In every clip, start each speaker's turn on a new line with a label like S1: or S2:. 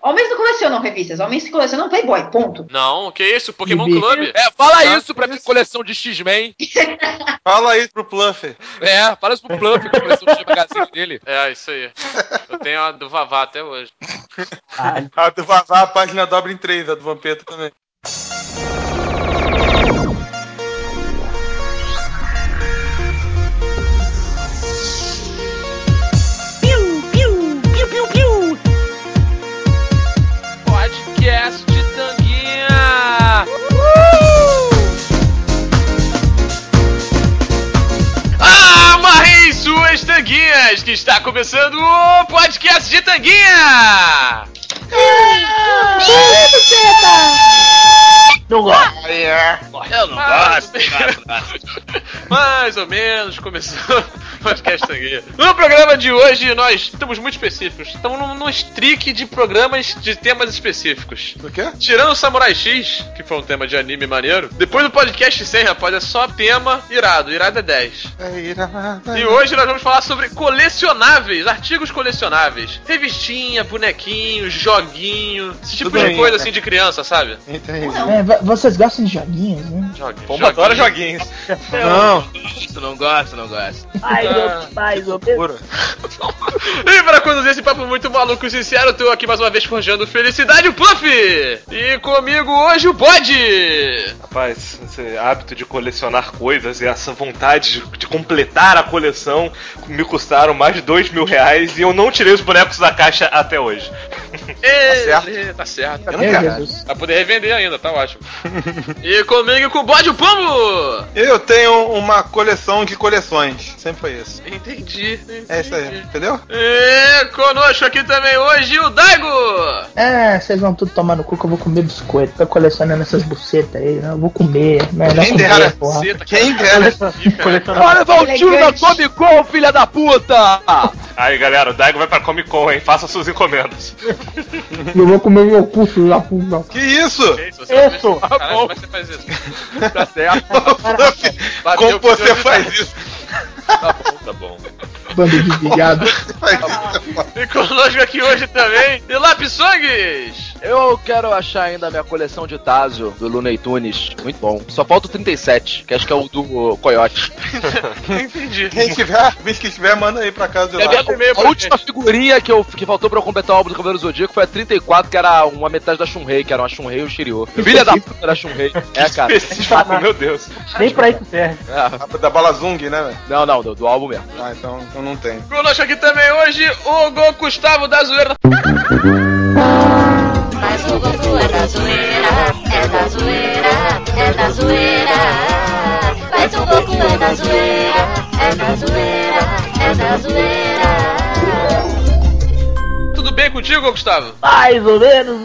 S1: Homens não colecionam revistas, homens que colecionam Playboy, ponto.
S2: Não, que isso? Pokémon Club?
S3: Fala isso pra minha coleção de X-Men.
S4: Fala isso pro Pluffer.
S3: Fala isso pro Plump, com a coleção de X-Magazine dele.
S2: É, isso aí. Eu tenho a do Vavá até hoje.
S4: A do Vavá, a página dobra em 3, a do Vampeta também.
S3: Podcast de Tanguinha!
S2: Amarrem suas tanguinhas, que está começando o podcast de Tanguinha!
S5: Não gosto.
S2: Eu não gosto. Mais ou menos, começando o podcast Tanguinha. No programa de hoje, nós estamos muito específicos. Estamos num streak de programas de temas específicos.
S4: O quê?
S2: Tirando o Samurai X, que foi um tema de anime maneiro, depois do podcast 100, rapaz, é só tema irado. Irado é 10. E hoje nós vamos falar sobre colecionáveis, artigos colecionáveis. Revistinha, bonequinho, joguinho, esse tipo
S4: Tudo
S2: de
S4: bem,
S2: coisa
S4: né?
S2: assim de criança, sabe?
S4: Entendi.
S5: Vocês gostam de joguinhos, né?
S2: Joguinho.
S4: Pomba adora joguinhos.
S3: Não gosto.
S5: Mais ou menos.
S4: Pura.
S2: E para conduzir esse papo muito maluco e sincero, eu tô aqui mais uma vez forjando felicidade, o Pluff! E comigo hoje o Bode!
S6: Rapaz, esse hábito de colecionar coisas e essa vontade de completar a coleção me custaram mais de R$2.000 e eu não tirei os bonecos da caixa até hoje.
S2: Tá certo.
S4: Eu não quero.
S2: Vai poder revender ainda, tá ótimo. E comigo e com o Bode, o Pombo!
S4: Eu tenho uma coleção de coleções. Sempre foi isso.
S2: Entendi.
S4: É isso aí, entendeu?
S2: E conosco aqui também hoje o Daigo!
S5: Vocês vão tudo tomar no cu que eu vou comer biscoito. Tô colecionando essas bucetas aí, né? Eu vou comer. Melhor
S4: Quem
S5: comer,
S4: dera.
S5: porra.
S4: Quem dera.
S3: Vai levar o tiro na Comic Con, filha da puta!
S6: Aí galera, o Daigo vai pra Comic Con, hein? Faça suas encomendas.
S5: Eu vou comer meu cu, filho da puta.
S4: Que isso?
S5: Isso.
S2: Caralho, como é que você faz isso?
S3: Tá certo.
S4: Como você faz isso?
S6: Tá bom.
S5: Bando de viado.
S2: E conosco aqui hoje também, e Lapisongues!
S3: Eu quero achar ainda a minha coleção de Tazio do Looney Tunes. Muito bom. Só falta o 37, que acho que é o do Coyote.
S2: Entendi.
S4: Quem tiver, manda aí pra casa de
S3: É
S4: lá.
S3: a última figurinha que faltou pra eu completar o álbum do Cavaleiro Zodíaco foi a 34, que era uma metade da Shunrei, que era uma Shunrei e o Shiryu. Filha da puta da Shunrei. É, cara.
S6: Específico, meu Deus.
S5: Nem pra isso serve.
S3: É.
S4: Da Balazung, né, velho?
S3: Não, do álbum mesmo.
S4: Ah, então não tem.
S2: Conosco aqui também hoje o Gustavo da Zoeira.
S7: Mas o Goku é da zoeira, é da zoeira, é da zoeira. Mas o Goku é da zoeira, é da zoeira, é da zoeira.
S2: Tudo bem contigo, Gustavo?
S5: Mais ou menos.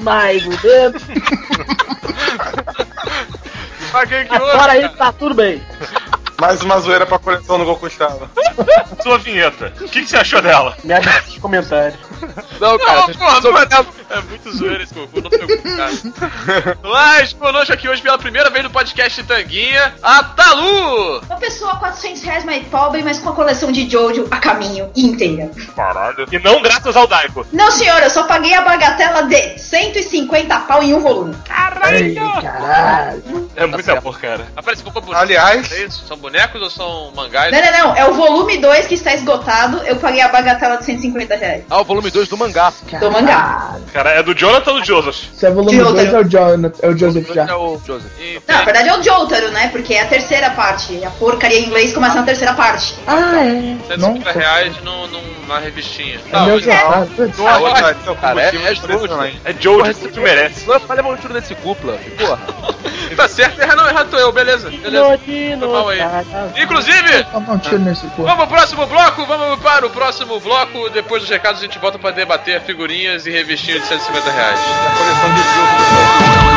S2: Mas quem que ouve,
S5: Agora aí
S2: cara?
S5: tá tudo bem.
S4: Mais uma zoeira pra coleção do Goku Gustavo.
S6: Sua vinheta. O que você achou dela?
S5: Me abre nos comentários.
S3: Não, cara.
S2: Não, porra, é muito zoeira esse Goku, não foi complicado. Mas conosco aqui hoje pela primeira vez no podcast Tanguinha, a Talu!
S1: Uma pessoa R$400 mais pobre, mas com a coleção de Jojo a caminho inteira.
S6: Caralho. E não graças ao Daigo.
S1: Não, senhor, eu só paguei a bagatela de 150 pau em um volume.
S5: Caralho.
S6: É muito amor, cara.
S2: Aparece roupa bonita.
S4: Aliás,
S2: É isso? São bonecos ou são mangás?
S1: Não. É o volume 2 que está esgotado. Eu paguei a bagatela de R$150.
S3: Ah, o volume 2 do mangá.
S1: Do mangá.
S6: Cara, é do Jonathan ou do Joseph?
S5: Se é volume 2 é o Jonathan, é o Joseph já.
S3: É o Joseph.
S2: E
S1: Não, na verdade é o Jotaro, né? Porque é a terceira parte. A porcaria em inglês começa na terceira parte.
S5: É.
S2: R$150 numa revistinha.
S5: É
S2: Tá,
S5: meu
S2: mas-
S5: jabá.
S3: Cara, é Jojo.
S6: É Jojo, que tu merece.
S3: Não vai levar um tiro desse cúpula. Porra.
S2: Tá certo, errado tô eu, beleza. Foi mal aí. Inclusive,
S5: Vou dar um tiro nesse cu.
S2: vamos pro próximo bloco, vamos para o próximo bloco. Depois dos recados a gente volta pra debater figurinhas e revistinhas de R$150.
S4: a coleção de Jojo.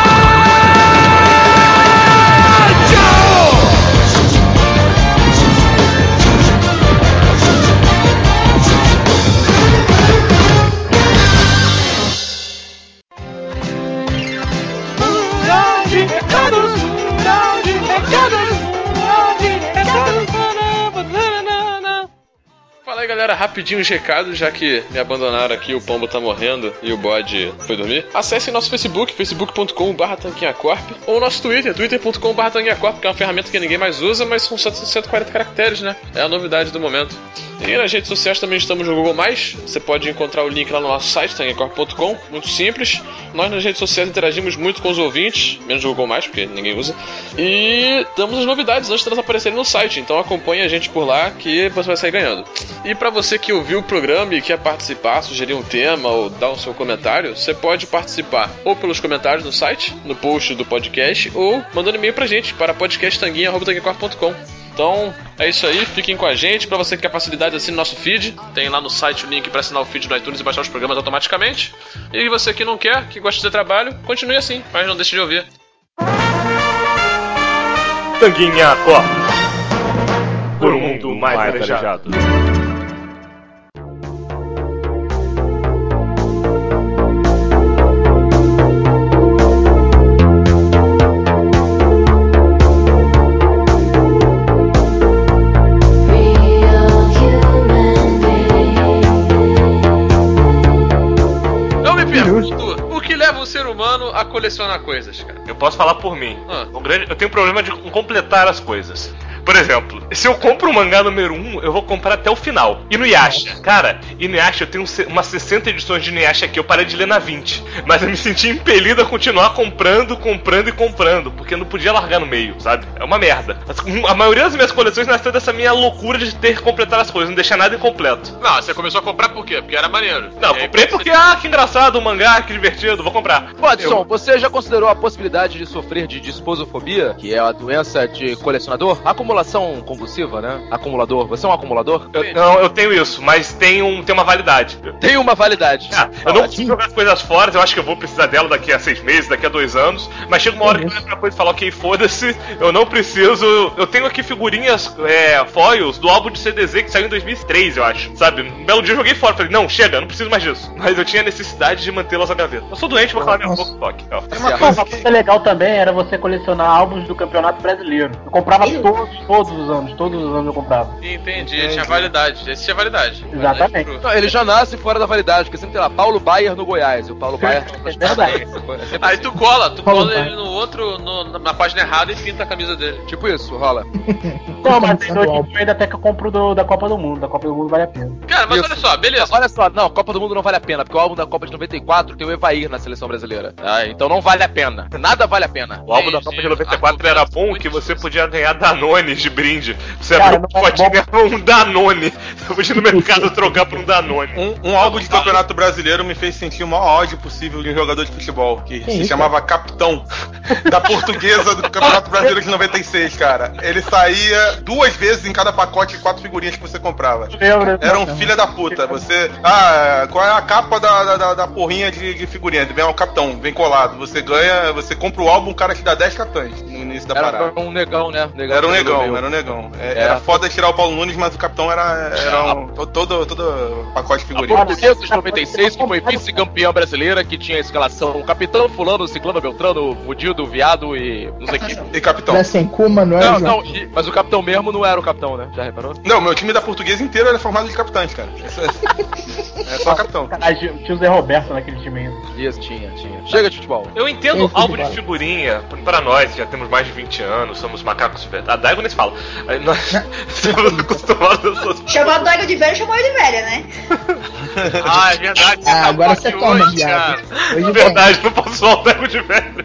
S2: galera, rapidinho os recados, já que me abandonaram aqui, o pombo tá morrendo e o bode foi dormir. Acessem nosso Facebook, facebook.com/tanquinhacorp, ou nosso Twitter, twitter.com/tanquinhacorp, que é uma ferramenta que ninguém mais usa, mas são só 140 caracteres, né? É a novidade do momento. E nas redes sociais também estamos no Google+, você pode encontrar o link lá no nosso site, tanquinhacorp.com, muito simples. Nós nas redes sociais interagimos muito com os ouvintes, menos o Google+, porque ninguém usa. E damos as novidades antes de elas aparecerem no site, então acompanhe a gente por lá que você vai sair ganhando. E pra você que ouviu o programa e quer participar, sugerir um tema ou dar o seu comentário, você pode participar ou pelos comentários no site, no post do podcast, ou mandando e-mail pra gente para podcasttanguinha@tanguinhacorp.com. Então, é isso aí, fiquem com a gente. Pra você que quer facilidade, assine nosso feed. Tem lá no site o link pra assinar o feed no iTunes e baixar os programas automaticamente. E você que não quer, que gosta de ter trabalho, continue assim, mas não deixe de ouvir.
S6: Tanguinha Corp. Por um mundo mais arejado.
S2: A colecionar coisas, cara.
S6: Eu posso falar por mim. Eu tenho problema de completar as coisas. Por exemplo, se eu compro o mangá número 1, eu vou comprar até o final. E no Yasha, cara, e no Yasha eu tenho umas 60 edições de Yasha aqui, eu parei de ler na 20. Mas eu me senti impelido a continuar comprando, porque eu não podia largar no meio, sabe? É uma merda. A maioria das minhas coleções nasceu dessa minha loucura de ter que completar as coisas, não deixar nada incompleto.
S2: Não, você começou a comprar por quê? Porque era maneiro.
S6: Não, comprei porque, que engraçado o mangá, que divertido, vou comprar.
S3: Watson, você já considerou a possibilidade de sofrer de disposofobia, que é a doença de colecionador? Acumulação compulsiva, né? Acumulador. Você é um acumulador?
S6: Eu tenho isso, mas tem uma validade.
S3: Tem uma validade.
S6: Eu não preciso jogar as coisas fora, eu acho que eu vou precisar dela daqui a 6 meses, daqui a 2 anos, mas chega uma hora que eu olho pra coisa e falo, ok, foda-se, eu não preciso. Eu tenho aqui figurinhas, foils do álbum de CDZ que saiu em 2003, eu acho, sabe? Um belo dia eu joguei fora, falei, não, chega, não preciso mais disso. Mas eu tinha necessidade de mantê-las na gaveta. Eu sou doente, vou falar minha boca, toque.
S5: Uma coisa legal também era você colecionar álbuns do Campeonato Brasileiro. Eu comprava todos os anos eu comprava.
S2: Entendi, tinha validade. Esse tinha validade.
S5: Exatamente.
S3: Não, ele já nasce fora da validade, porque sempre tem lá Paulo Baier no Goiás. E o Paulo Baier.
S5: É verdade.
S2: Aí tu cola ele no outro, na página errada e pinta a camisa dele.
S3: Tipo isso, rola.
S5: Não, mas ainda até que eu compro da Copa do Mundo. Da Copa do Mundo vale a pena.
S2: Cara, mas olha só, beleza.
S3: Olha só, não, Copa do Mundo não vale a pena, porque o álbum da Copa de 94 tem o Evair na seleção brasileira. Então não vale a pena. Nada vale a pena.
S6: O álbum da Copa de 94 era bom que você podia ganhar Danones de brinde. Você abriu um potinho e ganhou um Danone. Você podia ir no mercado trocar por um Danone.
S4: Um álbum de Campeonato Brasileiro me fez sentir o maior ódio possível de um jogador de futebol, que se chamava Capitão, da Portuguesa do Campeonato Brasileiro de 96, cara. Ele saía 2 vezes em cada pacote de 4 figurinhas que você comprava. Era um filho da puta. Você. Qual é a capa da porrinha de figurinha? Vem o Capitão, vem colado. Você ganha, você compra o álbum, o cara te dá 10 cartões no início da parada.
S3: Era um negão, né?
S4: Era um negão. Era foda tirar o Paulo Nunes, mas o Capitão era todo pacote de figurinha.
S3: A Portuguesa de 96, que foi vice-campeã brasileira, que tinha a escalação o Capitão, Fulano, Ciclano, Beltrano, Fudido, Viado e não sei o que.
S4: E Capitão.
S5: Era sem Kuma, não era?
S3: Não, mas o Capitão mesmo não era o Capitão, né? Já reparou?
S4: Não, meu time da Portuguesa inteiro era formado de capitães, cara. É só Capitão.
S5: Tinha o Zé Roberto naquele time ainda.
S3: Tinha. Chega de futebol.
S6: Eu entendo álbum de figurinha, para nós, que já temos mais de 20 anos, somos macacos de verdade. A Daigo nem se fala. Nós estamos acostumados a
S1: Chamou a Daigo de velho, chamou ele de velha, né?
S2: É verdade.
S5: Agora você toma, viado.
S6: É verdade, não posso falar o Daigo de velho.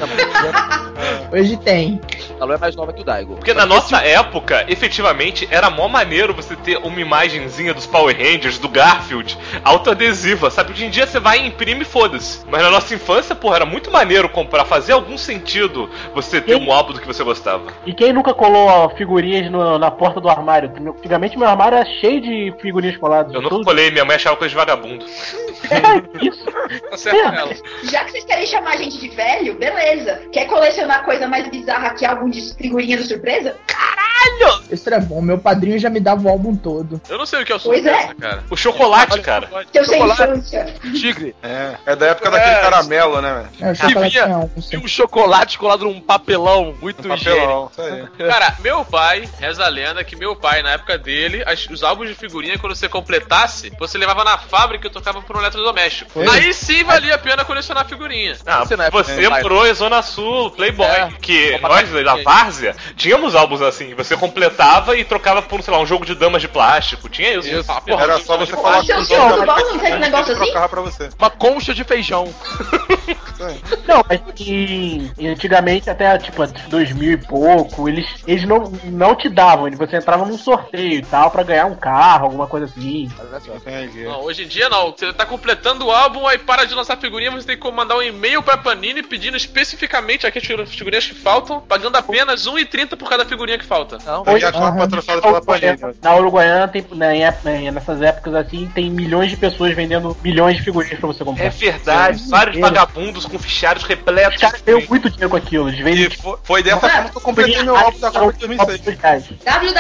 S5: Hoje tem.
S3: A Lu é mais nova que o Daigo.
S6: Porque na nossa época, efetivamente, era mó maneiro você ter uma imagenzinha dos Power Rangers, do Garfield, autoadesiva, sabe? Hoje em dia você vai e imprime e foda-se. Mas na nossa infância, porra, era muito maneiro comprar, fazia algum sentido você ter um álbum do que você gostava.
S5: E quem nunca colou figurinhas na porta do armário? Antigamente meu armário era cheio de figurinhas coladas.
S6: Eu nunca colei, minha mãe achava coisa de vagabundo.
S5: Isso.
S2: Acerta ela.
S1: Já que vocês querem chamar a gente de velho, beleza. Quer colecionar coisa mais bizarra que álbum de figurinha do surpresa? Caralho!
S3: caralho!
S5: Isso era bom, meu padrinho já me dava o álbum todo.
S2: Eu não sei o que é o
S1: Pois é.
S2: surpresa, cara.
S6: O chocolate, cara.
S1: Eu sei
S3: Chocolate.
S1: infância.
S3: Tigre.
S4: É da época daquele caramelo, né, velho?
S5: O chocolate
S3: vinha-
S5: tinha um,
S3: E
S5: sim.
S3: um chocolate colado num papelão muito higiênico.
S4: Papelão, isso aí.
S2: Cara, meu pai, reza a lenda que meu pai, na época dele, os álbuns de figurinha, quando você completasse, você levava na fábrica e tocava por um eletrodoméstico. Aí sim valia a pena colecionar figurinha.
S6: Ah,
S3: Você não é
S6: você
S3: pai.
S6: morou em Zona Sul, Playboy.
S3: É.
S6: Que
S3: Opa,
S6: nós, da
S3: tá.
S6: Várzea, tínhamos álbuns assim. Você completava e trocava por, sei lá, um jogo de damas de plástico. Tinha isso.
S3: Isso.
S6: Ah, porra,
S4: Era só você falar
S1: Seu
S4: com
S1: senhor do
S4: cara
S1: baú não fez um negócio assim?
S4: trocava pra você.
S3: Uma concha de feijão.
S4: Isso aí.
S8: Não, mas que antigamente, até tipo 2000 e pouco, eles não te davam, você entrava num sorteio e tal pra ganhar um carro, alguma coisa assim.
S4: Entendi.
S2: Não, hoje em dia não. Você tá completando o álbum, aí para de lançar figurinha, você tem que mandar um e-mail pra Panini pedindo especificamente aqui as figurinhas que faltam, pagando apenas R$1,30 por cada figurinha que falta.
S3: Não,
S4: Eu já tava patrocinado pela Panini.
S8: Na Uruguaiana, tem, nessas épocas assim, tem milhões de pessoas vendendo milhões de figurinhas pra você comprar.
S6: É verdade. Vários vagabundos com fichários repletos.
S8: Os caras ganham muito dinheiro com aquilo, eles vendem.
S4: E foi dessa forma que eu completei meu álbum da Copa de 2006.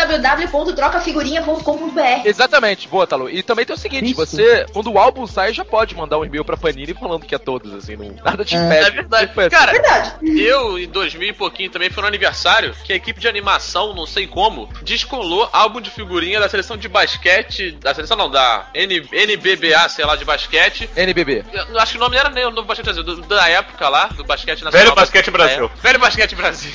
S1: www.trocafigurinha.com.br.
S3: exatamente, boa, Talu. E também tem o seguinte,
S5: Isso.
S3: você, quando o álbum sai, já pode mandar um e-mail pra Panini falando que é todos, assim, não, nada te impede.
S2: É verdade.
S3: Tipo,
S2: Cara,
S1: Verdade.
S2: eu, em 2000 e pouquinho, também foi no aniversário, que a equipe de animação, não sei como, descolou álbum de figurinha da seleção de basquete, da seleção não, da NBBA, sei lá, de basquete.
S3: NBB.
S2: Eu acho que o nome era nem o Novo Basquete Brasil, da época lá, do basquete nacional.
S6: Velho Basquete Brasil.
S2: Velho Basquete Brasil.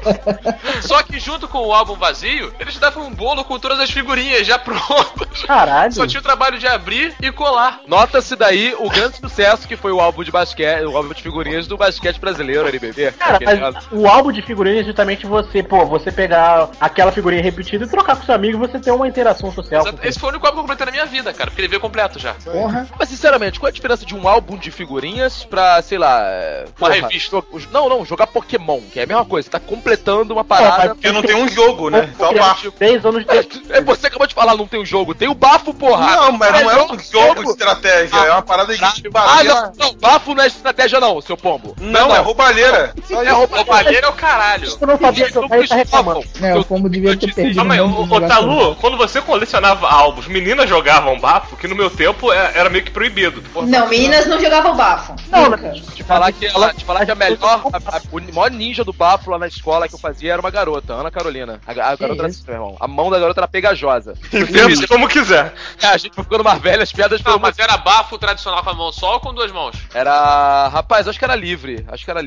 S2: Só que junto com o álbum vazio, eles davam um bolo com todas as figurinhas já prontas.
S8: Caralho.
S2: Só tinha o trabalho de abrir e colar.
S3: Nota-se daí o grande sucesso que foi o álbum de basquete, o álbum de figurinhas do basquete brasileiro, NBB.
S8: Cara,
S3: Aquele
S8: mas
S3: caso.
S8: o álbum de figurinhas é justamente você pegar aquela figurinha repetida e trocar com seu amigo e você ter uma interação social.
S2: Esse foi o único álbum que eu completei na minha vida, cara, porque ele veio completo já.
S5: Porra.
S3: Mas sinceramente, qual é a diferença de um álbum de figurinhas pra, sei lá,
S2: revista.
S3: Não, jogar Pokémon, que é a mesma coisa, você tá completando uma parada.
S4: Porque não tem um jogo, né? Só o bafo.
S8: 10 anos de...
S3: É, você acabou de falar, não tem um jogo, tem o bafo, porra!
S4: Não, mas não é um jogo de estratégia, é uma parada de
S3: Ah,
S4: baleira.
S3: não, bafo não é estratégia não, seu pombo.
S4: Não, é roubalheira. Só
S3: É
S4: isso.
S2: Roubalheira é o caralho.
S8: Eu não sabia que eu tá reclamando.
S5: O pombo devia ter perdido.
S6: Calma aí,
S5: o nome do
S6: ô
S5: negócio.
S6: Talu, quando você colecionava álbuns, meninas jogavam bafo, que no meu tempo era meio que proibido.
S1: Não, meninas não jogavam bafo.
S8: Não,
S1: Nunca.
S3: Te falar que a melhor, o maior ninja do bafo lá na escola que eu fazia era uma garota, Ana Carolina. A garota era assim, meu irmão. A mão da garota era pegajosa.
S6: Entende como quiser.
S3: É, a gente foi ficando mais velha, as piadas
S2: Não,
S3: foram
S2: mas era bafo tradicional com a mão só ou com duas mãos?
S3: Era. Rapaz, acho que era livre.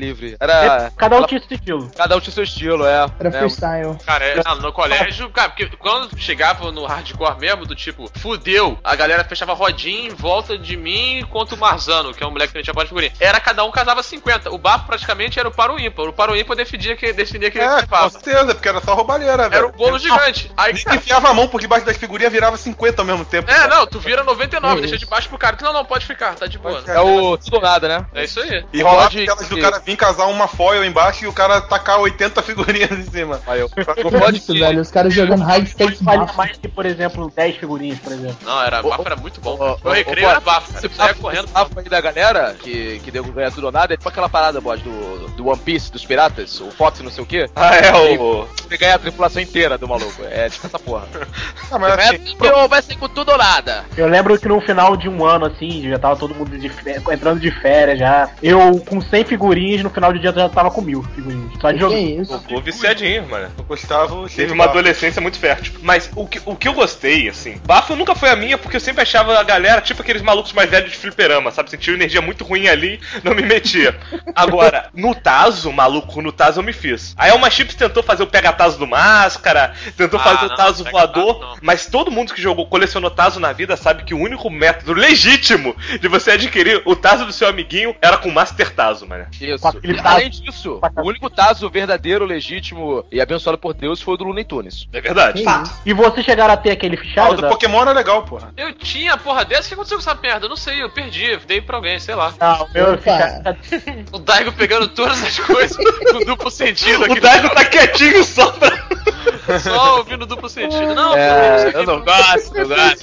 S3: Era.
S8: Cada um tinha esse estilo.
S3: Cada um tinha seu estilo, é.
S5: Era
S3: É,
S5: freestyle.
S2: Cara, no colégio, cara, porque quando chegava no hardcore mesmo, do tipo, fudeu, a galera fechava rodinha em volta de mim contra o Marzano, que é um moleque que não tinha pode figurinha. Era cada um casava 50. O bafo praticamente era o par ou ímpar. O par ou ímpar definia que
S4: É, com certeza, porque era só roubalheira, velho.
S2: Era um bolo gigante. Aí,
S4: Ele
S2: cara,
S4: enfiava a mão por debaixo das figurinhas e virava 50 ao mesmo tempo.
S2: é, não, tu vira 99, deixa de baixo pro cara. Não, pode ficar, tá de boa.
S3: É o tudo ou nada, né?
S2: É isso aí.
S4: E rolava
S3: Pode
S4: aquelas do
S3: que-
S4: cara vir casar uma foil embaixo e o cara tacar 80 figurinhas em cima.
S3: Aí eu.
S5: Não
S3: Pode
S5: isso, velho. Os caras jogando high stakes
S8: Vale
S5: bafo.
S8: mais que, por exemplo, 10 figurinhas, por exemplo.
S2: Não, era bafo, era muito bom.
S3: Ô,
S2: O recreio era bafo,
S3: Esse
S2: você saia
S3: bafo,
S2: correndo.
S3: esse bafo aí da galera, que deu ganhar tudo ou nada, é tipo aquela parada, bode, do One Piece, dos piratas, o Fox não sei o quê.
S6: Ah, é o.
S3: Você ganha a tripulação inteira do maluco. É tipo essa porra.
S4: Ah, mas assim,
S3: Vai ser com tudo ou nada.
S8: Eu lembro que no final de um ano, assim, já tava todo mundo entrando de férias já. Eu, com 100 figurinhas, no final do dia eu já tava com 1000 figurinhas. Só de
S5: Que
S8: jogar.
S5: isso?
S6: Ficou viciadinho, mano.
S4: o Gustavo
S6: Teve uma adolescência muito fértil. Mas o que eu gostei, assim, bafo nunca foi a minha, porque eu sempre achava a galera tipo aqueles malucos mais velhos de fliperama, sabe? Sentia energia muito ruim ali, não me metia. Agora, no Tazo, maluco, no Tazo eu me fiz. Aí a Alma Chips tentou fazer o pega-tazo do Máscara, tentou fazer o
S2: não,
S6: Tazo
S2: pega-tazo
S6: voador,
S2: não.
S6: mas todo mundo que colecionou Tazo na vida sabe que o único método legítimo de você adquirir o Tazo do seu amiguinho era com o Master Tazo, mano.
S3: Isso.
S8: Com aquele
S3: E,
S8: tazo.
S3: além disso, o único tazo verdadeiro, legítimo e abençoado por Deus foi o do Looney Tunes.
S6: É verdade.
S1: Fato.
S8: E vocês chegaram a ter aquele
S4: Ah,
S8: fichário
S4: o do Pokémon era legal, porra.
S2: Eu tinha a porra dessa, o que aconteceu com essa merda? Eu não sei, eu perdi, dei pra alguém, sei lá.
S8: Não, o meu
S5: Opa.
S8: fichário...
S2: O Daigo pegando todas as coisas com duplo sentido aqui.
S6: O Daigo tá quietinho só pra...
S2: Só ouvindo duplo sentido. Não,
S3: eu não gosto,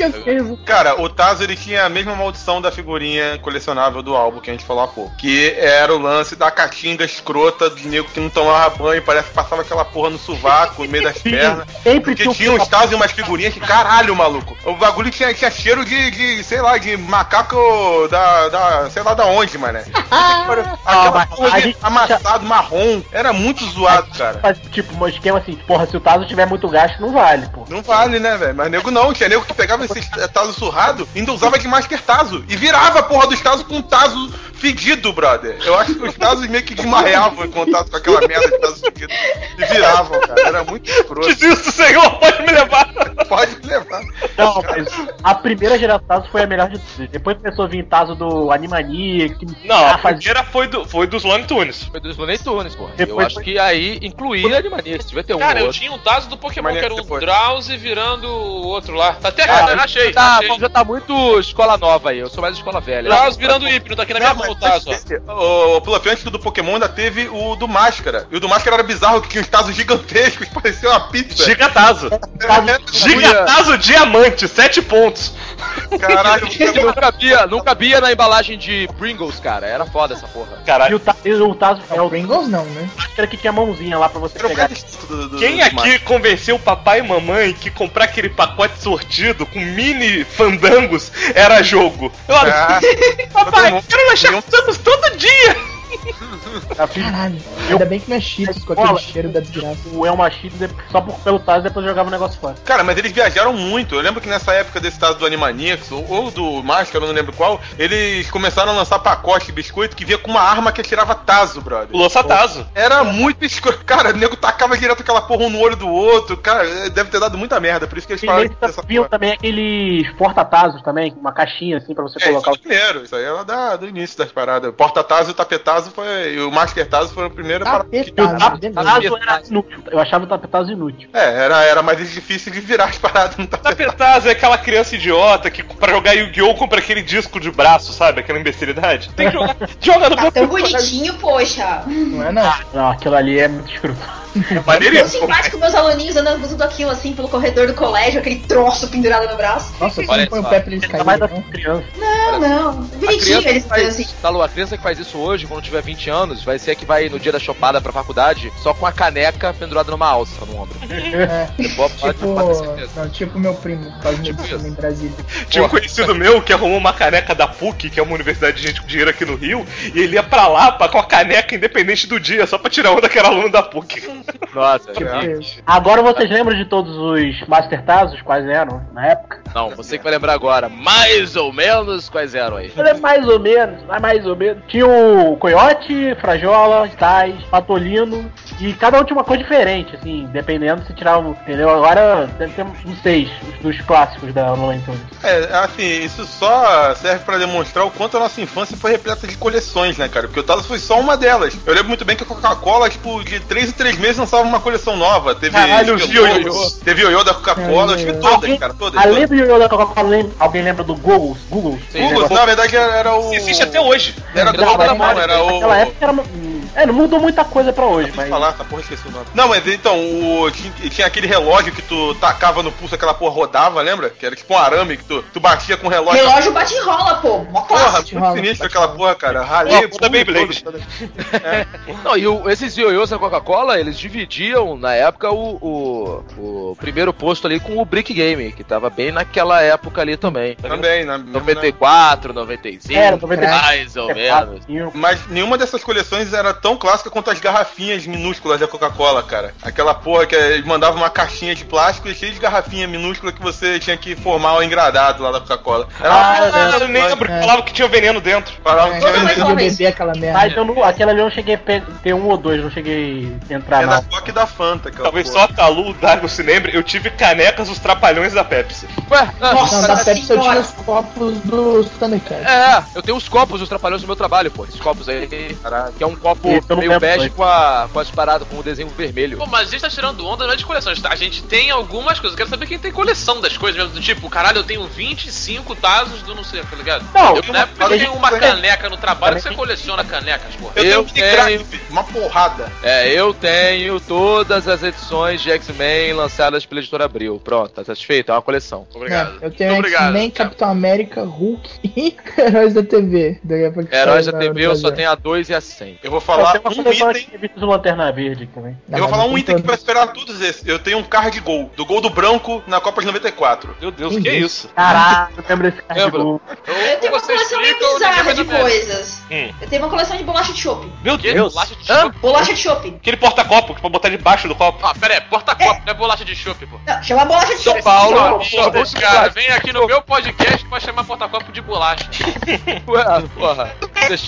S4: Cara, o Tazo ele tinha a mesma maldição da figurinha colecionável do álbum que a gente falou há pouco. Que era o lance da caatinga escrota do nego que não tomava banho, parece que passava aquela porra no sovaco, no meio das pernas. Porque tinha uns Tazos e umas figurinhas que, caralho, maluco. O bagulho tinha cheiro de sei lá, de macaco sei lá da onde, mané. Aquela porra amassado, marrom. Era muito zoado, cara.
S8: Tipo, um esquema assim, porra, se o Tazo tiver muito gasto, não vale, pô.
S4: Não vale, né, velho? Mas nego não. Tinha nego que pegava esse Tazo surrado e ainda usava de Master Tazo. E virava a porra dos Tazo com um Tazo fedido, brother. Eu acho que os Tazos meio que desmarreavam em contato com aquela merda de Tazo fedido. E viravam, cara. Era muito escroto.
S6: Desisto, senhor, pode me levar.
S4: Pode me levar.
S8: Não, mas a primeira geração Tazo foi a melhor de todas. Depois começou a vir Tazo do Animania.
S6: Não, a primeira foi dos Looney Tunes.
S3: Foi dos Looney Tunes, pô.
S8: Depois
S3: eu acho que aí incluía Animania. Se tiver ter um
S2: cara, eu
S3: outro.
S2: tinha um Tazo do Pokémon
S4: Mania
S2: que era o
S4: depois.
S2: Drowsy virando o outro lá. Tá até achei.
S3: Já tá muito escola nova aí. Eu sou mais escola velha.
S2: Drowsy virando o Hipno, tá aqui na minha mão o Tazo, ó.
S4: O Pulapê, antes do Pokémon, ainda teve o do Máscara. E o do Máscara era bizarro, que tinha uns Tazos gigantescos, parecia uma pizza.
S6: Gigatazo. Gigatazo diamante, 7 pontos.
S4: Caralho,
S3: não cabia na embalagem de Pringles, cara. Era foda essa porra.
S6: Caralho.
S8: E o Tazo
S5: É o Pringles não, né?
S8: Máscara que tinha mãozinha lá pra você
S4: era o
S8: pegar.
S6: Quem aqui convenceu o papai e mamãe que comprar aquele pacote sortido com mini fandangos era jogo? Papai, quero lanchar fandangos todo dia!
S5: Caralho. Ainda bem que não é Cheetos com aquele cheiro da desgraça.
S8: O Elma Cheetos só pelo Tazo depois jogava o negócio fora.
S4: Cara, mas eles viajaram muito. Eu lembro que nessa época desse Tazo do Animaniacs, ou do Máscara, eu não lembro qual, eles começaram a lançar pacote de biscoito que vinha com uma arma que atirava Tazo, brother.
S6: Lança-tazo.
S4: Era muito escuro. Cara, o nego tacava direto aquela porra um no olho do outro. Cara, deve ter dado muita merda. Por isso que eles falaram dessa
S8: Viu
S4: porra.
S8: também aqueles porta-tazos também, uma caixinha assim pra você colocar
S4: Isso primeiro. Isso aí era do início das paradas. O porta-tazo e o tapetazo e o Master Tazo foi a primeira parada.
S8: Tapetazo era inútil. Eu achava o tapetazo inútil.
S4: Era mais difícil de virar as paradas no tapetazo.
S6: Tapetazo é aquela criança idiota que pra jogar Yu-Gi-Oh! Compra aquele disco de braço, sabe? Aquela imbecilidade. Tem que jogar. Joga no
S1: Tá tão bonitinho, poxa.
S5: Não é não.
S8: Não, aquilo ali é muito escroto.
S1: Eu
S6: Maneiríssimo.
S1: simpático meus aluninhos andando tudo aquilo assim pelo corredor do colégio, aquele troço pendurado no braço.
S5: Nossa, você
S3: Olha
S5: não põe o
S3: só.
S5: pé pra eles
S8: Ainda mais
S5: caírem,
S8: das
S5: não?
S8: crianças.
S1: Não. Bonitinho eles fazem assim.
S3: Talô, a criança que faz isso hoje, quando tiver 20 anos, vai ser a que vai no dia da chopada pra faculdade, só com a caneca pendurada numa alça no ombro.
S5: É.
S3: Pode ter certeza.
S5: Não, tipo meu primo, faz medicina em Brasília.
S6: Tinha um conhecido meu que arrumou uma caneca da PUC, que é uma universidade de gente com dinheiro aqui no Rio, e ele ia pra lá com a caneca independente do dia, só pra tirar onda que era aluno da PUC.
S3: Nossa,
S8: Agora vocês lembram de todos os Master Tazos? Quais eram na época?
S3: não, você que vai lembrar agora, mais ou menos quais eram aí.
S8: Ele é mais ou menos, mais ou menos. Tinha o Coyote, Frajola, Tais, Patolino, e cada um tinha uma cor diferente, assim, dependendo se tirava, entendeu? Agora deve ter uns 6 dos clássicos da Looney Tunes.
S4: Assim, isso só serve pra demonstrar o quanto a nossa infância foi repleta de coleções, né, cara? Porque o Tazo foi só uma delas. Eu lembro muito bem que a Coca-Cola, tipo, de 3 em 3 meses lançava uma coleção nova. Teve
S6: ioiô.
S4: Teve ioiô da Coca-Cola, eu tive todas, cara, todas.
S8: Além do ioiô da Coca-Cola, alguém lembra do Google?
S4: Google, na verdade, era o...
S6: Existe até hoje.
S4: Era
S8: Não,
S4: da mão, era o...
S8: naquela época era... não mudou muita coisa pra hoje, mas...
S4: falar, essa porra, esqueci o nome. Não, mas então, tinha aquele relógio que tu tacava no pulso, aquela porra rodava, lembra? Que era tipo um arame que tu batia com o relógio.
S1: Relógio bate e rola, pô. Mó
S4: Porra,
S1: clássico.
S4: muito sinistro aquela porra, cara. Ralei
S6: da Beyblade.
S3: Não, e esses ioiôs da Coca-Cola, eles dividiam, na época, o primeiro posto ali com o Brick Game, que tava bem naquela época ali também.
S4: Também,
S3: 94, 95,
S8: Era, 95,
S3: mais ou menos.
S4: Mas nenhuma dessas coleções era tão clássica quanto as garrafinhas minúsculas da Coca-Cola, cara. Aquela porra que eles mandavam uma caixinha de plástico e cheia de garrafinha minúscula que você tinha que formar o engradado lá da Coca-Cola.
S6: Eu nem lembro, falava que tinha veneno dentro.
S4: Falava que tinha
S1: Toda
S4: veneno.
S1: uma
S5: Eu
S1: vez.
S5: beber aquela merda.
S8: Ah, então aquela ali eu não cheguei a ter um ou dois, não cheguei a entrar
S4: É
S8: não.
S4: da Coca e da Fanta, aquela
S6: Talvez
S4: porra.
S6: só a Talu, o Dago se lembre, eu tive canecas dos Trapalhões da Pepsi.
S3: Ué,
S5: Não,
S1: Nossa
S5: da Pepsi eu tinha
S1: senhora.
S5: os copos do Thundercat.
S3: eu tenho os copos dos Trapalhões do meu trabalho, pô. Esses copos aí.
S4: Caralho, Caralho.
S3: Que é um copo
S8: Esse eu não
S3: meio
S8: lembro,
S3: bege
S8: mas-
S3: com as paradas, com o desenho vermelho.
S2: Pô, mas a gente tá tirando onda, não é de coleção. A gente tem algumas coisas. Eu quero saber quem tem coleção das coisas mesmo. Do tipo, caralho, eu tenho 25 tazos do não sei, tá ligado?
S8: Não,
S2: Na época eu tenho uma caneca no trabalho que você coleciona canecas, porra.
S4: Eu
S3: Eu
S4: tenho
S3: tenho.
S4: uma porrada.
S3: Eu tenho todas as edições de X-Men lançadas pela editora Abril. Pronto, tá satisfeito? É uma coleção.
S2: Obrigado.
S5: Eu tenho
S2: Muito obrigado.
S5: X-Men, Capitão América, Hulk e Heróis da TV. Da época que
S3: Heróis da
S5: saiu no
S3: TV eu só
S5: Brasil.
S3: tenho a 2 e a 100.
S4: Eu vou
S8: Eu
S4: falar
S8: tenho uma
S4: um
S8: coleção
S4: item.
S8: de revistas do Lanterna Verde também.
S5: Não,
S4: Eu vou
S5: mas
S4: falar
S5: não
S4: um
S5: tem
S4: item que vai
S5: todos.
S4: esperar todos esses. Eu tenho um card gol, do gol do branco na Copa de 94.
S6: Meu Deus,
S5: Tem
S6: que é
S5: isso.
S6: isso?
S8: Caralho, eu lembro desse card
S3: Lembra?
S8: gol.
S1: Eu tenho uma
S2: Você
S1: coleção meio
S2: explica ou
S1: bizarra
S2: ninguém
S1: de
S2: vai saber?
S1: coisas. Eu tenho uma coleção de bolacha de chopp.
S6: Meu
S2: Que?
S6: Deus.
S2: Bolacha de
S3: Hã?
S2: chopp?
S1: Bolacha de chopp.
S6: Aquele porta-copo que pode botar debaixo do copo.
S2: Ah, pera aí, porta-copo, não é bolacha de chopp, pô.
S1: Não, chama bolacha de chopp.
S3: Paulo.
S2: Esse cara vem aqui no meu podcast pra chamar porta-copo de bolacha.
S3: Ué, porra. Você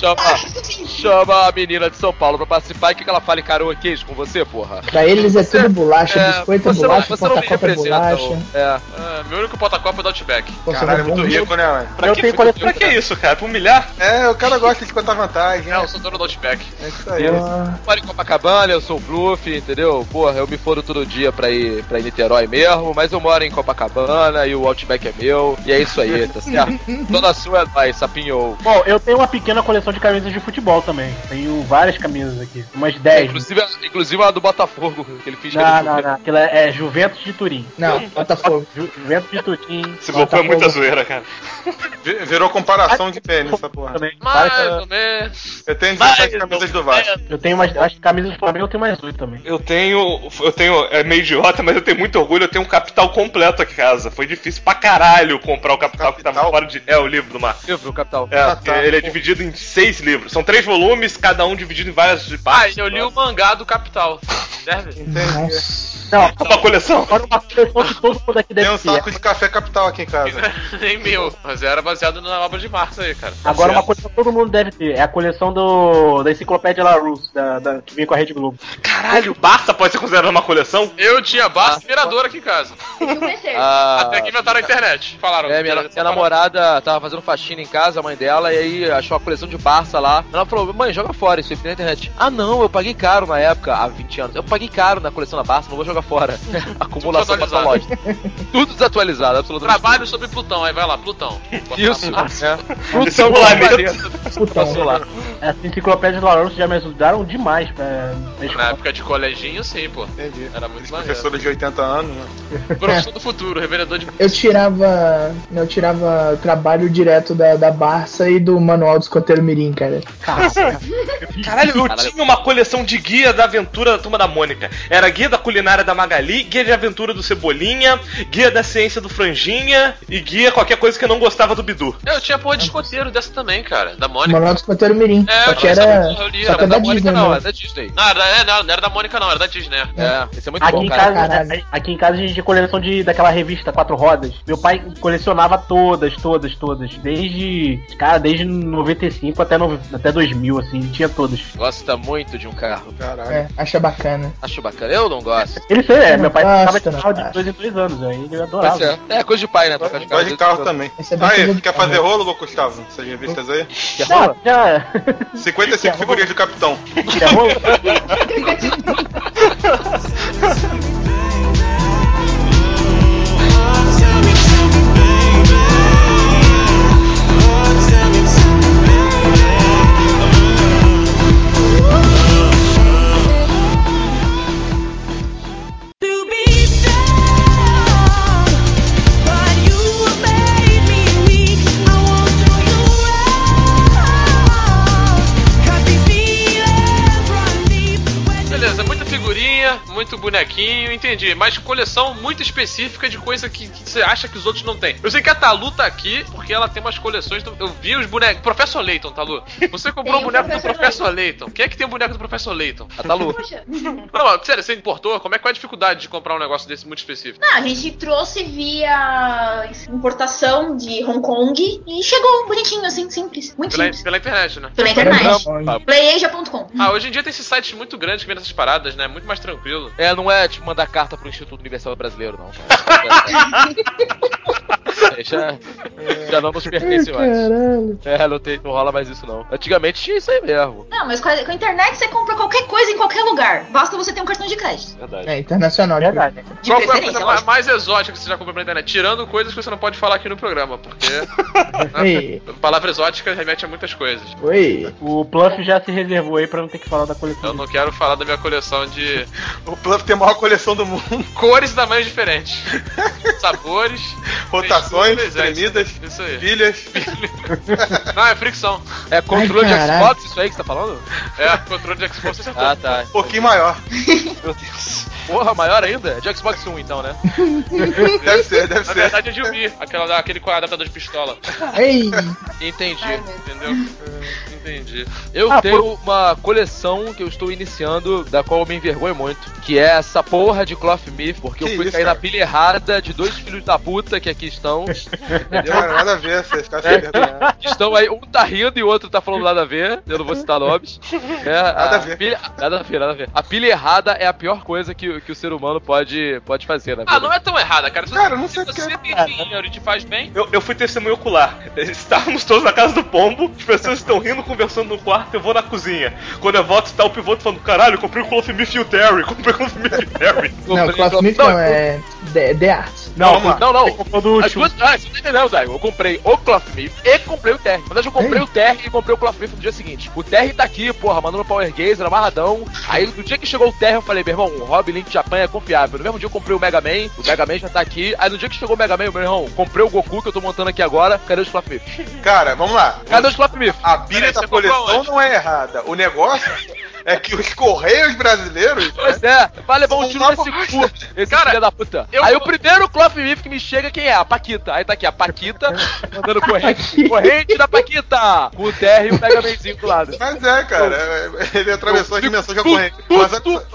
S3: chama a menina de São Paulo pra participar e que ela fale karaokês com você, porra?
S5: Pra eles é tudo bolacha, biscoito é
S3: você não-
S5: bolacha,
S3: você não me
S5: porta-copo é
S3: representa.
S5: bolacha.
S2: Ah, meu único porta-copo é do Outback.
S5: Pô, você
S4: Caralho, é
S5: vai
S4: muito
S5: bom.
S4: rico, né, mano?
S6: Pra
S8: Eu
S6: que,
S8: tenho
S6: pra
S8: coleção-
S6: que isso, cara? Pra humilhar?
S4: É, o cara gosta de contar vantagem.
S2: É,
S4: né?
S2: eu sou dono do Outback.
S4: É isso aí.
S5: Pô,
S3: Eu moro em Copacabana, eu sou o Bluff, entendeu? Porra, eu me fodo todo dia pra ir Niterói mesmo, mas eu moro em Copacabana e o Outback é meu, e é isso aí, tá certo? Toda sua é nóis, sapinhou.
S8: Bom, eu tenho uma pequena coleção de camisas de futebol também. Tenho várias camisas aqui. Umas 10.
S3: Inclusive a do Botafogo, que ele finge que
S8: Não,
S3: ele
S8: não, não. Aquilo é Juventus de Turim.
S5: Não, Botafogo.
S8: Juventus de Turim.
S6: Esse Goku é muita
S5: Botafogo.
S6: zoeira, cara.
S4: Virou comparação de pênis, essa porra.
S8: Também.
S2: Mais
S8: Várias-
S2: ou menos.
S4: Eu tenho 17 camisas do Vasco.
S8: Eu tenho umas. As camisas do Flamengo eu tenho mais 8 também.
S6: Eu tenho. É meio idiota, mas eu tenho muito orgulho. Eu tenho um Capital completo aqui em casa. Foi difícil pra caralho comprar o Capital que tava
S4: Capital?
S6: fora de. É, o livro do mar.
S3: Livro, Capital.
S6: É,
S4: Ah, tá.
S6: ele é dividido em 6 livros. São 3 volumes, cada um dividido em várias
S2: Ah,
S6: partes.
S2: eu li o mangá do Capital. Serve?
S5: Nossa.
S8: Não,
S6: Uma coleção.
S8: agora uma coleção que todo mundo aqui
S4: Tem
S8: deve
S4: um
S8: ter.
S4: saco de café capital aqui em casa.
S2: Nem meu, mas era baseado na obra de Marx aí, cara.
S8: Agora uma
S6: certo.
S8: coleção que todo mundo deve ter. É a coleção da Enciclopédia Larousse, que vem com a Rede Globo.
S6: Caralho, Barça pode ser considerado uma coleção?
S2: Eu tinha barça mirador aqui em casa.
S1: Tem que conhecer.
S2: Até que inventaram a internet. Falaram.
S3: Minha namorada tava fazendo faxina em casa, a mãe dela, e aí achou a coleção de Barça lá. Ela falou, mãe, joga fora isso aí na internet. Ah não, eu paguei caro na época, há 20 anos. Eu paguei caro na coleção da Barça, não vou jogar fora. Acumulação
S2: Tudo
S3: patológica. Tudo desatualizado, absolutamente.
S2: Trabalho sobre Plutão, aí vai lá, Plutão.
S3: Isso,
S6: Esse é o planeta.
S3: Passou lá.
S8: Essa Enciclopédia Larousse já me ajudaram demais pra
S2: Na
S8: escola.
S2: época de coleginho, sim, pô.
S4: Entendi.
S2: Era muito
S4: Esse
S2: maneiro.
S4: professor de 80 anos, né?
S2: Professor do futuro, revendedor de.
S5: Eu tirava trabalho direto da Barça e do Manual do Escoteiro Mirim, cara.
S6: Caralho, eu tinha uma coleção de guia da aventura da Turma da Mônica. Era guia da culinária da Magali, guia de aventura do Cebolinha, guia da ciência do Franjinha e guia qualquer coisa que eu não gostava do Bidu.
S2: Eu tinha porra de escoteiro dessa também, cara. Da Mônica.
S5: Manual do Escoteiro Mirim.
S2: É,
S5: Só que
S2: eu
S5: era.
S2: li,
S5: Só
S2: era
S5: que é
S2: da
S5: da
S3: Mônica
S5: Disney,
S3: não,
S5: né?
S3: é da Disney.
S2: Não era da Mônica, não, era da Disney.
S3: Esse é muito
S8: Aqui
S3: bom,
S8: em,
S3: cara.
S8: casa,
S5: caralho.
S8: aqui em casa a gente tinha coleção daquela revista Quatro Rodas. Meu pai colecionava todas. Desde 95 até 2000, assim, tinha todas.
S3: Gosta muito de um carro.
S4: Caralho.
S5: É, acha bacana.
S3: Acho bacana. Eu não gosto.
S8: Ele fez,
S5: Eu não
S8: meu pai
S5: gosto,
S8: tava de
S5: não
S8: carro de
S5: gosto.
S8: 2 em 2 anos, aí ele adorava.
S3: Mas é coisa de pai, né? Trocar de carro.
S4: Gosto de carro também.
S5: Esse é bem
S4: Aí,
S5: coisa
S4: quer
S5: de
S4: fazer
S5: carro.
S4: rolo, Gustavo? Essas revistas aí?
S3: Quer
S8: Já,
S3: rola?
S8: já.
S4: 55 figurinhas do capitão.
S8: Já rolou?
S7: To be strong, but you made me weak. I won't show you wrong, 'cause these feelings run deep.
S2: Beleza, muita figurinha, muito bonequinho, entendi. Mas coleção muito específica de coisa que você acha que os outros não têm. Eu sei que a Talu tá aqui porque ela tem umas coleções. Eu vi os bonecos. Professor Layton, Talu. Você comprou
S1: Tem
S2: o
S1: o
S2: boneco do
S1: Professor
S2: Professor Layton. Quem é que tem o boneco do Professor Layton?
S3: A Talu.
S1: Poxa.
S2: Não, sério, você importou? Qual é a dificuldade de comprar um negócio desse muito específico?
S1: Não, a gente trouxe via importação de Hong Kong e chegou bonitinho, assim, simples. Muito simples.
S2: Pela internet, né?
S1: Pela internet.
S5: Não,
S1: Playasia.com.
S2: Ah, hoje em dia tem esses sites muito grandes que vendem essas paradas, né? Muito mais tranquilo.
S3: Não é tipo mandar carta pro Instituto Universal Brasileiro, não, cara. Já não nos pertence mais. Não rola mais isso não. Antigamente tinha isso aí mesmo.
S1: Não, mas com a internet você compra qualquer coisa em qualquer lugar. Basta você ter um cartão de crédito.
S6: Verdade.
S5: É internacional,
S8: Verdade.
S1: De
S2: Qual foi a
S1: preferência,
S2: coisa
S1: lógico.
S2: mais exótica que você já comprou na internet? Tirando coisas que você não pode falar aqui no programa, porque
S5: Ei,
S2: a palavra exótica remete a muitas coisas.
S5: oi.
S8: O Pluff já se reservou aí pra não ter que falar da coleção.
S2: Eu não quero falar da minha coleção de
S4: O Pluff tem a maior coleção do mundo.
S2: cores e tamanhos diferentes. Sabores,
S4: Rotações,
S2: texturas,
S4: tremidas,
S2: isso aí.
S4: pilhas.
S2: Não, é fricção.
S3: É controle
S5: Ai,
S3: de
S5: caralho.
S3: Xbox isso aí que você tá falando?
S2: É, controle de Xbox você acertou.
S3: Ah, tá.
S4: Um pouquinho maior.
S3: Meu Deus. Porra, maior ainda? É de Xbox One então, né?
S4: Deve ser, deve
S2: Na
S4: ser.
S2: verdade é de Wii, aquele com adaptador de pistola.
S5: Ei,
S3: Entendi.
S1: Ai, meu Deus.
S2: Entendeu? Entendi.
S3: Eu tenho uma coleção que eu estou iniciando, da qual eu me envergonho muito, que é essa porra de Cloth Myth, porque
S4: Que
S3: eu fui
S4: isso,
S3: cair
S4: cara?
S3: na pilha errada de dois filhos da puta que aqui estão, entendeu?
S4: Cara, nada a ver, você ficar sem vergonha.
S3: Estão aí, um tá rindo e o outro tá falando nada a ver, eu não vou citar nomes.
S4: Nada a ver.
S3: Nada a ver. A pilha errada é a pior coisa que o ser humano pode fazer na vida.
S2: Ah, não é tão errada, cara. Se
S4: Cara, não sei
S2: se você
S4: porque-
S2: tem dinheiro e te faz bem.
S6: Eu fui testemunho ocular. Estávamos todos na casa do pombo, as pessoas estão rindo, conversando no quarto, eu vou na cozinha. Quando eu volto, tá o pivote falando, caralho, eu comprei o Cloth Myth e o Terry, comprei o Cloth Myth e o Terry.
S5: não, Cloth Myth não, é The Arts.
S8: Não,
S4: Vamos lá.
S3: Não.
S8: Você comprou do
S3: As
S8: Chu.
S3: duas. Ah, você tá entendendo, Daigo? Eu comprei o Cloth Myth e comprei o Terry. Na verdade, eu comprei o Terry e comprei o Cloth Myth no dia seguinte. O Terry tá aqui, porra, mandando Power Gazer, amarradão. Aí, no dia que chegou o Terry, eu falei, meu irmão, o Rob Link Japan é confiável. No mesmo dia eu comprei o Mega Man já tá aqui. Aí, no dia que chegou o Mega Man, meu irmão, comprei o Goku que eu tô montando aqui agora. Cadê os Cloth Myth?
S4: Cara, vamos lá.
S3: Cadê os Cloth Myth?
S4: A pilha
S2: Peraí,
S4: da
S2: você comprou
S4: coleção
S2: onde?
S4: não é errada. O negócio é que os Correios brasileiros.
S3: Pois é, vai levar um tiro
S4: Uma
S3: nesse
S4: bosta.
S3: cu, esse
S2: Cara,
S3: filho da puta.
S2: eu
S3: Aí
S2: vou-
S3: o primeiro Cloth Myth que me chega, quem é? A Paquita. Aí tá aqui, a Paquita, mandando corrente da Paquita, com o Terry e o Mega Manzinho do lado.
S4: Mas é, cara, ele atravessou as dimensões da corrente. Mas,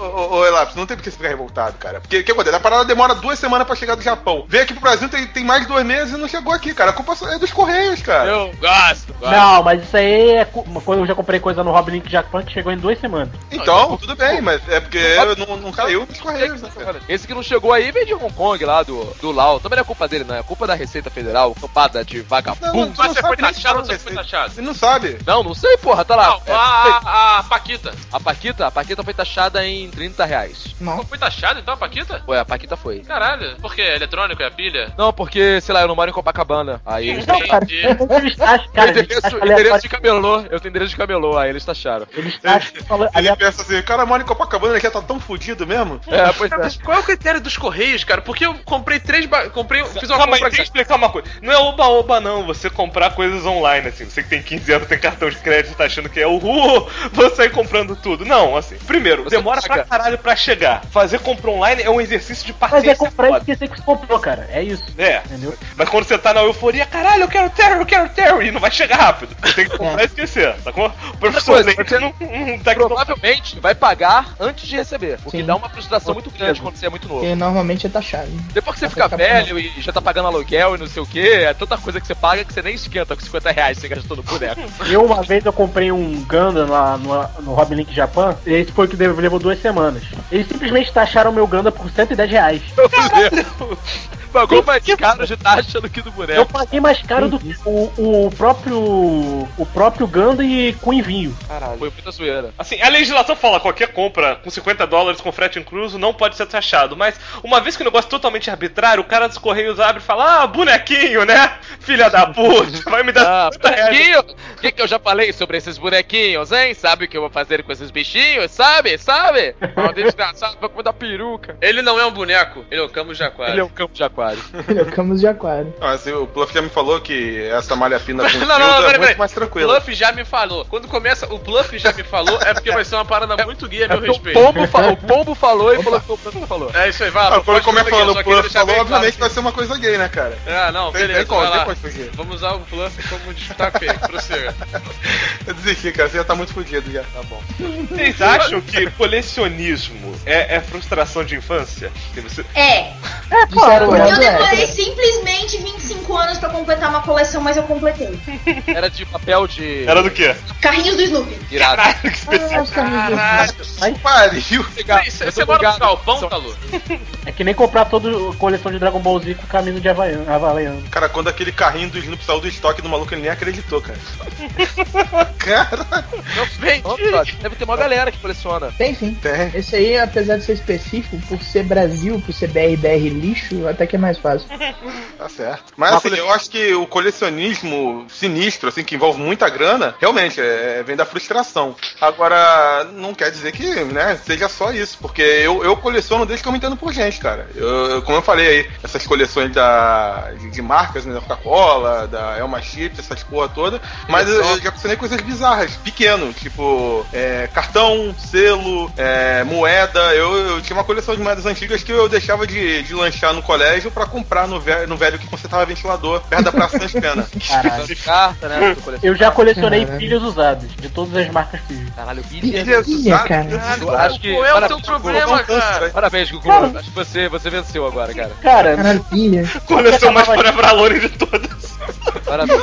S4: ô Elapis, não tem por que você ficar revoltado, cara. Porque o que acontece? A parada demora 2 semanas pra chegar do Japão. Veio aqui pro Brasil, tem mais de 2 meses e não chegou aqui, cara. A culpa é dos Correios, cara.
S3: Eu gosto.
S8: Não, mas isso aí é uma coisa. Eu já comprei coisa no Rob Link Japan que chegou em 2 semanas.
S4: Então, tudo bem, mas é porque não caiu nos Correios, né, cara?
S3: Esse que não chegou aí veio de Hong Kong, lá do Lau. Também não é culpa dele, não. É culpa da Receita Federal, culpada de vagabundo.
S2: Mas você foi
S4: nem
S2: taxado ou
S4: se
S2: você foi taxado?
S4: Você não sabe.
S3: Não sei, porra, tá lá.
S2: Não, a Paquita.
S3: A Paquita foi taxada em R$30.
S2: Não foi taxado então a Paquita?
S3: Ué, a Paquita foi.
S2: Caralho. Por quê? É eletrônico? É a pilha?
S3: Não, porque, sei lá, eu não moro em Copacabana. Aí eles
S8: Não, cara,
S2: Entendi.
S8: eles taxam, cara, eles taxam
S3: endereço de camelô. Eu tenho endereço de camelô, aí eles taxaram.
S8: Eles taxam
S4: Ele pensa assim, o cara mora em Copacabana, ele aqui tá tão fudido mesmo?
S3: É, pois é.
S2: Mas qual é o critério dos Correios, cara? Porque eu comprei fiz uma
S6: Calma aí,
S2: compra.
S6: tem que explicar uma coisa. Não é oba-oba, não. Você comprar coisas online, assim. Você que tem 15 anos, tem cartão de crédito, tá achando que é vou sair comprando tudo. Não, assim. Primeiro,
S3: Você
S6: demora
S3: paga.
S6: pra caralho pra chegar. Fazer compra online é um exercício de
S8: Mas
S6: paciência.
S8: é comprar e
S6: foda.
S8: esquecer que você comprou, cara. É isso.
S6: É.
S8: Entendeu?
S6: Mas quando você tá na euforia, caralho, eu quero Terry, e não vai chegar rápido. Você tem que comprar e esquecer, sacou? O professor
S3: coisa,
S6: Leite
S3: você
S6: não tá aqui.
S3: Provavelmente vai pagar antes de receber. O que
S5: Sim.
S3: dá uma frustração muito grande quando você é muito novo.
S5: Porque normalmente é taxado.
S3: Depois que você fica velho e já tá pagando aluguel e não sei o que, é tanta coisa que você paga que você nem esquenta com R$50 que você gastou no boneco.
S8: Uma vez eu comprei um Gundam no Rob Link Japan, e esse foi o que levou 2 semanas. Eles simplesmente taxaram meu Gundam por R$110.
S3: Pagou mais caro de taxa do que do
S8: Eu
S3: boneco.
S8: paguei mais caro do que o próprio Gundam e com envio.
S6: Caralho.
S3: Foi muita zoeira.
S6: Assim, a legislação fala qualquer compra com $50 com frete incluso não pode ser taxado, mas uma vez que o negócio é totalmente arbitrário, o cara dos Correios abre e fala, ah, bonequinho, né? Filha da puta, vai me dar R$50.
S3: Bonequinho? O que eu já falei sobre esses bonequinhos, hein? Sabe o que eu vou fazer com esses bichinhos? Sabe? Ó, desgraçado, vai comer da peruca.
S2: Ele não é um boneco, ele é o Camus de Aquário.
S3: Ele é um campo de aquário.
S5: Colocamos de aquário.
S4: Ah, assim, o Pluff já me falou que essa malha fina com
S2: Não,
S4: filtro é
S2: peraí.
S4: muito mais
S2: O
S4: tranquila.
S2: Pluff já me falou. Quando começa o Pluff já me falou, é porque vai ser uma parada muito gay a meu
S3: porque
S2: respeito.
S3: o Pombo falou e falou que o Pombo falou.
S2: É isso aí, vai lá.
S4: Ah, quando começa falando o Pluff falou,
S2: bem
S4: obviamente vai
S2: claro.
S4: ser uma coisa gay, né, cara?
S2: Ah, não,
S4: Tem
S2: beleza,
S4: como,
S2: vai
S4: tem
S2: lá.
S4: como fugir.
S2: Vamos usar o Pluff como destaque aí, prossiga.
S4: Eu desisti, cara, você já tá muito fudido já.
S3: Tá bom.
S6: Vocês acham que colecionismo é frustração de infância?
S1: É.
S5: De certa
S1: Porque
S5: forma,
S1: Eu demorei
S5: é.
S1: simplesmente 25 anos pra completar uma coleção, mas eu completei.
S3: Era de papel de...
S6: Era do quê?
S1: Carrinhos do Snoopy.
S3: Irado.
S6: Caralho, que específico.
S5: Os carrinhos
S4: Que pariu.
S2: Você mora no galpão, Talu?
S8: É que nem comprar toda a coleção de Dragon Ball Z com o caminho de Havaiano.
S4: Cara, quando aquele carrinho do Snoopy saiu do estoque do maluco, ele nem acreditou, cara. Cara.
S3: Não, vem. Deve ter uma galera que coleciona.
S5: Tem sim.
S4: Tem.
S5: Esse aí, apesar de ser específico, por ser Brasil, por ser BR lixo, até que é mais fácil.
S4: Tá certo. Mas assim, eu acho que o colecionismo sinistro, assim, que envolve muita grana, realmente vem da frustração. Agora, não quer dizer que, né, seja só isso, porque eu coleciono desde que eu me entendo por gente, cara. Como eu falei aí, essas coleções de marcas, né, da Coca-Cola, da Elma Chips, essas porra toda, mas eu já colecionei coisas bizarras, pequeno, tipo cartão, selo, moeda. Eu tinha uma coleção de moedas antigas que eu deixava de lanchar no colégio pra comprar no velho que consertava ventilador, perto da Praça das Penas.
S8: Caralho.
S3: De carta, né?
S8: Eu já colecionei
S5: Caralho.
S8: pilhas usadas, de todas as marcas pilhas.
S3: Caralho, pilha.
S5: Pilha, cara.
S3: Eu acho que...
S2: Qual é o
S3: Parabéns,
S2: teu
S3: Gugu.
S2: problema, cara?
S3: Parabéns, Gugu. Acho que você venceu agora, cara.
S8: Cara,
S5: Caralho, pilha.
S6: Coleção mais Forever Alone de todas.
S3: Parabéns.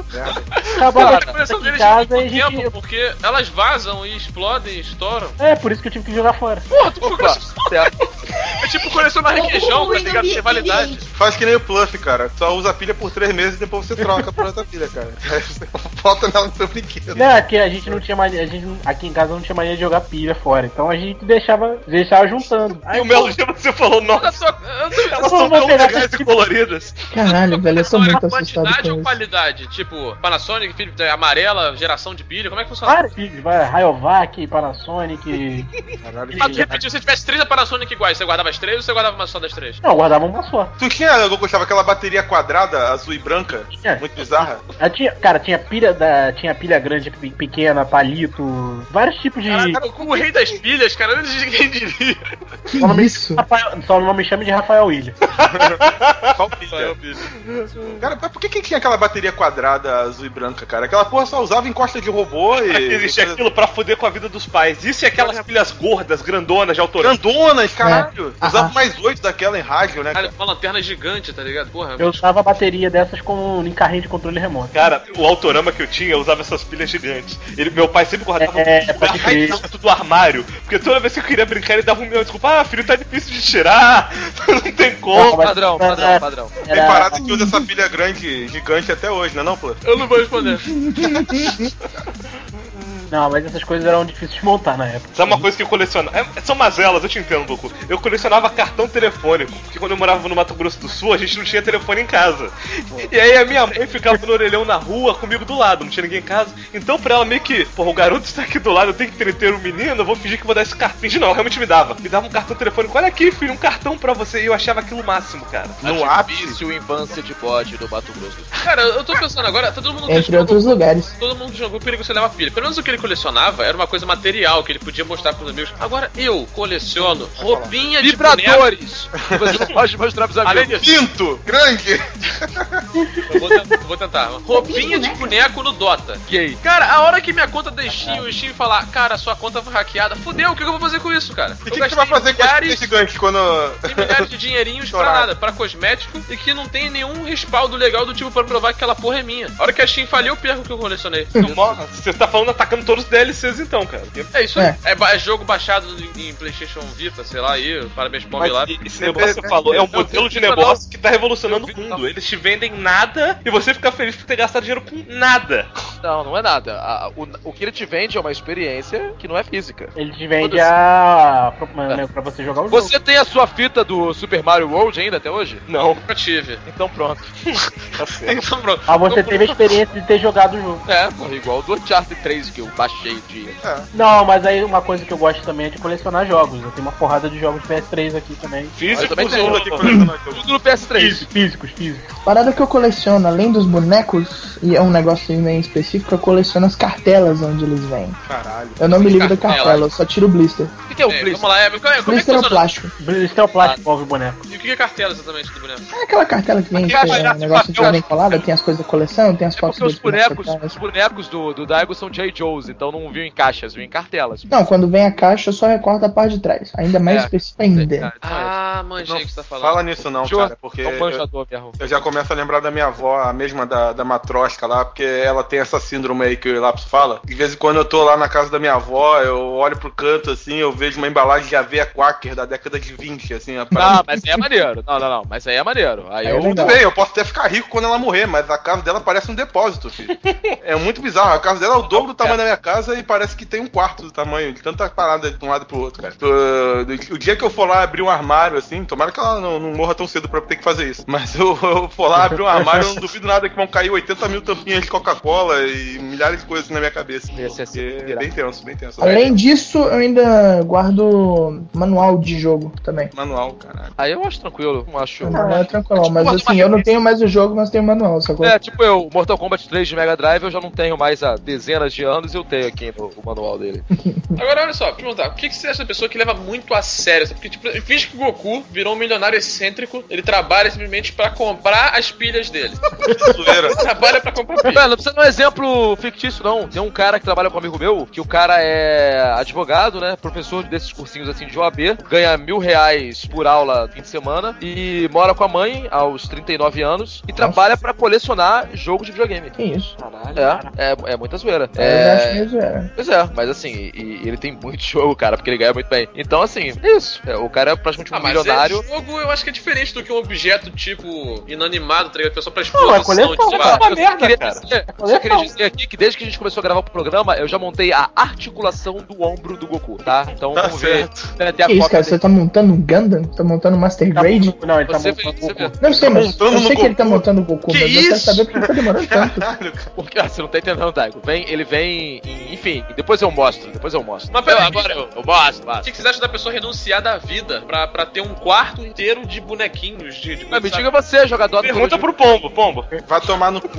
S8: acabava
S2: A coleção
S8: aqui em
S2: deles
S8: casa
S2: de
S8: e a
S2: muito tempo,
S8: gente...
S2: porque elas vazam e explodem, estouram.
S8: É, por isso que eu tive que jogar fora.
S2: Porra, tu foi
S3: Opa, certo.
S2: É tipo colecionar requeijão, tá ligado? Tem validade.
S4: Faz que nem o Pluff, cara. Só usa a pilha por 3 meses e depois você troca por outra pilha, cara. Falta nela no seu brinquedo.
S8: Não, aqui a gente não tinha mania, aqui em casa não tinha mania de jogar pilha fora, então a gente deixava juntando.
S6: E o Melo já você falou, nossa, elas são tão legais e coloridas.
S5: Caralho, velho, eu tô muito
S2: Quantidade
S5: assustado
S2: ou
S5: com isso.
S2: qualidade? Tipo, Panasonic, Philips, amarela, geração de pilha, como é que funciona?
S8: Vários pilhas, vai, Rayovac, Panasonic.
S2: Mas de repente, se você tivesse 3 Panasonic iguais, você guardava as 3 ou você guardava uma só das 3?
S8: Não, eu guardava uma só.
S4: Tu tinha, eu gostava daquela bateria quadrada, azul e branca,
S8: Tinha.
S4: muito bizarra.
S8: Tinha pilha grande, pequena, palito, vários tipos de.
S2: Cara, como o rei das pilhas, cara, antes de ninguém diria.
S5: Que
S8: Só não me-
S5: isso?
S8: Só não me chame de Rafael William.
S4: Qual pilha? Cara, mas por que tinha aquela bateria quadrada, azul e branca, cara? Aquela porra só usava em costa de robô e...
S6: Existe aquilo pra foder com a vida dos pais. Isso e aquelas pilhas gordas, grandonas de autor.
S4: Grandonas, caralho.
S5: É.
S4: Usava mais 8 daquela em rádio, né,
S2: Cara,
S4: cara?
S2: uma lanterna gigante, tá ligado? Porra,
S8: Eu usava a bateria dessas em carrinho de controle remoto.
S6: Cara, o Autorama que eu tinha, eu usava essas pilhas gigantes. Meu pai sempre guardava
S8: pode crer.
S6: dentro do armário. Porque toda vez que eu queria brincar, ele dava um meu desculpa. Ah, filho, tá difícil de tirar. Não tem como.
S3: Padrão.
S4: Tem parada que usa essa pilha grande, gigante até hoje, não é não, pô?
S2: eu não vou responder.
S8: Não, mas essas coisas eram difíceis de montar na época.
S6: Sabe uma coisa que eu colecionava? São mazelas, eu te entendo, Goku. Eu colecionava cartão telefônico. Porque quando eu morava no Mato Grosso do Sul, a gente não tinha telefone em casa. E aí a minha mãe ficava no orelhão na rua comigo do lado, não tinha ninguém em casa. Então pra ela meio que, porra, o garoto está aqui do lado, eu tenho que entreter o menino, eu vou fingir que vou dar esse cartão. Fingir não, realmente me dava. Me dava um cartão telefônico. Olha aqui, filho, um cartão pra você. E eu achava aquilo o máximo, cara.
S4: No
S3: A
S4: ápice.
S3: difícil infância de bode do Mato Grosso.
S2: Cara, eu tô pensando agora, todo mundo
S5: Entre outros lugares.
S2: Todo mundo jogou o perigo você leva pilha. Pelo menos o que ele colecionava era uma coisa material que ele podia mostrar pros amigos. Agora eu coleciono roupinha de boneco.
S3: Vibradores! Que você não pode mostrar pros
S2: Além
S3: amigos.
S2: disso,
S4: Pinto, grande.
S2: eu vou tentar. Roupinha de boneco no Dota.
S3: Gay.
S2: Cara, a hora que minha conta der Steam, o Steam falar, cara, sua conta foi hackeada, fudeu, o que eu vou fazer com isso, cara?
S4: E o que você vai fazer com esse gigante quando...
S2: Tem milhares de dinheirinhos pra
S4: Estourado.
S2: nada, pra cosmético, e que não tem nenhum respaldo legal do tipo pra provar que aquela porra é minha. A hora que a Steam falhou, eu perco o que eu colecionei.
S6: Você tá falando atacando todos os DLCs então, cara.
S2: É isso aí. É jogo baixado em PlayStation Vita, sei lá, aí, parabéns pro
S6: Mas
S2: lá.
S6: esse negócio que você falou é um modelo de negócio que tá revolucionando o mundo. Eles te vendem nada e você fica feliz por ter gastado dinheiro com nada.
S3: Não é nada. O que ele te vende é uma experiência que não é física.
S8: Ele te vende pra você jogar o jogo.
S3: Você tem a sua fita do Super Mario World ainda até hoje?
S6: Não.
S2: Eu tive.
S3: Então pronto.
S6: Tá certo.
S2: Então pronto.
S8: Ah, você teve a experiência de ter jogado o jogo.
S3: Porra, igual o do Uncharted 3 que eu baixei o dia.
S8: Não, mas aí uma coisa que eu gosto também é de colecionar jogos. Eu tenho uma porrada de jogos de PS3 aqui também.
S6: Físico,
S3: Eu também
S6: usou
S3: tenho.
S6: aqui colecionando jogo.
S3: Tudo no PS3.
S8: Físicos.
S5: Parada que eu coleciono, além dos bonecos, e é um negócio meio específico, eu coleciono as cartelas onde eles vêm.
S4: Caralho.
S5: Eu não me livro da
S2: Cartela?
S5: cartela, eu só tiro o blister.
S3: O que é o
S2: Vamos
S3: Blister?
S2: lá, como é que
S5: Blister é o
S2: funciona?
S5: plástico.
S8: Isso é o plástico que envolve o boneco.
S2: E o que é cartela exatamente do boneco?
S5: É aquela cartela que vem, que é um negócio de ordem colada, tem as coisas da coleção, tem as
S3: É
S5: fotos
S3: porque os
S5: bonecos
S3: bonecos do Daigo são J. Joes, então não vinham em caixas, vinham em cartelas.
S5: Não, quando vem a caixa, eu só recorto a parte de trás. Ainda mais
S3: É.
S5: específico ainda.
S3: Então é isso.
S2: manjei o que você tá falando.
S4: Fala nisso não, cara, porque
S3: É um manjador mesmo.
S4: eu já começo a lembrar da minha avó, a mesma da Matrosca lá, porque ela tem essa síndrome aí que o Lapso fala. De vez em quando eu tô lá na casa da minha avó, eu olho pro canto assim, eu vejo uma embalagem de aveia Quaker da década de 20, assim.
S3: Não, mas aí é maneiro. Não, mas aí é maneiro. Aí eu...
S4: Tudo bem, eu posso até ficar rico quando ela morrer, mas a casa dela parece um depósito, filho. É muito bizarro. A casa dela é o dobro do tamanho da minha casa e parece que tem um quarto do tamanho, de tanta parada de um lado pro outro, cara. O dia que eu for lá abrir um armário, assim, tomara que ela não morra tão cedo pra ter que fazer isso. Mas eu for lá abrir um armário, eu não duvido nada que vão cair 80 mil tampinhas de Coca-Cola e milhares de coisas na minha cabeça. É bem tenso, bem tenso.
S5: Além disso, eu ainda guardo manual de jogo também.
S4: Manual, caralho.
S3: Aí eu acho tranquilo, não acho.
S5: Não é tranquilo, mas assim, eu não tenho mais o jogo, mas tenho o manual, sacou?
S3: É, tipo eu, Mortal Kombat 3 de Mega Drive eu já não tenho mais há dezenas de anos e eu tenho aqui o manual dele.
S2: Agora, olha só, deixa eu perguntar, o que você acha da pessoa que leva muito a sério? Porque, tipo, finge que o Goku virou um milionário excêntrico, ele trabalha simplesmente pra comprar as pilhas dele. Ele trabalha pra comprar pilhas.
S3: Não precisa de um exemplo fictício, não. Tem um cara que trabalha com um amigo meu, que o cara é advogado, né? Professor desses cursinhos assim de OAB, ganha R$1.000 por aula no fim de semana e mora com a mãe aos 39 anos e trabalha pra colecionar jogos de videogame.
S5: Que isso?
S3: É muita zoeira.
S5: Eu acho meio zoeira.
S3: Pois é, mas assim, e ele tem muito jogo, cara, porque ele ganha muito bem. Então, assim, é isso. O cara é praticamente um milionário.
S2: Mas jogo eu acho que é diferente do que um objeto, tipo, inanimado, tá ligado? Pessoal pra
S8: Não, é
S2: exposição.
S8: coleção,
S2: Tipo,
S8: uma merda, cara.
S3: Eu só queria dizer aqui que desde que a gente começou a gravar o programa, eu já montei a articulação do ombro do Goku, tá? Então vamos ver. Tem a
S5: Que isso,
S3: cópia
S5: cara? Você tá montando um Gundam? Tá montando um Master Grade?
S8: Não, ele tá
S3: Você
S8: montando
S3: vê.
S8: o Goku.
S5: Não sei, mas
S4: montando
S5: eu
S4: no
S5: sei que ele tá
S4: Goku.
S5: montando o Goku,
S2: Que
S5: mas eu quero
S2: isso?
S5: saber por que tá demorando tanto.
S3: Porque você não tá entendendo, Daigo. Ele vem, enfim, depois eu mostro.
S2: Mas pera,
S3: Agora eu mostro.
S2: o que vocês acham da pessoa renunciar da vida pra ter um quarto inteiro de bonequinhos? De
S3: Não, me diga você, jogador.
S6: Pergunta pro Pombo.
S4: Vai tomar no cu.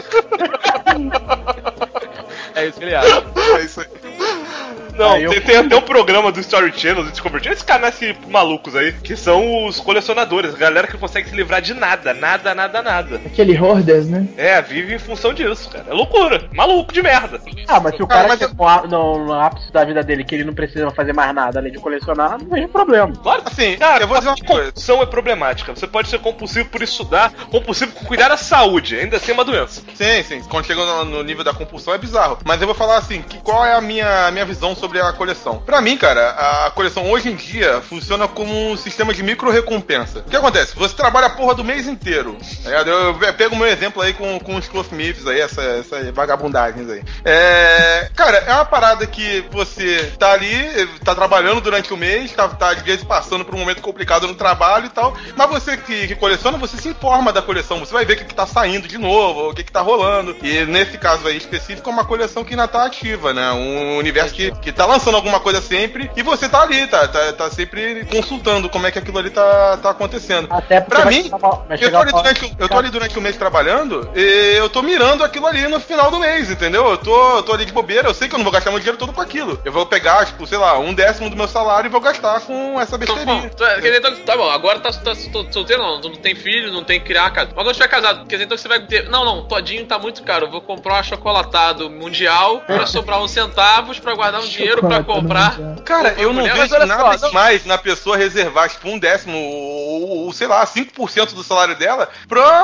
S3: É isso que ele acha.
S4: É isso aí.
S6: Não, tem até um programa do Story Channel, do Discovery Channel, esses canais malucos aí, que são os colecionadores, a galera que consegue se livrar de nada.
S5: Aquele Hoarders, né?
S6: É, vive em função disso, cara. É loucura. Maluco de merda.
S8: Ah, mas se o cara
S4: mas
S8: chegou no ápice da vida dele que ele não precisa fazer mais nada além de colecionar, não vejo problema.
S6: Claro que
S4: Assim,
S6: cara,
S4: eu vou dizer uma coisa.
S6: compulsão é problemática. Você pode ser compulsivo por estudar, compulsivo por cuidar da saúde, ainda assim é uma doença.
S4: Sim. Quando chega no nível da compulsão é bizarro. Mas eu vou falar assim, qual é a minha visão sobre a coleção. Pra mim, cara, a coleção hoje em dia funciona como um sistema de micro-recompensa. O que acontece? Você trabalha a porra do mês inteiro. Tá ligado? Eu pego o meu exemplo aí com os Cloth Myths aí, essa vagabundagens aí. Cara, é uma parada que você tá ali, tá trabalhando durante o mês, tá às vezes passando por um momento complicado no trabalho e tal, mas você que coleciona, você se informa da coleção, você vai ver o que tá saindo de novo, o que tá rolando. E nesse caso aí específico é uma coleção que ainda tá ativa, né? Um universo que tá lançando alguma coisa sempre e você tá ali, tá sempre consultando como é que aquilo ali tá acontecendo.
S8: Até porque
S4: pra mim, eu tô ali durante o mês trabalhando e eu tô mirando aquilo ali no final do mês, entendeu? Eu tô ali de bobeira, eu sei que eu não vou gastar meu dinheiro todo com aquilo. Eu vou pegar, tipo, sei lá, 1/10 do meu salário e vou gastar com essa besteirinha.
S2: Tá bom, agora tá solteiro não tem filho, não tem que criar casa. Mas quando estiver casado, quer dizer, então você vai ter... Não, todinho tá muito caro, eu vou comprar um achocolatado mundial pra sobrar uns centavos pra guardar um dinheiro pra comprar.
S4: Cara, eu não vejo
S3: olha
S4: nada
S3: só,
S4: demais na pessoa reservar, tipo, 1/10 ou sei lá, 5% do salário dela pra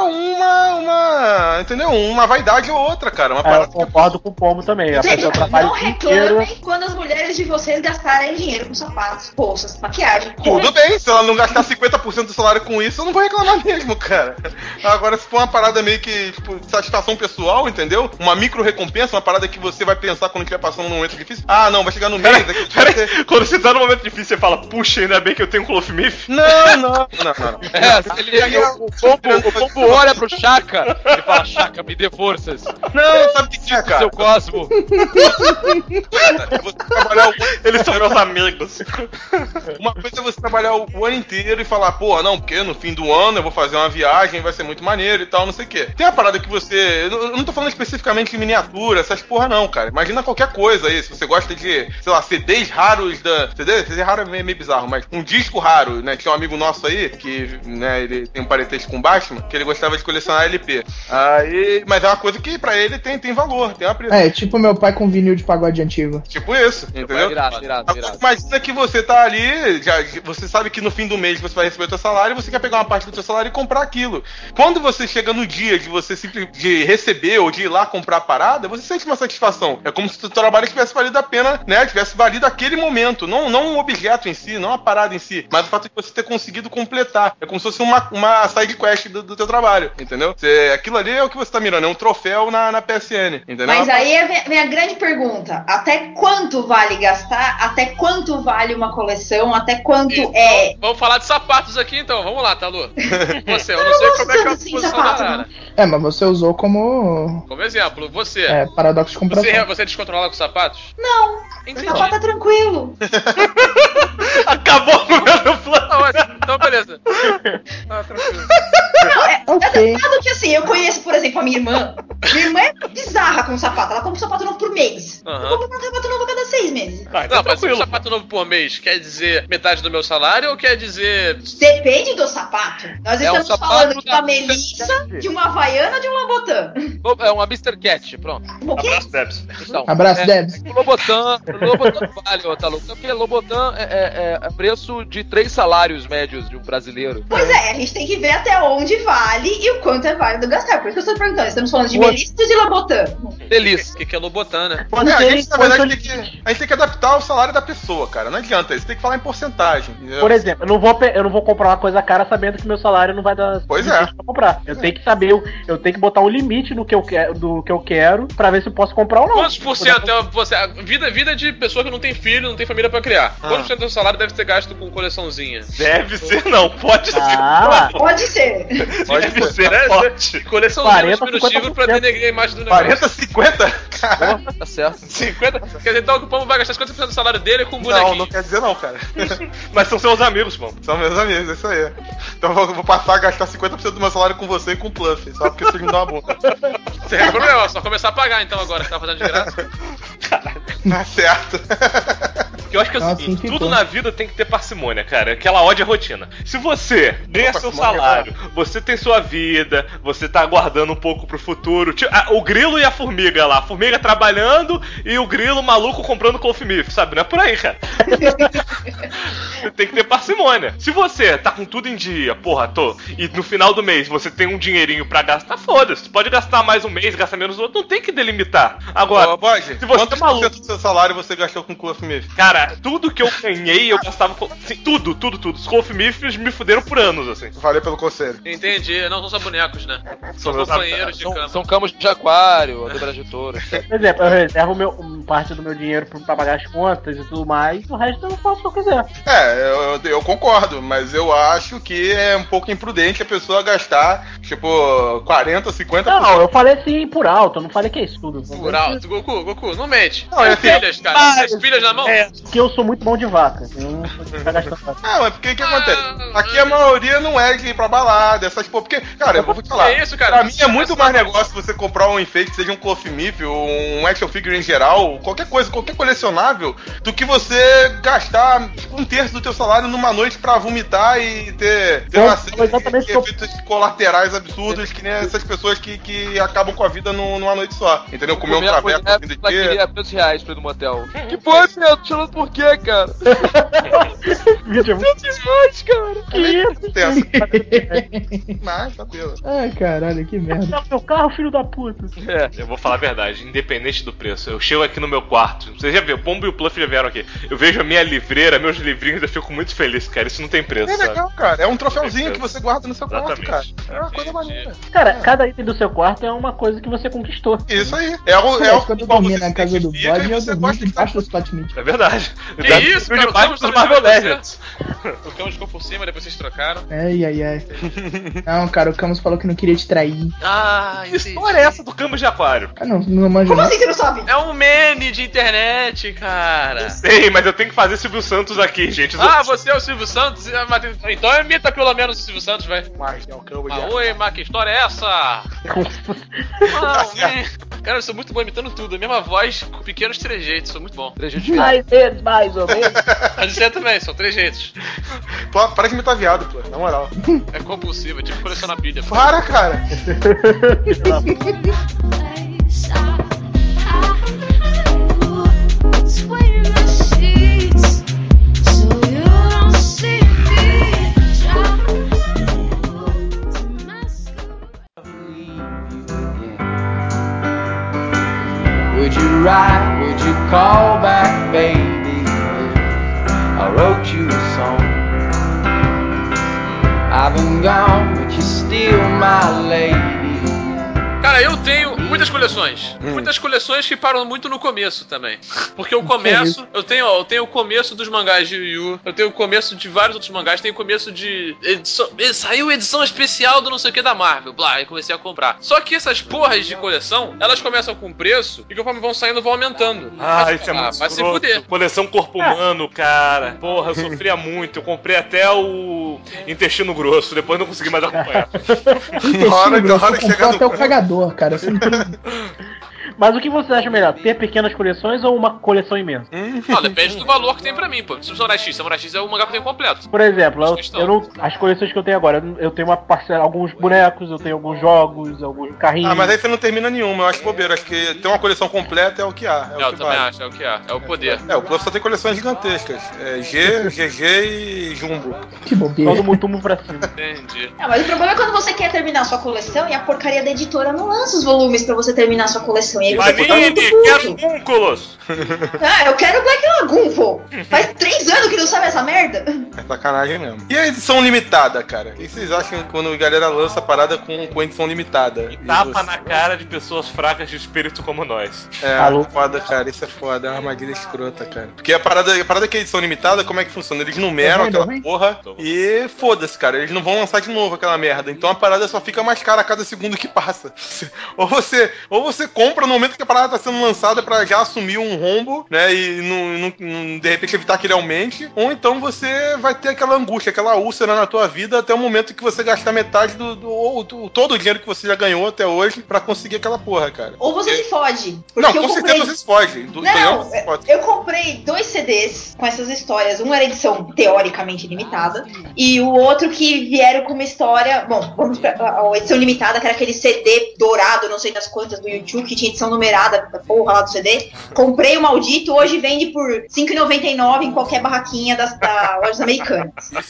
S4: entendeu? Uma vaidade ou outra, cara. Uma
S8: Eu
S4: parada
S8: concordo com o Pombo também. A
S1: Gente,
S8: pessoa trabalha
S1: não
S8: o dia inteiro.
S1: reclamem quando as mulheres de vocês gastarem dinheiro com sapatos, bolsas, maquiagem.
S4: Tudo bem, se ela não gastar 50% do salário com isso, eu não vou reclamar mesmo, cara. Agora, se for uma parada meio que, tipo, satisfação pessoal, entendeu? Uma micro recompensa, uma parada que você vai pensar quando estiver passando num momento difícil. Ah, não, vai chegar no mês.
S6: Quando você tá num momento difícil, você fala, puxa, ainda bem que eu tenho um Cloth Myth.
S4: Não.
S3: O Pombo olha pro Chaka e fala, Chaka, me dê forças.
S4: Não, sabe o que é, cara?
S3: Seu Cosmo.
S6: Eles são meus amigos.
S4: Uma coisa é você trabalhar o ano inteiro e falar, pô, não, porque no fim do ano eu vou fazer uma viagem, vai ser muito maneiro e tal, não sei o quê. Tem uma parada que você... Eu não tô falando especificamente de miniatura, essas porra não, cara. Imagina qualquer coisa aí. Se você gosta de ter, sei lá, CDs raros da... CD raro é meio bizarro, mas um disco raro, né? Tinha um amigo nosso aí, que, né, ele tem um parentesco com o Batman, que ele gostava de colecionar LP. Mas é uma coisa que pra ele tem valor, tem uma preço.
S5: Tipo meu pai com vinil de pagode antigo.
S4: Tipo isso, entendeu?
S3: Irado.
S4: Imagina que você tá ali, você sabe que no fim do mês você vai receber o seu salário e você quer pegar uma parte do seu salário e comprar aquilo. Quando você chega no dia de você de receber ou de ir lá comprar a parada, você sente uma satisfação. É como se o seu trabalho tivesse valido a pena, né? Tivesse valido aquele momento. Não um objeto em si, não a parada em si, mas o fato de você ter conseguido completar. É como se fosse uma side quest do teu trabalho, entendeu? Aquilo ali é o que você tá mirando, é um troféu na PSN, entendeu?
S1: Mas aí vem a grande pergunta: até quanto vale gastar? Até quanto vale uma coleção? Até quanto
S2: Vamos falar de sapatos aqui então, vamos lá, Talu. Você, eu não sei como é que é a posição
S1: sapato,
S2: da Nara.
S5: Mas você usou como
S2: exemplo, você.
S5: Paradoxo de comparação.
S2: Você é descontrolado com sapatos?
S1: Não.
S2: Entendi.
S1: O sapato é tranquilo.
S6: Acabou com o meu plano.
S2: Então, beleza. Tranquilo.
S1: Não, é engraçado que assim, eu conheço, por exemplo, a minha irmã. Minha irmã é bizarra com sapato. Ela compra um sapato novo por mês. Eu compro um sapato novo a cada 6 meses.
S2: Não, mas um sapato novo por mês quer dizer metade do meu salário ou quer dizer...
S1: Depende do sapato. Nós estamos falando de uma Melissa, de uma Havaiana ou de um Lobotan.
S3: É uma Mr. Cat, pronto.
S1: O quê?
S6: Abraço, Debs.
S3: Então,
S5: Abraço, Debs.
S3: O Lobotan vale, ô, tá louco? Porque Lobotan é preço de 3 salários médios de um brasileiro.
S1: Pois é, a gente tem que ver até onde vale e o quanto é válido gastar. Por isso que eu estou perguntando. Estamos falando de Melissa ou de Lobotan?
S3: Delícia.
S2: O que é Lobotan, né?
S4: A gente, na verdade, a gente tem que adaptar o salário da pessoa, cara. Não adianta, você tem que falar em porcentagem. Entendeu?
S8: Por exemplo, eu não vou comprar uma coisa cara sabendo que meu salário não vai dar
S4: suficiente
S8: pra comprar. Eu tenho que saber, eu tenho que botar um limite no que eu quero pra ver se eu posso comprar ou não.
S2: Quantos por cento é você? Vida de pessoa que não tem filho, não tem família pra criar. Quantos por cento do seu salário deve ser gasto com coleçãozinha?
S6: Deve ser, não. Pode ser.
S1: Pode ser.
S6: Deve ser,
S2: né?
S6: Pode.
S2: Coleçãozinha no diminutivo pra denegrir a imagem do negócio.
S4: 40, 50?
S3: Porra, tá certo.
S2: 50? Quer dizer, então que o Pombo vai gastar 50% do salário dele com um bonequinho.
S4: Não quer dizer não, cara.
S6: Mas são seus amigos, pô.
S4: São meus amigos, é isso aí. Então eu vou passar a gastar 50% do meu salário com você e com o Pluff, só porque vocês me dão uma bunda.
S2: Sem problema, só começar a pagar então agora, que tá fazendo de graça.
S4: Tá certo.
S6: Porque eu acho que é o seguinte, tudo na vida tem que ter parcimônia, cara. Aquela ódio é rotina. Se você ganha seu salário, você tem sua vida, você tá aguardando um pouco pro futuro. O grilo e a formiga lá. A formiga trabalhando e o grilo maluco comprando Clofimif, sabe? Não é por aí, cara. Você tem que ter parcimônia. Se você tá com tudo em dia, e no final do mês você tem um dinheirinho pra gastar, foda-se. Você pode gastar mais um mês, gastar menos outro, não tem que delimitar. Agora,
S4: Bode,
S6: se você
S4: quantos
S6: é maluco,
S4: por cento do seu salário você gastou com Clofimif?
S6: cara, tudo que eu ganhei, eu gastava com... Assim, tudo. Os Clofimifs me fuderam por anos, assim.
S4: Valeu pelo conselho.
S2: Entendi. Não são só bonecos, né? São
S6: meus
S2: companheiros de cama.
S3: São camas de aquário, dobra de touro.
S8: Por exemplo, eu reservo parte do meu dinheiro pra pagar as contas e tudo mais, o resto eu faço o que eu quiser.
S4: Eu concordo, mas eu acho que é um pouco imprudente a pessoa gastar, tipo, 40, 50%.
S8: Não, eu falei assim por alto, eu não falei que é isso tudo.
S2: Por alto, Goku, não mente.
S4: Não, é
S2: filhas, cara. Tem filhas na mão?
S8: Porque eu sou muito bom de vaca. Eu não vou ficar gastando vaca.
S4: Não, mas porque o que acontece? Aqui a maioria não é de ir pra balada, essas porra. Porque, cara, eu vou te falar.
S2: É isso, cara.
S4: Pra mim é muito mais negócio você comprar um enfeite, seja um Clofimif ou um action figure em geral, qualquer coisa, qualquer colecionável, do que você gastar um terço do teu salário numa noite pra vomitar e ter uma série de efeitos colaterais absurdos, que nem essas pessoas que acabam com a vida numa noite só. Entendeu? Comer um traveco no fim do
S3: dia. Eu queria R$2 pra ir no motel. Que porra, Pedro? Tirando por quê, cara? R$2, cara.
S8: Que isso?
S4: Mas, tá pela.
S5: Ai, caralho, que merda.
S8: Meu carro, filho da puta.
S6: Eu vou falar a verdade, independente do preço. Eu chego aqui no meu quarto, você já viu, o Pombo e o Pluff já vieram aqui. Eu vejo a minha livreira, meus livrinhos, eu fico muito feliz, cara. Isso não tem preço,
S4: É legal,
S6: sabe?
S4: cara. É um troféuzinho que você guarda no seu quarto, cara.
S6: Exatamente.
S4: É uma coisa maneira.
S8: Cara, cada item do seu quarto é uma coisa que você conquistou.
S4: Isso aí.
S5: Quando eu dormi na casa do
S4: identifica
S5: bode,
S4: e
S5: eu
S4: você
S5: dormi
S4: gosta de
S5: debaixo do Spot Meat.
S6: É verdade.
S2: Que isso, cara?
S6: Debaixo dos Marvel Legends.
S2: O Camus ficou por cima, depois vocês trocaram.
S5: Ai. Não, cara, o Camus falou que não queria te trair.
S6: Que história é essa do Camus de Aquário?
S5: Não manjo
S1: Como
S5: não.
S1: assim você não sabe?
S2: É um meme de internet, cara.
S6: Sei, mas eu tenho que fazer Silvio Santos aqui, gente.
S2: Você é o Silvio Santos? Então imita pelo menos o Silvio Santos, vai.
S4: Mas é o Camus de
S2: Oi, mas que história é essa? Não, Cara, eu sou muito bom imitando tudo. A mesma voz com pequenos trejeitos. Sou muito bom.
S3: Trejeitos
S8: Mais ou menos.
S2: Mas isso é também, são trejeitos.
S4: Pô, para de imitar viado, pô. Na moral.
S2: É compulsivo, é tipo colecionar pilha.
S4: Para, cara.
S9: Would you write, would you call back, baby? I wrote you a song. I've been gone, but you're still my lady.
S2: Cara, eu tenho muitas coleções. Muitas coleções que param muito no começo também. Porque eu começo... Eu tenho o começo dos mangás de Yu Yu. Eu tenho o começo de vários outros mangás. Tenho o começo de... Saiu edição especial do não sei o que da Marvel. Blá, e comecei a comprar. Só que essas porras de coleção, elas começam com preço e conforme vão saindo, vão aumentando.
S6: Isso é muito
S2: vai se fuder.
S6: Coleção Corpo Humano, cara. Porra, eu sofria muito. Eu comprei até o intestino grosso. Depois não consegui mais acompanhar.
S5: Na hora que chegar até o cagador, cara.
S8: Mas o que você acha melhor? Ter pequenas coleções ou uma coleção imensa?
S2: Não, depende do valor que tem pra mim, pô. Samurai X é o mangá que eu tenho completo.
S8: Por exemplo, as coleções que eu tenho agora, eu tenho uma parcela, alguns bonecos, eu tenho alguns jogos, alguns carrinhos.
S4: Mas aí você não termina nenhuma, eu acho bobeira. Acho que ter uma coleção completa é o que há.
S2: Eu também acho, é o que há. É o poder.
S4: O professor tem coleções gigantescas. G, GG e Jumbo.
S5: Que bobeira.
S8: Todo mutumo pra cima.
S2: Entendi.
S1: Mas o problema é quando você quer terminar a sua coleção e a porcaria da editora não lança os volumes pra você terminar a sua coleção. E aí você fica muito
S6: quero um Colosso.
S1: Eu quero Black Lagoon, pô. Faz 3 anos que não sabe essa merda.
S4: É sacanagem mesmo. E a edição limitada, cara? O que vocês acham quando a galera lança a parada com edição limitada?
S6: E tapa na cara de pessoas fracas de espírito como nós.
S4: Foda, cara. Isso é foda. É uma armadilha escrota, cara. Porque a parada que é edição limitada, como é que funciona? Eles numeram aquela porra e foda-se, cara. Eles não vão lançar de novo aquela merda. Então a parada só fica mais cara a cada segundo que passa. Ou você compra no momento que a parada tá sendo lançada pra já assumir um rombo, né? E não de repente evitar que ele aumente. Ou então você vai ter aquela angústia, aquela úlcera na tua vida até o momento que você gastar metade todo o dinheiro que você já ganhou até hoje pra conseguir aquela porra, cara.
S1: Ou você se fode.
S4: Não, com certeza você se fode.
S1: Eu comprei 2 CDs com essas histórias. Um era edição teoricamente limitada e o outro que vieram com uma história... Bom, vamos pra a edição limitada, que era aquele CD dourado, não sei das quantas, do YouTube, que tinha edição numerada da porra lá do CD. Comprei o maldito, hoje vende por R$5,99 em qualquer barraquinha das lojas americanas.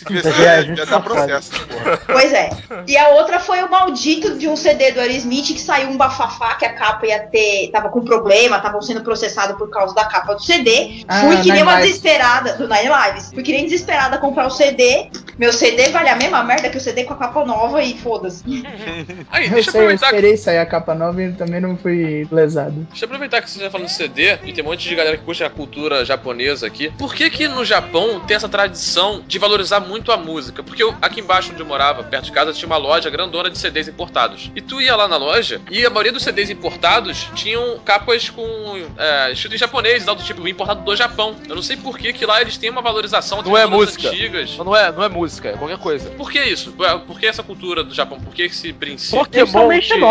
S4: Já dá processo, porra.
S1: Pois é. E a outra foi o maldito de um CD do Aerosmith que saiu um bafafá que a capa tava com problema, estavam sendo processados por causa da capa do CD. Fui que nem uma desesperada do Nine Lives. Fui que nem desesperada comprar o CD. Meu CD vale a mesma merda que o CD com a capa nova e foda-se.
S2: Aí, deixa eu aproveitar.
S5: Eu esperei sair a capa nova e também não fui lesado.
S2: Deixa eu aproveitar que você já falando de CD e tem um monte de galera que curte a cultura japonesa aqui. Por que no Japão tem essa tradição de valorizar muito a música? Porque aqui embaixo onde eu morava, perto de casa, tinha uma loja grandona de CDs importados. E tu ia lá na loja e a maioria dos CDs importados tinham capas com escrito em japonês, do tipo importado do Japão. Eu não sei por que lá eles têm uma valorização de
S3: música
S2: antigas.
S3: Não é música, é qualquer coisa.
S2: Por que isso? Por que essa cultura do Japão? Por que esse princípio?
S3: Pokémon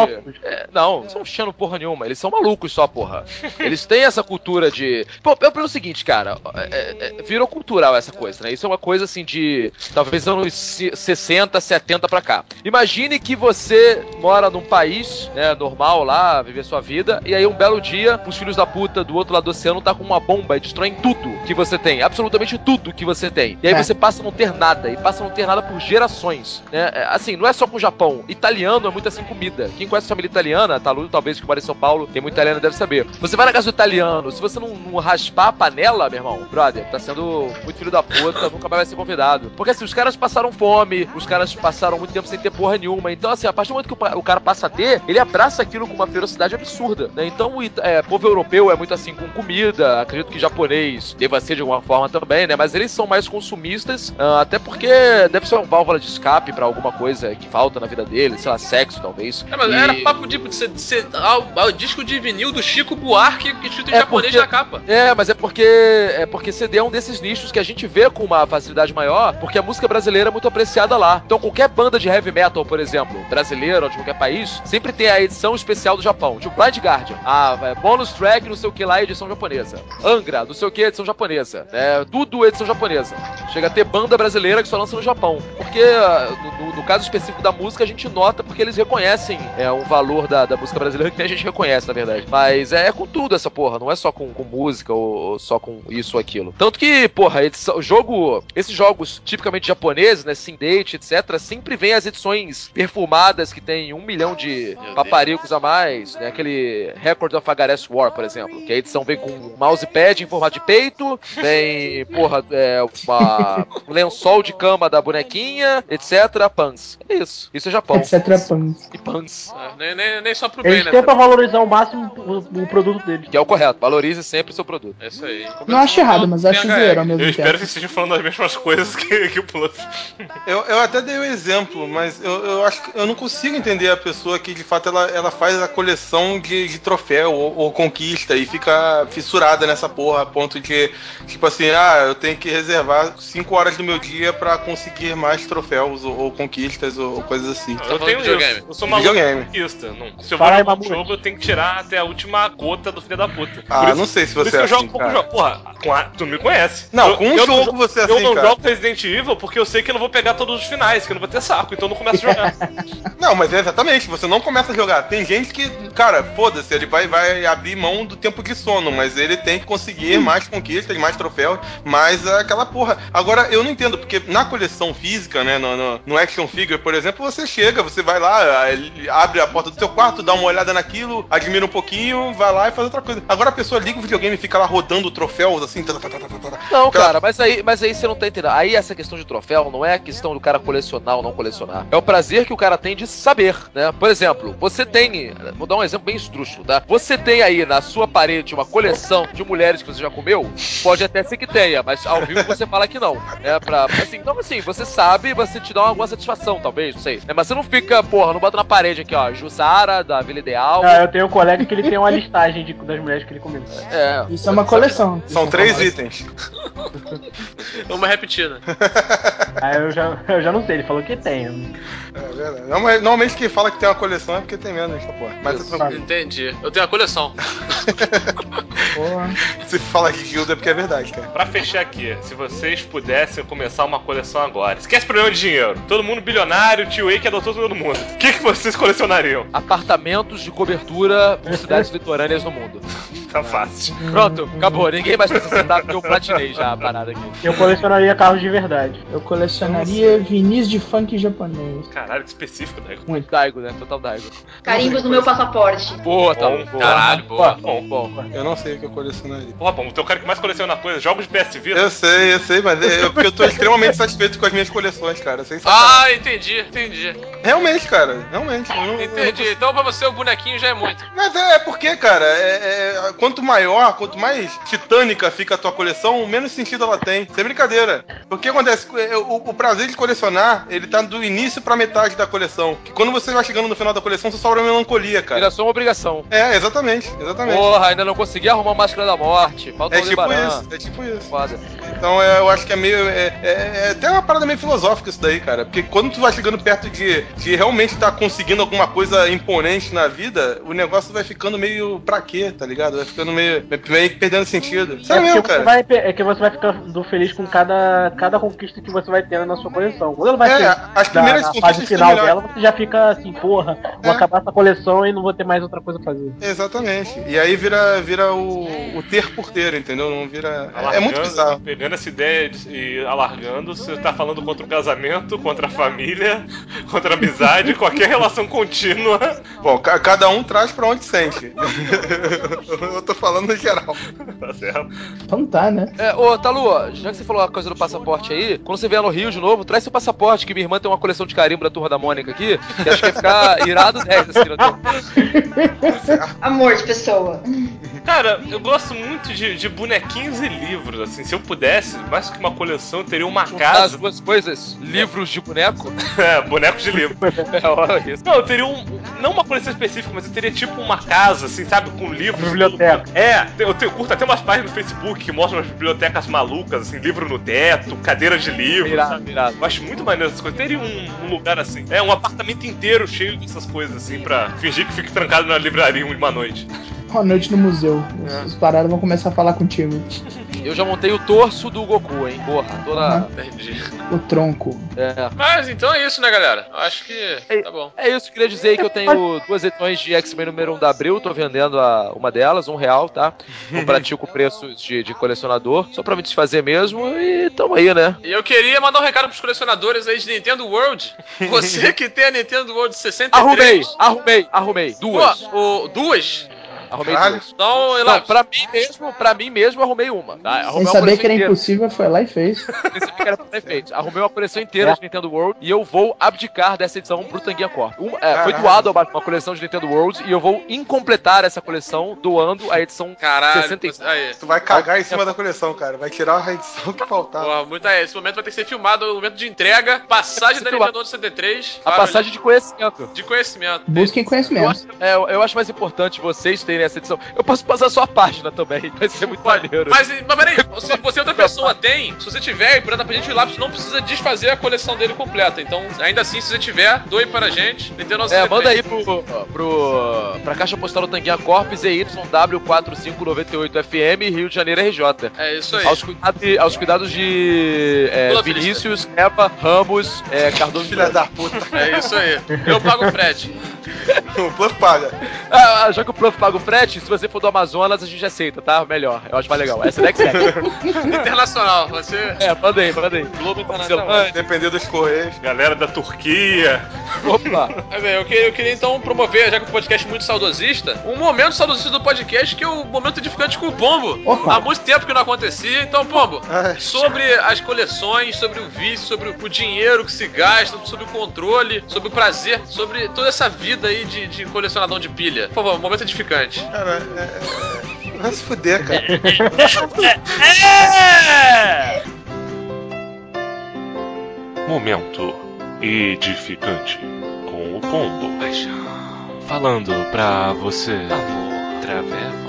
S3: não são xeno porra nenhuma, eles são malucos só, porra. Eles têm essa cultura de... Pô, eu penso o seguinte, cara, virou cultural essa coisa, né? Isso é uma coisa assim de, talvez anos 60, 70 pra cá. Imagine que você mora num país, né, normal lá, viver sua vida, e aí um belo dia, os filhos da puta do outro lado do oceano tá com uma bomba e destroem tudo que você tem, absolutamente tudo que você tem. E aí você passa a não ter nada, e passa a não ter nada por gerações, né? Assim, não é só com o Japão. Italiano é muito assim comida. Quem conhece a família italiana, talvez que mora em São Paulo, tem muito italiano, deve saber. Você vai na casa do italiano, se você não raspar a panela, meu irmão, brother, tá sendo muito filho da puta, nunca mais vai ser convidado. Porque assim, os caras passaram fome, os caras passaram muito tempo sem ter porra nenhuma. Então, assim, a partir do momento que o cara passa a ter, ele abraça aquilo com uma ferocidade absurda, né? Então, o povo europeu é muito assim com comida, acredito que japonês deva deva ser de alguma forma também, né? Mas eles são mais consumistas, até porque deve ser uma válvula de escape pra alguma coisa que falta na vida deles, sei lá, sexo talvez.
S2: Mas era papo de ser o disco de vinil do Chico Buarque escrito em japonês na capa.
S3: Mas é porque CD é um desses nichos que a gente vê com uma facilidade maior, porque a música brasileira é muito apreciada lá. Então qualquer banda de heavy metal, por exemplo, brasileira ou de qualquer país, sempre tem a edição especial do Japão. Tipo Blind Guardian, bonus track, não sei o que lá, edição japonesa. Angra, não sei o que, edição japonesa. Tudo edição japonesa. Chega a ter banda brasileira que só lança no Japão. Porque no caso específico da música, a gente nota porque eles reconhecem um valor da música brasileira que a gente reconhece, na verdade. Mas é com tudo essa porra, não é só com música ou só com isso ou aquilo. Tanto que, porra, esses jogos tipicamente japoneses, né, Syndate, etc., sempre vem as edições perfumadas que tem 1 milhão de paparicos a mais, né, aquele Record of Agares War, por exemplo, que a edição vem com um mousepad em formato de peito, vem, porra, um lençol de cama da bonequinha, etc., pans. É isso. Isso é Japão.
S5: Etc. pans.
S3: E pans.
S2: Nem só pro bem,
S8: Eles
S2: né?
S8: tentam valorizar ao máximo o produto deles.
S3: Que é o correto. Valorize sempre o seu produto.
S2: É isso aí.
S5: Não acho errado, mas acho zoeira ao mesmo
S6: Eu
S5: tempo.
S6: espero que estejam falando as mesmas coisas que o Plus.
S4: Eu até dei um exemplo, mas eu acho que eu não consigo entender a pessoa que de fato ela faz a coleção de troféu ou conquista e fica fissurada nessa porra a ponto de, tipo assim, eu tenho que reservar 5 horas do meu dia pra conseguir mais troféus ou conquistas ou coisas assim.
S6: Eu tenho
S2: videogame.
S6: isso. Eu sou maluco conquista. Se eu vou jogar um jogo, eu tenho que tirar até a última gota do filho da puta.
S4: Não sei se você
S6: por isso que eu
S4: assim,
S6: jogo pouco jogo. Porra, tu me conhece.
S4: Não, com um jogo você assim,
S6: eu não
S4: cara.
S6: jogo Resident Evil porque eu sei que eu não vou pegar todos os finais, que eu não vou ter saco, então eu não começo a jogar.
S4: Não, mas é exatamente, você não começa a jogar. Tem gente que, cara, foda-se, ele vai abrir mão do tempo de sono, mas ele tem que conseguir mais conquistas, mais troféus, mais aquela porra. Agora, eu não entendo, porque na coleção física, né, no Action Figure, por exemplo, você chega, você vai lá, abre a porta do seu quarto, dá uma olhada naquilo, admira um pouquinho, vai lá e faz outra coisa. Agora a pessoa liga o videogame e fica lá rodando troféus, assim...
S3: Não, cara, mas aí você não tá entendendo. Aí essa questão de troféu não é a questão do cara colecionar ou não colecionar. É o prazer que o cara tem de saber, né? Por exemplo, você tem... Vou dar um exemplo bem estrúxulo, tá? Você tem aí na sua parede uma coleção de mulheres que você já comeu? Pode até ser que tenha, mas ao vivo você fala que não. Né? Então, assim, você sabe, você te dá alguma satisfação, talvez, não sei. Mas você não fica, porra, não bota na parede aqui, ó, Jussara, da Vila Ideal.
S8: Eu tenho um colega que ele tem uma listagem das mulheres que ele comeu.
S5: Isso é uma coleção.
S4: São 3 itens.
S2: Uma repetida.
S8: Eu já não sei, ele falou que tem.
S4: É verdade. Normalmente quem fala que tem uma coleção é porque tem menos, porra. Mas é tranquilo.
S2: Entendi. Eu tenho a coleção.
S4: Se fala que guilda é porque é verdade, cara.
S6: Pra fechar aqui, se vocês pudessem começar uma coleção agora, esquece problema de dinheiro. Todo mundo bilionário, tio Wake adotou todo mundo. O que vocês colecionariam?
S3: Apartamentos de cobertura em cidades litorâneas no mundo.
S6: Tá fácil.
S3: Pronto, acabou. Ninguém mais precisa sentar porque eu platinei já a parada aqui.
S8: Eu colecionaria carros de verdade.
S5: Eu colecionaria vinis de funk japonês.
S6: Caralho, que específico, Daigo.
S3: Muito Daigo, né? Total Daigo.
S1: Carimbos no meu passaporte.
S3: Boa, tá bom.
S2: Caralho, boa.
S3: Bom.
S4: Eu não sei o que eu colecionaria.
S6: Porra, bom, tu é o cara que mais coleciona coisa, jogos de PS Vita.
S4: Eu sei, mas porque eu tô extremamente satisfeito com as minhas coleções, cara. Sem
S2: Entendi.
S4: Realmente, cara. Realmente.
S2: Entendi. Então pra você o bonequinho já é muito.
S4: Mas é porque, cara, quanto maior, quanto mais titânica fica a tua coleção, menos sentido ela tem. Sem brincadeira. Porque acontece, o prazer de colecionar, ele tá do início pra metade da coleção. Que quando você vai chegando no final da coleção, você sobra melancolia, cara.
S3: Vira só uma obrigação.
S4: Exatamente.
S3: Porra, ainda não consegui arrumar a Máscara da Morte. Falta
S4: É tipo isso.
S3: Foda.
S4: Então eu acho que é meio... É até uma parada meio filosófica isso daí, cara. Porque quando tu vai chegando perto de realmente estar conseguindo alguma coisa imponente na vida, o negócio vai ficando meio pra quê, tá ligado? Vai ficando meio perdendo sentido. Sério mesmo, cara.
S8: É que você vai ficando feliz com cada conquista que você vai tendo na sua coleção. Quando ela vai ter
S4: as primeiras
S8: na
S4: conquistas
S8: fase final
S4: são
S8: dela, você já fica assim, porra, vou acabar essa coleção e não vou ter mais outra coisa a fazer.
S4: Exatamente. E aí vira o ter por ter, entendeu? Não vira... É muito bizarro.
S6: Pegando essa ideia e alargando, você tá falando contra o casamento, contra a família, contra a amizade, qualquer relação contínua.
S4: Bom, cada um traz pra onde sente. Eu tô falando no geral.
S6: Tá certo.
S5: Então tá, né?
S3: Ô, Talu, já que você falou a coisa do passaporte aí, quando você vier no Rio de novo, traz seu passaporte, que minha irmã tem uma coleção de carimbo da Turma da Mônica aqui, que acho que vai ficar irado 10 assim, no tempo.
S1: Amor de pessoa.
S6: Cara, eu gosto muito de bonequinhos e livros, assim. Se eu pudesse, mais que uma coleção, eu teria uma
S3: Juntar
S6: casa.
S3: as duas coisas, livros de boneco.
S6: Bonecos de livro.
S3: Olha isso.
S6: Não, eu teria não uma coleção específica, mas eu teria tipo uma casa, assim, sabe, com livros.
S8: Biblioteca.
S6: Eu curto até umas páginas no Facebook que mostram umas bibliotecas malucas, assim, livro no teto, cadeira de livro.
S3: Irado.
S6: Eu acho muito maneiro essas coisas. Teria um lugar assim. Um apartamento inteiro cheio dessas coisas, assim, pra fingir que fique trancado na livraria uma noite.
S5: Uma noite no museu. Os paradas vão começar a falar contigo.
S3: Eu já montei o torso do Goku, hein? Porra, toda.
S2: Entendi.
S5: O tronco.
S2: Mas então é isso, né, galera? Eu acho que tá bom.
S3: É isso, queria dizer aí que eu tenho 2 edições de X-Men número 1 da Abril, tô vendendo uma delas, R$1, tá? Comparativo com preços de colecionador, só pra me desfazer mesmo e tamo aí, né?
S2: E eu queria mandar um recado pros colecionadores aí de Nintendo World. Você que tem a Nintendo World 63...
S3: Arrumei. Duas.
S2: Duas?
S3: Arrumei
S4: Caralho.
S3: duas.
S2: Então,
S3: Não, pra mim mesmo, arrumei uma. Tá? Arrumei
S5: Sem
S3: uma
S5: saber
S3: coleção
S5: que era
S3: inteira.
S5: impossível, foi lá e fez.
S3: Nem sabia que era pra ter feito. Arrumei uma coleção inteira de Nintendo World e eu vou abdicar dessa edição pro Tanguinha Corp. Foi doado uma coleção de Nintendo World e eu vou incompletar essa coleção doando a edição 65.
S2: Aí.
S4: Tu vai cagar em cima da coleção, cara. Vai tirar a edição que faltava.
S2: Porra, muito aí. Esse momento vai ter que ser filmado, o momento de entrega, passagem da Nintendo World 63.
S3: A passagem de conhecimento.
S2: De conhecimento.
S5: Busquem conhecimento.
S3: Eu acho mais importante vocês terem essa edição. Eu posso passar a sua página também, vai ser muito maneiro.
S2: Mas peraí, se você outra pessoa tem, se você tiver e por pra gente, o Lápis não precisa desfazer a coleção dele completa. Então, ainda assim, se você tiver, doe para a gente. Nintendo 63.
S3: Manda aí pra Caixa Postal do Tanguinha Corp, ZYW4598FM, Rio de Janeiro, RJ.
S2: É isso aí.
S3: Aos cuidados de Vinícius, Eva, Ramos, Cardoso.
S4: Filha da puta.
S2: É isso aí. Eu pago o frete.
S4: O Bluff paga.
S3: Já que o Bluff paga o frete, se você for do Amazonas, a gente aceita, tá? Melhor. Eu acho mais legal. Essa é
S2: Internacional, você...
S3: manda aí.
S2: Globo Internacional.
S4: Depender dos correios.
S6: Galera da Turquia.
S3: Opa.
S2: Eu queria então promover, já que o podcast é muito saudosista, um momento saudosista do podcast, que é o momento edificante com o Pombo.
S5: Opa.
S2: Há muito tempo que não acontecia. Então, Pombo, sobre as coleções, sobre o vício, sobre o dinheiro que se gasta, sobre o controle, sobre o prazer, sobre toda essa vida aí de colecionador de pilha. Por favor, momento edificante.
S4: Cara, vai se fuder, cara.
S6: Momento edificante com o Pombo. Falando pra você, amor, traveco.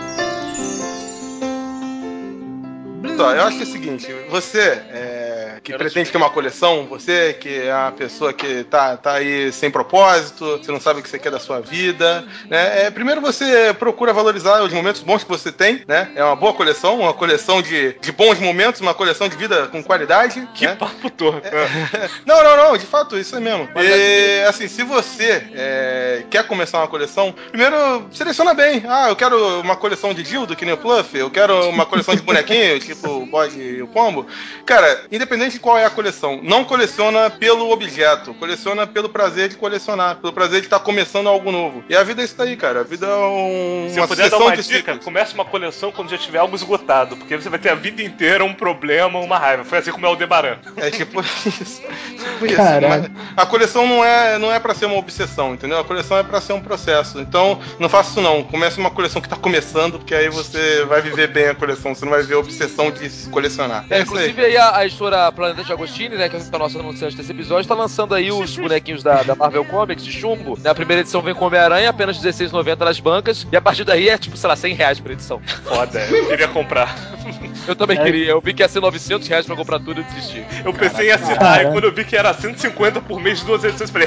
S4: Só, eu acho que é o seguinte, você que pretende ter uma coleção, você que é uma pessoa que tá aí sem propósito, você não sabe o que você quer da sua vida, né? Primeiro você procura valorizar os momentos bons que você tem, né? É uma boa coleção, uma coleção de bons momentos, uma coleção de vida com qualidade.
S6: Que papo torto.
S4: Não, de fato, isso é mesmo. E, assim, se você quer começar uma coleção, primeiro seleciona bem. Eu quero uma coleção de dildo, que nem o Pluff, eu quero uma coleção de bonequinhos, tipo o bode e o pombo. Cara, independente de qual é a coleção, não coleciona pelo objeto, coleciona pelo prazer de colecionar, pelo prazer de estar começando algo novo. E a vida é isso daí, cara. A vida é
S6: uma Se eu puder dar uma dica, comece uma coleção quando já tiver algo esgotado, porque você vai ter a vida inteira um problema, uma raiva. Foi assim como é o Aldebaran.
S4: É tipo isso. Mas a coleção não é pra ser uma obsessão, entendeu? A coleção é pra ser um processo. Então, não faça isso não. Comece uma coleção que tá começando, porque aí você vai viver bem a coleção, você não vai ver a obsessão de colecionar.
S3: Inclusive aí a editora Planeta de Agostini, né, que é a nossa anunciante desse episódio, tá lançando aí os bonequinhos da Marvel Comics de chumbo. Na primeira edição vem com Homem-Aranha, apenas R$16,90 nas bancas, e a partir daí é tipo, sei lá, R$100 por edição.
S6: Foda, eu queria comprar.
S3: Eu também queria, eu vi que ia ser R$900 pra comprar tudo e desisti.
S6: Eu pensei em assinar, e quando eu vi que era 150 por mês de 2 edições, eu falei,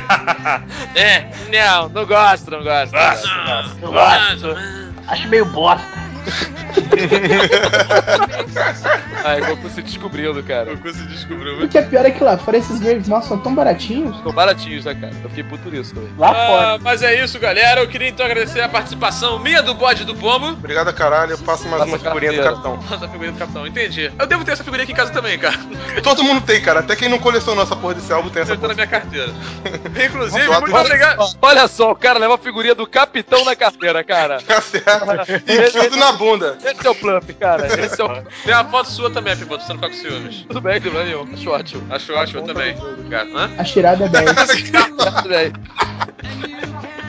S3: não gosto.
S8: Não gosto. Acho meio bosta.
S3: O Goku se descobrindo, cara.
S2: O Goku se descobriu.
S5: O que é pior é que lá fora esses Grave Moss são tão baratinhos.
S3: São baratinhos, né, cara? Eu fiquei puto nisso também.
S5: Lá fora.
S2: Mas é isso, galera. Eu queria então agradecer a participação minha do bode do Pombo.
S4: Obrigado, caralho. Eu faço mais uma figurinha do Capitão.
S2: Nossa, figurinha do Capitão, entendi. Eu devo ter essa figurinha aqui em casa também, cara.
S4: Todo mundo tem, cara. Até quem não colecionou essa porra desse álbum tem essa porra.
S2: Na minha carteira. Inclusive, muito obrigado.
S3: Olha só, o cara leva a figurinha do Capitão na carteira, cara.
S4: Tá certo. E tudo na bunda.
S3: Esse é o Plump, cara. Esse é o...
S2: Tem uma foto sua também, Pipo, você não fica com ciúmes.
S3: Tudo bem, Daniel. Acho ótimo.
S2: Acho ótimo também.
S5: A tirada é 10.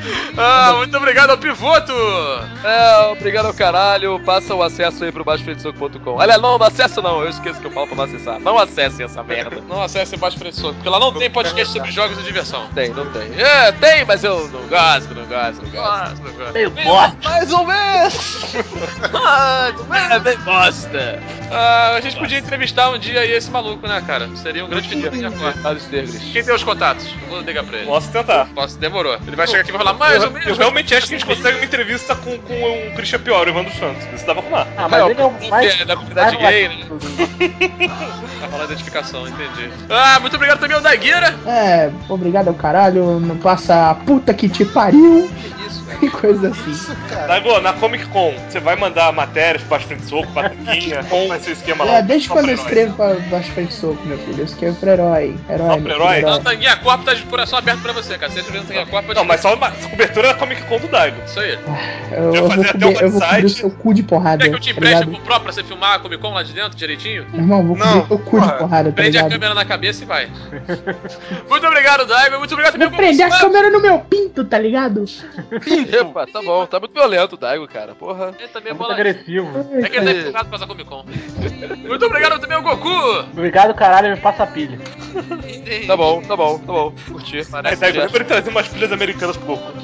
S2: Muito obrigado ao Pivoto.
S3: Obrigado ao caralho. Passa o acesso aí pro baixofreitesoco.com. Aliás, não acesso não. Eu esqueço que eu falo pra não acessar. Não acessem essa merda.
S2: Não acesse Baixo Freio de Soco, porque lá não tem podcast sobre jogos e diversão.
S3: Não tem. Tem, mas eu não gosto.
S8: Meio bosta.
S3: Mais ou menos. É bem bosta.
S2: A gente podia entrevistar um dia aí esse maluco, né, cara? Seria um grande feito. Quem tem os contatos? Eu vou ligar pra ele.
S6: Posso tentar.
S2: Demorou. Ele vai chegar aqui e vai falar mais ou menos.
S6: Eu realmente acho que a gente consegue uma entrevista com o Christian Pior, o Evandro Santos. Isso dá pra arrumar.
S8: Mas ele é o mais...
S2: da comunidade gay, né? Pra falar da identificação, entendi. Muito obrigado também ao Dagueira.
S5: Obrigado ao caralho. Não passa a puta que te pariu. E coisa assim.
S6: Dago, na Comic Con, você vai mandar matérias pra Baixo Frente de Soco, pra Tanguinha? Como vai ser o esquema lá?
S5: Desde quando eu escrevo pra Baixo Frente de Soco, meu filho, eu escrevo pro herói.
S6: Herói?
S2: Não, Tanguinha Corp tá de coração aberto pra você, cara. Você escrevendo Tanguinha Corp,
S6: não, mas só uma cobertura da Comic Con do Daigo.
S2: Isso aí.
S5: Eu vou cobrir o seu cu de porrada.
S2: Quer que eu te empreste pro próprio pra você filmar a Comic Con lá de dentro, direitinho?
S5: Meu irmão, vou cobrir o seu cu de porrada, tá
S2: Prende
S5: ligado?
S2: a câmera na cabeça e vai. Muito obrigado, Daigo. Muito obrigado também.
S5: Vou prender a câmera no meu pinto, tá ligado?
S3: Epa, tá bom. Tá muito violento o Daigo, cara. Porra.
S2: Ele também
S8: muito agressivo.
S2: É que ele tá empolgado pra essa Comic Con. Muito obrigado também ao Goku.
S8: Obrigado, caralho, me passa a pilha.
S3: Tá bom. Curti.
S6: Daigo, lembra de trazer umas pilhas americanas pro Goku.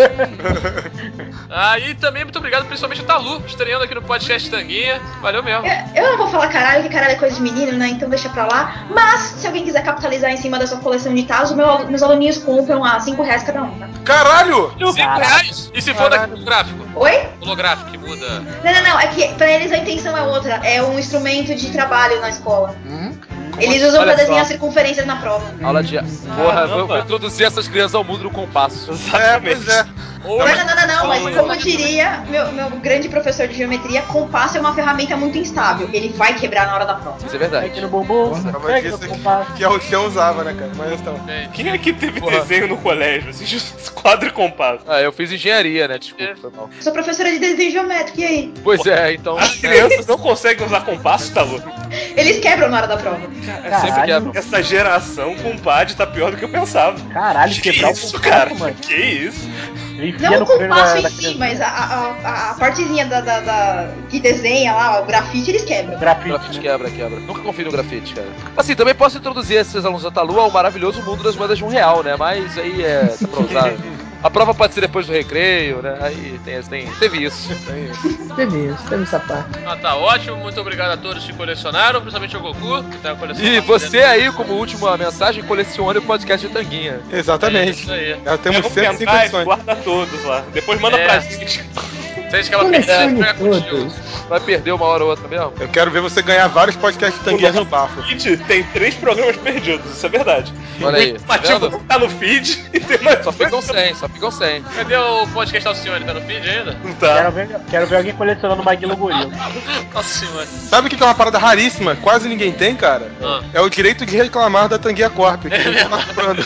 S2: E também muito obrigado principalmente ao Talu, estreando aqui no podcast Tanguinha. Valeu mesmo.
S1: Eu não vou falar caralho, que caralho é coisa de menino, né? Então deixa pra lá. Mas, se alguém quiser capitalizar em cima da sua coleção de Tazos, meus aluninhos compram a R$5 cada um, tá?
S4: Caralho!
S2: R$5? E se for daquele holográfico?
S1: Oi?
S2: Holográfico que muda.
S1: Não, é que pra eles a intenção é outra. É um instrumento de trabalho na escola. Eles usam pra desenhar circunferências na prova.
S3: Aula de... Porra, vou introduzir essas crianças ao mundo do compasso.
S6: Exatamente.
S1: Não, mas como diria meu grande professor de geometria, compasso é uma ferramenta muito instável. Ele vai quebrar na hora da prova.
S3: Isso é verdade.
S8: Aqui no bumbum, pega no compasso.
S4: Que a Rochão usava, né, cara? Mas então.
S6: Quem é que teve desenho no colégio? Assim, quadro e compasso.
S3: Eu fiz engenharia, né? Desculpa, foi mal.
S1: Sou professora de desenho geométrico, e aí?
S3: Pois então...
S6: As crianças não conseguem usar compasso, tá louco?
S1: Eles quebram na hora da prova.
S3: Sempre quebram.
S6: Essa geração com PAD tá pior do que eu pensava.
S8: Caralho, quebrar
S6: isso,
S8: o
S6: cara?
S8: mano.
S6: Que isso?
S1: Não o compasso em si, mas a partezinha que desenha lá, o grafite, eles quebram.
S3: Grafite quebra. Nunca confio no grafite, cara. Assim, também posso introduzir esses alunos da Talu ao maravilhoso mundo das moedas de R$1, né? Mas aí tá pra usar. A prova pode ser depois do recreio, né? Aí teve isso.
S5: Teve essa parte.
S2: Tá ótimo. Muito obrigado a todos que colecionaram, principalmente ao Goku, que tá colecionando.
S3: E você aí, como última mensagem, colecione o podcast de Tanguinha.
S4: Exatamente.
S2: Isso aí.
S4: Já temos 105 edições.
S6: Guarda todos lá. Depois manda pra gente.
S2: Se a gente quer perder, contigo.
S3: Vai perder uma hora ou outra mesmo?
S4: Eu quero ver você ganhar vários podcasts de Tanguinha no bafo.
S6: Tem 3 programas perdidos, isso é verdade.
S3: Olha aí.
S6: O Mativo não tá no feed e tem mais.
S3: Só ficam 100.
S2: Cadê o podcast Alcione? Tá no feed ainda?
S6: Não tá.
S8: Quero ver alguém colecionando Maguila Gorila.
S2: Nossa senhora.
S4: Sabe o que é uma parada raríssima? Quase ninguém tem, cara? É o direito de reclamar da Tanguinha Corp. Que eu tô comprando.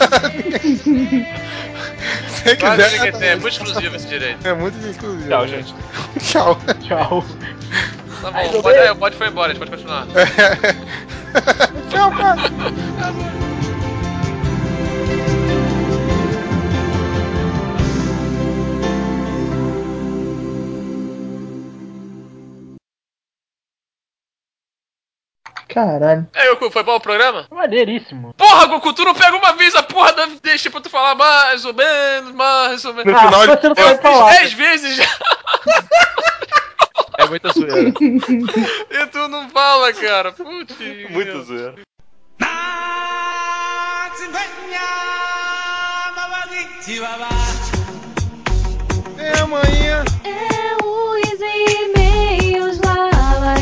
S4: Se quiser.
S2: Ninguém tem. É muito exclusivo esse direito.
S4: É muito exclusivo.
S6: Tchau, gente.
S4: Tchau.
S2: Tá bom, o pod foi embora, a gente pode continuar.
S4: Tchau, cara.
S5: Caralho.
S2: Goku, foi bom o programa?
S8: Maneiríssimo.
S2: Porra, Goku, tu não pega uma vez a porra da deixa pra tu falar mais ou menos.
S4: No final,
S8: você não
S2: eu
S8: pode
S2: fiz
S8: falar.
S2: 10 vezes já.
S3: É muita zoeira.
S2: E tu não fala, cara. Putz.
S6: Muita zoeira.
S4: É amanhã.
S7: É os e-mails lá,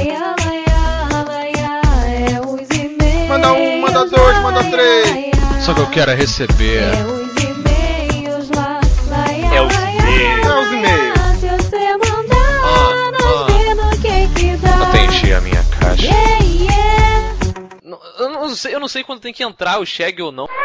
S7: é os e-mails.
S4: Manda 1, manda 2, manda 3.
S10: Só que eu quero é receber.
S7: É os e-mails lá,
S6: É os e-mails.
S4: É os e-mails.
S7: Se você mandar, não vê no que dá.
S10: Atendi a minha caixa.
S3: Eu não sei quando tem que entrar o Shag ou não.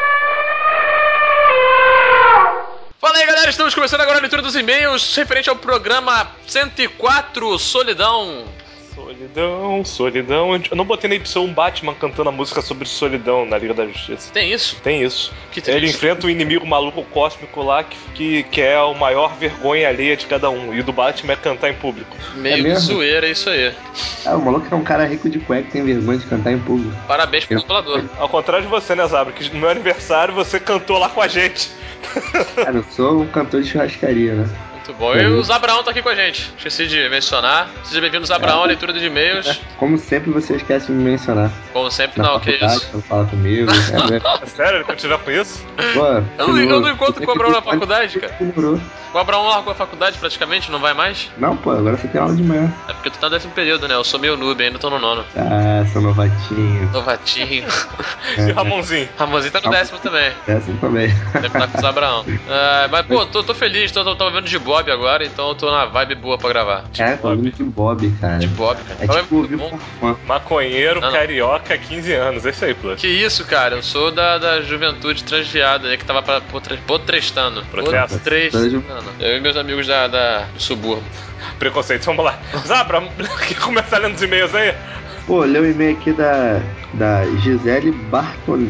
S2: Fala aí, galera, estamos começando agora a leitura dos e-mails referente ao programa 104, Solidão.
S6: Solidão, solidão. Eu não botei na edição um Batman cantando a música sobre solidão na Liga da Justiça.
S2: Tem isso?
S6: Tem isso.
S2: Que triste.
S6: Ele enfrenta um inimigo maluco cósmico lá que é a maior vergonha alheia de cada um. E o do Batman é cantar em público.
S2: Meio que zoeira, é isso aí.
S11: O maluco é um cara rico de cueca que tem vergonha de cantar em público.
S2: Parabéns pro dublador.
S6: Ao contrário de você, né, Zabra? Que no meu aniversário você cantou lá com a gente.
S11: Cara, eu sou um cantor de churrascaria, né?
S2: Muito bom. E o Zabraão tá aqui com a gente. Esqueci de mencionar. Seja bem-vindo, Zabraão, leitura de e-mails.
S11: Como sempre, você esquece de me mencionar.
S2: Como sempre,
S11: na
S2: não, que isso.
S11: Não fala comigo.
S6: Sério? Ele continua com isso?
S11: Pô,
S2: eu não encontro com o Abraão na faculdade, cara.
S11: Demorou.
S2: O Abraão largou a faculdade praticamente, não vai mais?
S11: Não, pô, agora você tem aula de manhã.
S2: É porque tu tá no 10º período, né? Eu sou meio noob, ainda tô no 9º.
S11: Ah, sou novatinho.
S2: Novatinho.
S6: E o Ramonzinho?
S2: Ramonzinho tá no 10º também.
S11: 10º também.
S2: Deve estar com o Zabraão. Mas, pô, tô feliz, tô vendo de Bob agora, então eu tô na vibe boa pra gravar.
S11: Tô vendo de Bob, cara.
S2: De Bob, cara.
S11: É tipo ouvir fã.
S6: Maconheiro, carioca, 15 anos. É isso aí, Plus.
S2: Que isso, cara? Eu sou da juventude transviada aí que tava potrestando. Potrestando. Eu e meus amigos do subúrbio.
S6: Preconceito, vamos lá. Zabra, quer começar lendo os e-mails aí?
S11: Pô, lê o e-mail aqui da Gisele Bortoncello.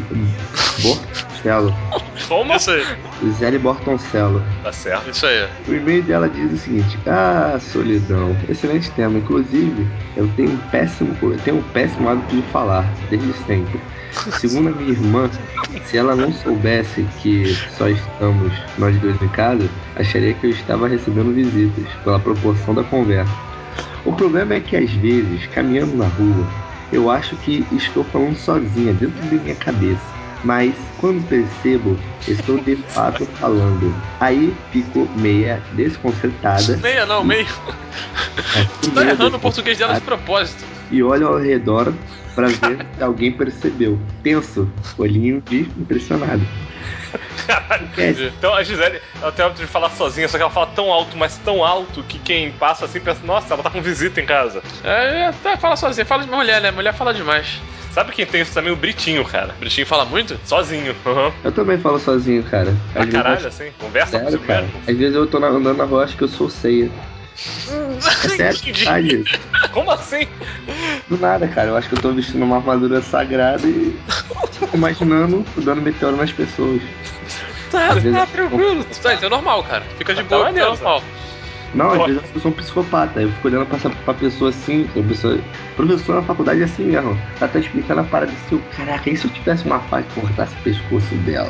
S6: Como?
S2: Isso aí.
S11: Gisele Bortoncello.
S6: Tá certo.
S2: Isso aí.
S11: O e-mail dela diz o seguinte: solidão. Excelente tema. Inclusive, eu tenho um péssimo hábito de falar, desde sempre. Segundo a minha irmã, se ela não soubesse que só estamos nós dois em casa, acharia que eu estava recebendo visitas, pela proporção da conversa. O problema é que às vezes, caminhando na rua, eu acho que estou falando sozinha dentro da minha cabeça. Mas quando percebo, estou de fato falando. Aí fico meia desconcertada.
S2: Meia não, meio. Tu tá errando o português dela de propósito.
S11: E olho ao redor pra ver se alguém percebeu. Penso, olhinho de impressionado.
S6: Caralho. Então a Gisele, ela tem o hábito de falar sozinha, só que ela fala tão alto, mas tão alto, que quem passa assim pensa, nossa, ela tá com visita em casa.
S2: Fala sozinha, fala de mulher, né? Mulher fala demais.
S6: Sabe quem tem isso também? O Britinho, cara.
S2: O Britinho fala muito?
S6: Sozinho.
S11: Eu também falo sozinho, cara.
S6: Pra caralho, assim? Conversa com você mesmo?
S11: Às vezes eu tô andando na rua, acho que eu sou ceia. É sério, verdade.
S6: Como assim?
S11: Do nada, cara. Eu acho que eu tô vestindo uma armadura sagrada e imaginando dando meteoro nas pessoas.
S2: Tá tranquilo. Tá, isso é normal, cara. Fica de boa, é normal.
S11: Não, às vezes eu sou um psicopata. Eu fico olhando pra pessoa assim. Professor na faculdade é assim mesmo. Ela tá explicando a parada assim. Caraca, e se eu tivesse uma faca e cortasse o pescoço dela?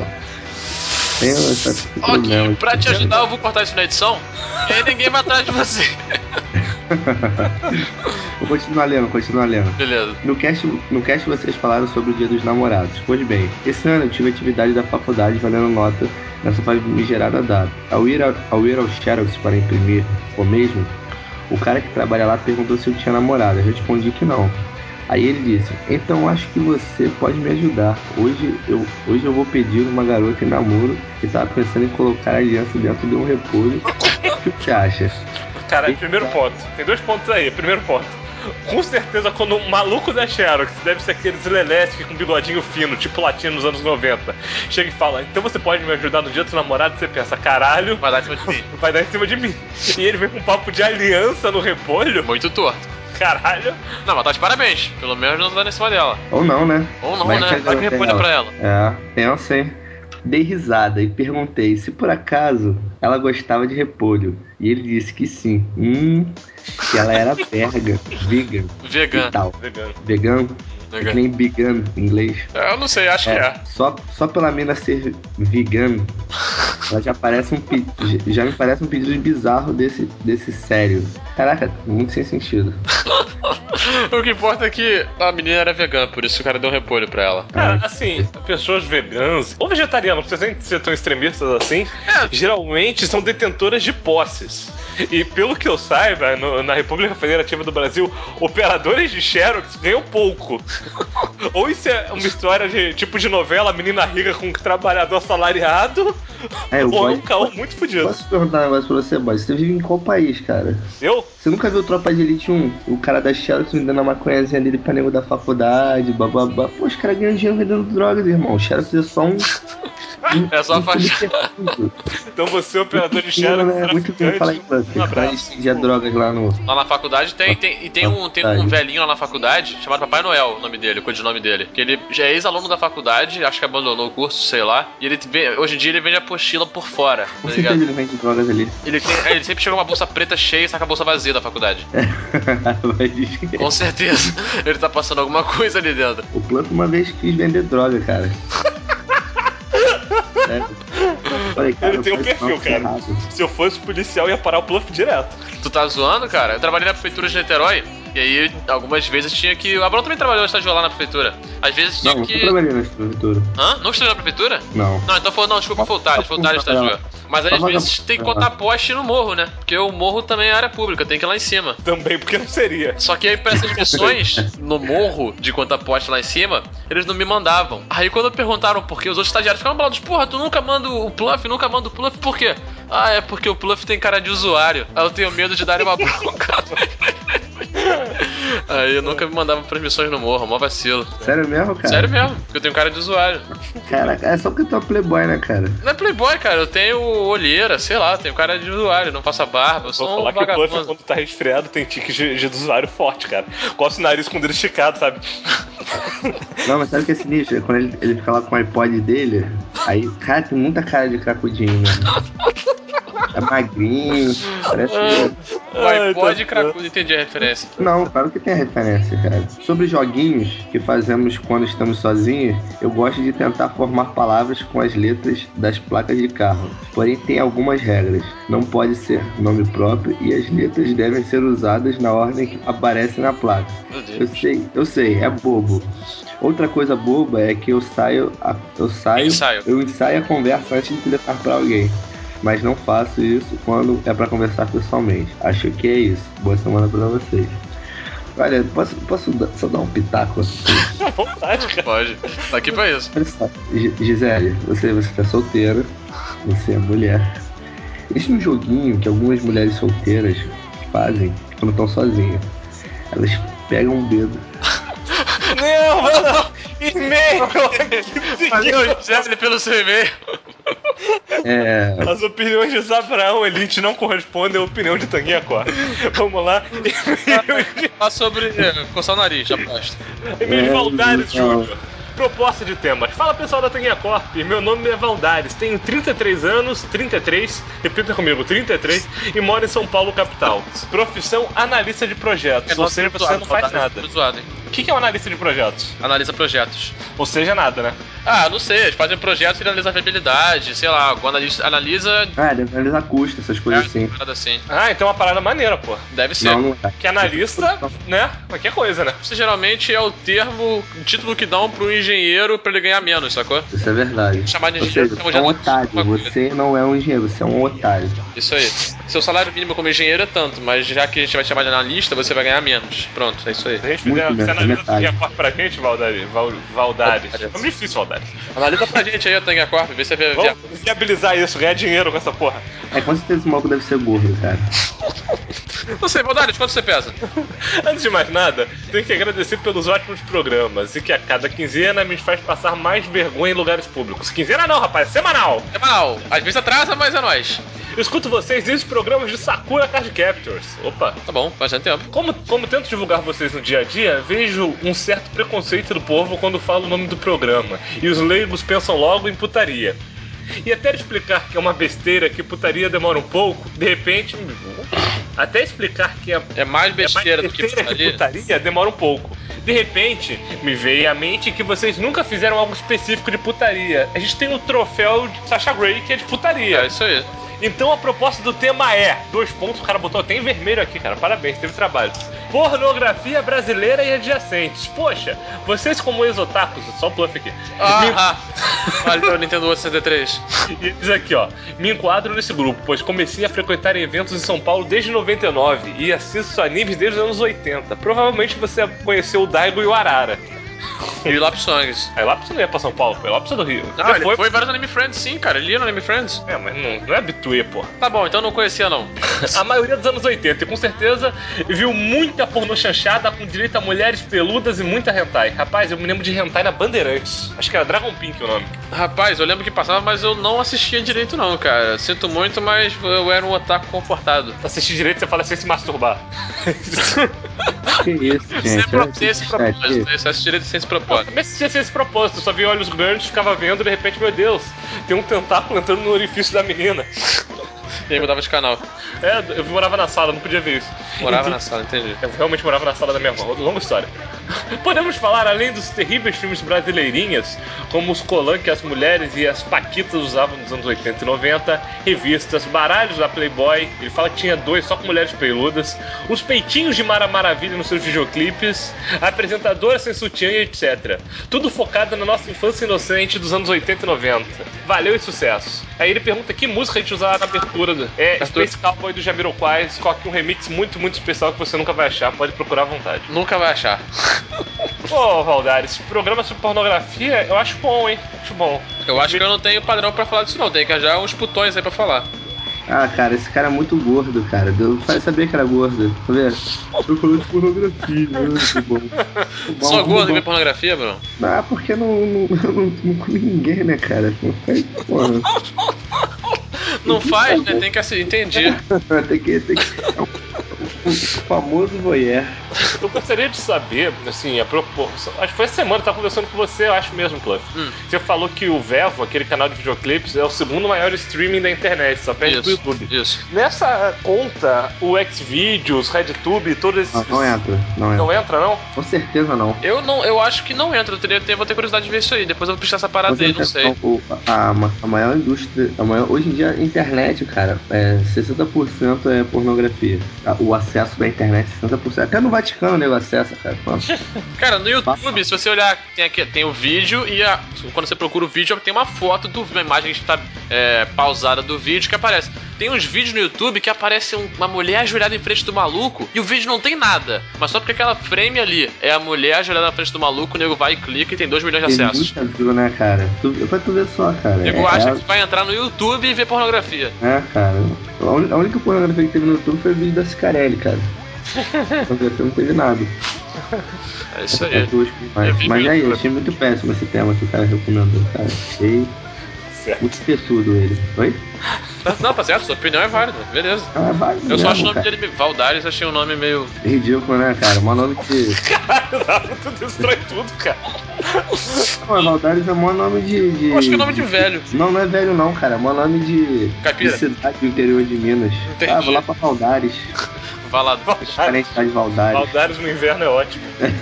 S2: Ok, pra te ajudar eu vou cortar isso na edição. E aí ninguém vai atrás de você.
S11: Vou continuar lendo.
S2: Beleza.
S11: No cast vocês falaram sobre o Dia dos Namorados. Pois bem, esse ano eu tive atividade da faculdade valendo nota nessa famigerada data. Ao ir ao Xerox para imprimir o mesmo, o cara que trabalha lá perguntou se eu tinha namorada. Eu respondi que não. Aí ele disse: então acho que você pode me ajudar. Hoje eu vou pedir uma garota em namoro que tava pensando em colocar a aliança dentro de um repolho. O que você acha?
S6: Cara, primeiro ponto. Tem 2 pontos aí. Primeiro ponto. Com certeza, quando um maluco da Xerox, deve ser aqueles lelesque com bigodinho fino, tipo latino nos anos 90, chega e fala: então você pode me ajudar no dia dos namorados? Você pensa: caralho,
S2: vai dar em cima de mim.
S6: Vai dar em cima de mim. E ele vem com um papo de aliança no repolho?
S2: Muito torto.
S6: Caralho.
S2: Não, mas tá de parabéns. Pelo menos não tá em cima dela.
S11: Ou não, né?
S2: Vai que repolho pra ela.
S11: Pensem. Dei risada e perguntei se por acaso ela gostava de repolho. E ele disse que sim. Que ela era vegan. E tal. Vegan. É que nem vegan em inglês.
S2: Eu não sei, acho que é.
S11: Só pela mina ser vegan, ela já me parece um pedido bizarro desse sério. Caraca, muito sem sentido.
S2: O que importa é que a menina era vegana, por isso o cara deu um repolho pra ela.
S6: Cara, assim, pessoas veganas ou vegetarianas, não precisa nem ser tão extremistas assim, geralmente são detentoras de posses. E pelo que eu saiba, na República Federativa do Brasil, operadores de Xerox ganham pouco. Ou isso é uma história de tipo de novela, menina rica com um trabalhador assalariado, ou é um caô muito fodido.
S11: Posso perguntar um negócio pra você, boy? Você vive em qual país, cara?
S6: Eu?
S11: Você nunca viu Tropa de Elite 1? O cara da Xerox vendendo a maconhazinha dele pra nego da faculdade, bababá. Pô, os caras ganham dinheiro vendendo drogas, irmão. O Xerox é só um
S2: É só faixa.
S6: Então você, operador de Shadow,
S11: né? Muito bem falar em Buffy.
S6: Um abraço.
S11: Quando a drogas lá no...
S2: Lá na faculdade tem um velhinho lá na faculdade chamado Papai Noel, o nome dele, o codinome dele. Que ele já é ex-aluno da faculdade, acho que abandonou o curso, sei lá. E hoje em dia ele vende apostila por fora.
S11: Com certeza ele vende drogas ali.
S2: Ele sempre chega com uma bolsa preta cheia e saca a bolsa vazia da faculdade. Com certeza. Ele tá passando alguma coisa ali dentro.
S11: O Planta uma vez quis vender droga, cara. Falei, cara,
S6: ele tem um perfil, cara. Errado. Se eu fosse policial, eu ia parar o Pluff direto.
S2: Tu tá zoando, cara? Eu trabalhei na prefeitura de Niterói. E aí, algumas vezes tinha que... A Bruno também trabalhou, estagiou lá na prefeitura. Às vezes tinha que...
S11: Não, eu trabalhei na prefeitura.
S2: Hã? Não estagiou na prefeitura?
S11: Não.
S2: Não, então foi... Não, desculpa, foi o Thales estagiou. Mas às vezes tem que contar poste no morro, né? Porque o morro também é área pública, tem que ir lá em cima.
S6: Também, porque não seria.
S2: Só que aí pra essas missões, no morro, de contar poste lá em cima, eles não me mandavam. Aí quando perguntaram por quê, os outros estagiários ficaram balados. Porra, tu nunca manda o Pluff, por quê? Ah, é porque o Pluff tem cara de usuário. Aí eu tenho medo de dar uma bronca. Aí eu nunca me mandava pras missões no morro, mó vacilo.
S11: Sério mesmo, cara?
S2: Sério mesmo, porque eu tenho cara de usuário.
S11: Caraca, é só porque tu é playboy, né, cara?
S2: Não é playboy, cara, eu tenho olheira, sei lá, tenho cara de usuário, não faço a barba, eu sou um vagabundo.
S6: Que o Pluff, quando tá resfriado, tem tique de usuário forte, cara. Coça o nariz com o dedo esticado, sabe?
S11: Não, mas sabe o que é sinistro? Quando ele fica lá com o iPod dele, aí, cara, tem muita cara de cracudinho, né? É magrinho, parece...
S2: O iPod e cracudo, entendi a referência.
S11: Não, claro que tem a referência, cara. Sobre joguinhos que fazemos quando estamos sozinhos, eu gosto de tentar formar palavras com as letras das placas de carro. Porém, tem algumas regras. Não pode ser nome próprio e as letras devem ser usadas na ordem que aparece na placa. Eu sei, é bobo. Outra coisa boba é que eu ensaio a conversa antes de telefonar pra alguém. Mas não faço isso quando é pra conversar pessoalmente. Acho que é isso. Boa semana pra vocês. Olha, posso só dar um pitaco assim?
S6: À vontade, cara.
S2: Pode. Tá aqui pra isso.
S11: Olha só, Gisele, você tá solteira. Você é mulher. Existe um joguinho que algumas mulheres solteiras fazem quando estão sozinhas. Elas pegam um dedo.
S6: Não! E-mail!
S2: Valeu, Gisele, pelo seu e-mail.
S6: As opiniões de Zabraão Elite não correspondem à opinião de Tanguinha Corp. Vamos lá.
S2: Falar sobre coçar o nariz, já aposto.
S6: E-mail de Valdares Júnior. Proposta de temas. Fala, pessoal da Tanguinha Corp, meu nome é Valdares, tenho 33 anos, 33, repita comigo, 33, e moro em São Paulo, capital. Profissão analista de projetos, ou seja, você não faz nada. O que é um analista de projetos?
S2: Analisa projetos.
S6: Ou seja, nada, né?
S2: Ah, não sei, eles fazem projetos e analisam a viabilidade, sei lá, o analista analisa...
S11: deve analisar custo, essas coisas assim.
S2: Assim.
S6: Ah, então é uma parada maneira, pô.
S2: Deve ser.
S11: Não é.
S6: Que analista, né? Qualquer coisa, né?
S2: Isso geralmente é o título que dão pro engenheiro pra ele ganhar menos, sacou?
S11: Isso é verdade.
S2: Chamar de
S11: engenheiro é um otário. Você não é um engenheiro, você é um otário.
S2: Isso aí. Seu salário mínimo como engenheiro é tanto, mas já que a gente vai te chamar de analista, você vai ganhar menos. Pronto, é isso aí.
S6: Se a gente fizer, você analisa a Tanguinha Corp pra gente, Valdares. É muito difícil, Valdares.
S2: Analisa pra gente aí a Tanguinha Corp, vê se você
S6: vamos viabilizar isso, ganhar dinheiro com essa porra.
S11: Com certeza esse maluco deve ser gordo, cara.
S2: Não sei, Valdares, quanto você pesa?
S6: Antes de mais nada, tenho que agradecer pelos ótimos programas e que a cada quinzena me faz passar mais vergonha em lugares públicos. Quinzena não, rapaz, semanal!
S2: Semanal. Às vezes atrasa, mas é nóis.
S6: Eu escuto vocês desde os programas de Sakura Card Captors. Opa.
S2: Tá bom, bastante tempo.
S6: Como tento divulgar vocês no dia a dia, vejo um certo preconceito do povo quando falo o nome do programa. E os leigos pensam logo em putaria. E até explicar que é uma besteira, que putaria demora um pouco, de repente... Até explicar que
S2: é mais besteira do que
S6: putaria demora um pouco. De repente, me veio à mente que vocês nunca fizeram algo específico de putaria. A gente tem o troféu de Sasha Grey, que é de putaria.
S2: É isso aí.
S6: Então a proposta do tema é... 2 pontos, o cara botou até em vermelho aqui, cara. Parabéns, teve trabalho. Pornografia brasileira e adjacentes. Poxa, vocês como ex-otakus... Só o Pluff aqui.
S2: Valeu, Nintendo 63.
S6: E diz aqui, ó. Me enquadro nesse grupo, pois comecei a frequentar eventos em São Paulo desde 99 e assisto animes desde os anos 80. Provavelmente você conheceu o Daigo e o Arara.
S2: E o Lap Songs.
S6: Aí Lápis não ia pra São Paulo, foi Lápis do Rio.
S2: Não, ele foi em vários Anime Friends, sim, cara. Ele ia no Anime Friends.
S6: É, mas não é habituê, pô.
S2: Tá bom, então não conhecia, não.
S6: A maioria dos anos 80, e com certeza viu muita pornô chanchada com direito a mulheres peludas e muita hentai. Rapaz, eu me lembro de hentai na Bandeirantes. Acho que era Dragon Pink o nome.
S2: Rapaz, eu lembro que passava, mas eu não assistia direito, não, cara. Sinto muito, mas eu era um otaku confortado.
S6: Assistir direito, você fala sem se masturbar.
S11: Que isso, gente?
S2: Sem esse propósito. Você assiste direito sem esse propósito.
S6: Eu assistia sem esse propósito, eu só via olhos grandes, ficava vendo e de repente, meu Deus, tem um tentáculo entrando no orifício da menina.
S2: E aí mudava de canal.
S6: É, eu morava na sala, não podia ver isso.
S2: Morava na sala, entendi.
S6: Eu realmente morava na sala da minha avó. Longa história. Podemos falar, além dos terríveis filmes brasileirinhas, como os colãs que as mulheres e as paquitas usavam nos anos 80 e 90, revistas, baralhos da Playboy, ele fala que tinha 2 só com mulheres peludas, os peitinhos de Mara Maravilha nos seus videoclipes, a apresentadora sem sutiã e etc. Tudo focado na nossa infância inocente dos anos 80 e 90. Valeu e sucesso. Aí ele pergunta que música a gente usava na abertura. Space Cowboy do Jamiroquai, escolhe um remix muito, muito especial que você nunca vai achar, pode procurar à vontade.
S2: Nunca vai achar.
S6: Ô, Valdares, programa sobre pornografia, eu acho bom, hein? Acho bom.
S2: Eu acho que eu não tenho padrão pra falar disso, não. Tem que arranjar uns putões aí pra falar.
S11: Ah, cara, esse cara é muito gordo, cara. Eu sabia que era gordo. Tá vendo? Eu falando de pornografia. Que bom.
S2: Só gordo que vê pornografia, Bruno?
S11: Ah, porque não comi ninguém, né, cara? Porra.
S2: Não faz, né? Tem que assim, entendi.
S11: tem que o famoso voyeur.
S6: Eu gostaria de saber, assim, a proporção. Acho que foi essa semana, eu tava conversando com você, eu acho mesmo, Cluff. Você falou que o Vevo, aquele canal de videoclipes, é o segundo maior streaming da internet, só perde pro YouTube.
S2: Isso.
S6: Nessa conta, o Xvideos, RedTube, todos esses.
S11: Não entra.
S6: Não entra, não?
S11: Com certeza não.
S2: Eu acho que não entra. Vou ter curiosidade de ver isso aí. Depois eu vou puxar essa parada aí, não sei.
S11: A maior indústria. Hoje em dia, a internet, cara, 60% é pornografia. O acesso da internet, 60%. Até no Vaticano o nego acessa, cara.
S2: Cara, no YouTube, se você olhar, tem o vídeo e quando você procura o vídeo, tem uma foto uma imagem que está pausada do vídeo que aparece. Tem uns vídeos no YouTube que aparece uma mulher ajoelhada em frente do maluco e o vídeo não tem nada. Mas só porque aquela frame ali é a mulher ajoelhada na frente do maluco, o nego vai e clica e tem 2 milhões de acessos.
S11: Tem muita view, né, cara? Pra tu ver só, cara.
S2: O nego acha que vai entrar no YouTube e ver pornografia.
S11: Cara. A única pornografia que teve no YouTube foi o vídeo da Cicarelli, cara. Não teve nada.
S2: É isso aí.
S11: Mas aí, eu achei muito péssimo esse tema que o cara recomendou, cara. Achei muito tetudo ele. Oi?
S2: Não, tá certo, sua opinião é válida, beleza.
S11: É válido.
S2: Eu só acho o nome dele, Valdares, achei um nome meio
S11: ridículo, né, cara? O nome que.
S6: Caralho, tu destrói tudo, cara.
S11: Não, Valdares é o maior nome de.
S2: Eu acho que é nome de velho.
S11: Não é velho, não, cara. É o maior nome de.
S2: Caipira?
S11: De cidade do interior de Minas.
S2: Entendi.
S11: Ah, vou lá pra Valdares.
S2: Valadares.
S6: Valdares no inverno é ótimo.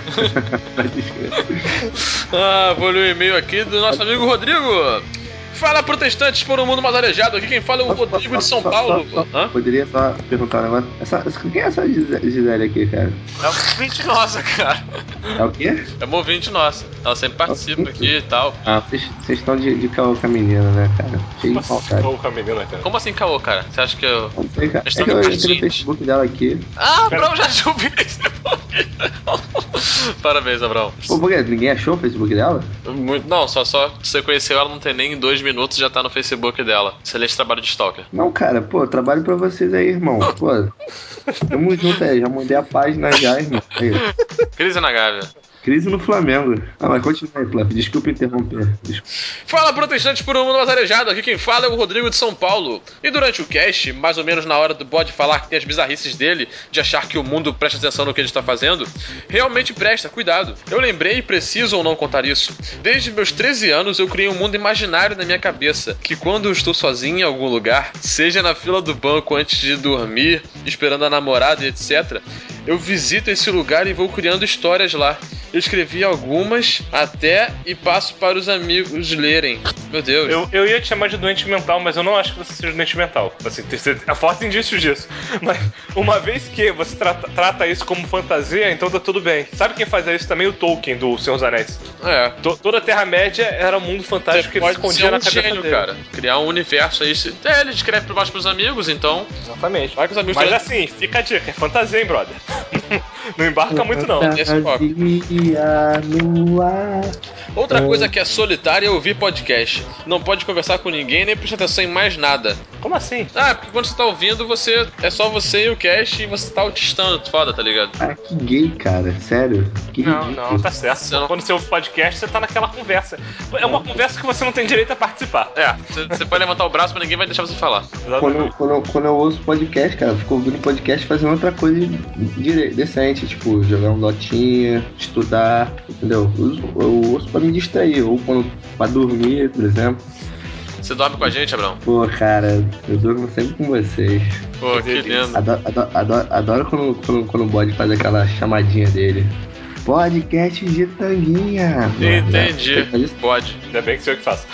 S2: Vou ler o e-mail aqui do nosso amigo Rodrigo. Fala, protestantes por um mundo mais arejado. Aqui quem fala é o Rodrigo de São Paulo.
S11: Poderia só perguntar um negócio. Quem é essa Gisele aqui, cara?
S2: É uma ouvinte nossa, cara.
S11: É o quê?
S2: É uma ouvinte nossa. Ela sempre participa aqui e tal.
S11: Vocês estão de caô com a menina, né, cara? Cheio de falta.
S6: Caô com a menina, cara?
S2: Como assim caô, cara? Você acha que eu...
S11: Não sei, cara. Eu entrei no Facebook dela aqui.
S2: Abraão já achou o Facebook. Parabéns, Abraão.
S11: Pô, por quê? Ninguém achou o Facebook dela?
S2: Não, só você conheceu ela, não tem nem 2 minutos, já tá no Facebook dela. Excelente trabalho de stalker.
S11: Não, cara, pô, trabalho pra vocês aí, irmão. Pô, tamo junto aí, já mandei a página já, irmão. Aí.
S2: Crise na Gávea.
S11: Crise no Flamengo. Mas continua aí, Flávio. Desculpa interromper.
S2: Fala, protestantes por um mundo mais arejado. Aqui quem fala é o Rodrigo de São Paulo. E durante o cast, mais ou menos na hora do bode falar que tem as bizarrices dele, de achar que o mundo presta atenção no que ele está fazendo, realmente presta, cuidado. Eu lembrei e preciso ou não contar isso. Desde meus 13 anos eu criei um mundo imaginário na minha cabeça, que quando eu estou sozinho em algum lugar, seja na fila do banco antes de dormir, esperando a namorada e etc., eu visito esse lugar e vou criando histórias lá. Eu escrevi algumas até e passo para os amigos lerem. Meu Deus.
S6: Eu ia te chamar de doente mental, mas eu não acho que você seja doente mental. Assim, há fortes indícios disso. Mas uma vez que você trata isso como fantasia, então tá tudo bem. Sabe quem fazia isso também? O Tolkien, do Senhor dos Anéis. Toda a Terra-média era um mundo fantástico que ele escondia na cabeça dele.
S2: Cara. Criar um universo aí. Ele escreve por baixo pros amigos, então.
S6: Exatamente.
S2: Vai com os amigos.
S6: Mas assim, fica a dica, é fantasia, hein, brother? Não embarca muito, não.
S3: Esse foco.
S5: No ar.
S2: Outra coisa que é solitária é ouvir podcast. Não pode conversar com ninguém nem prestar atenção em mais nada.
S6: Como assim?
S2: Ah, porque quando você tá ouvindo, é só você e o cast e você tá autistando, foda, tá ligado?
S11: Ah, que gay, cara. Sério? Que
S6: Não,
S11: ridículo.
S6: tá certo. Quando você ouve podcast, você tá naquela conversa. É uma conversa que você não tem direito a participar.
S2: Você pode levantar o braço, mas ninguém vai deixar você falar.
S11: Quando eu ouço podcast, cara, eu fico ouvindo podcast fazendo outra coisa decente, tipo, jogar um dotinha, estudar, entendeu? Eu ouço pra me distrair, ou pra dormir, por exemplo.
S2: Você dorme com a gente, Abrão?
S11: Pô, cara, eu durmo sempre com vocês.
S2: Pô, que lindo.
S11: Adoro quando o bode faz aquela chamadinha dele. Podcast de tanguinha.
S2: Entendi. Pode.
S6: Ainda bem que sei o que faço.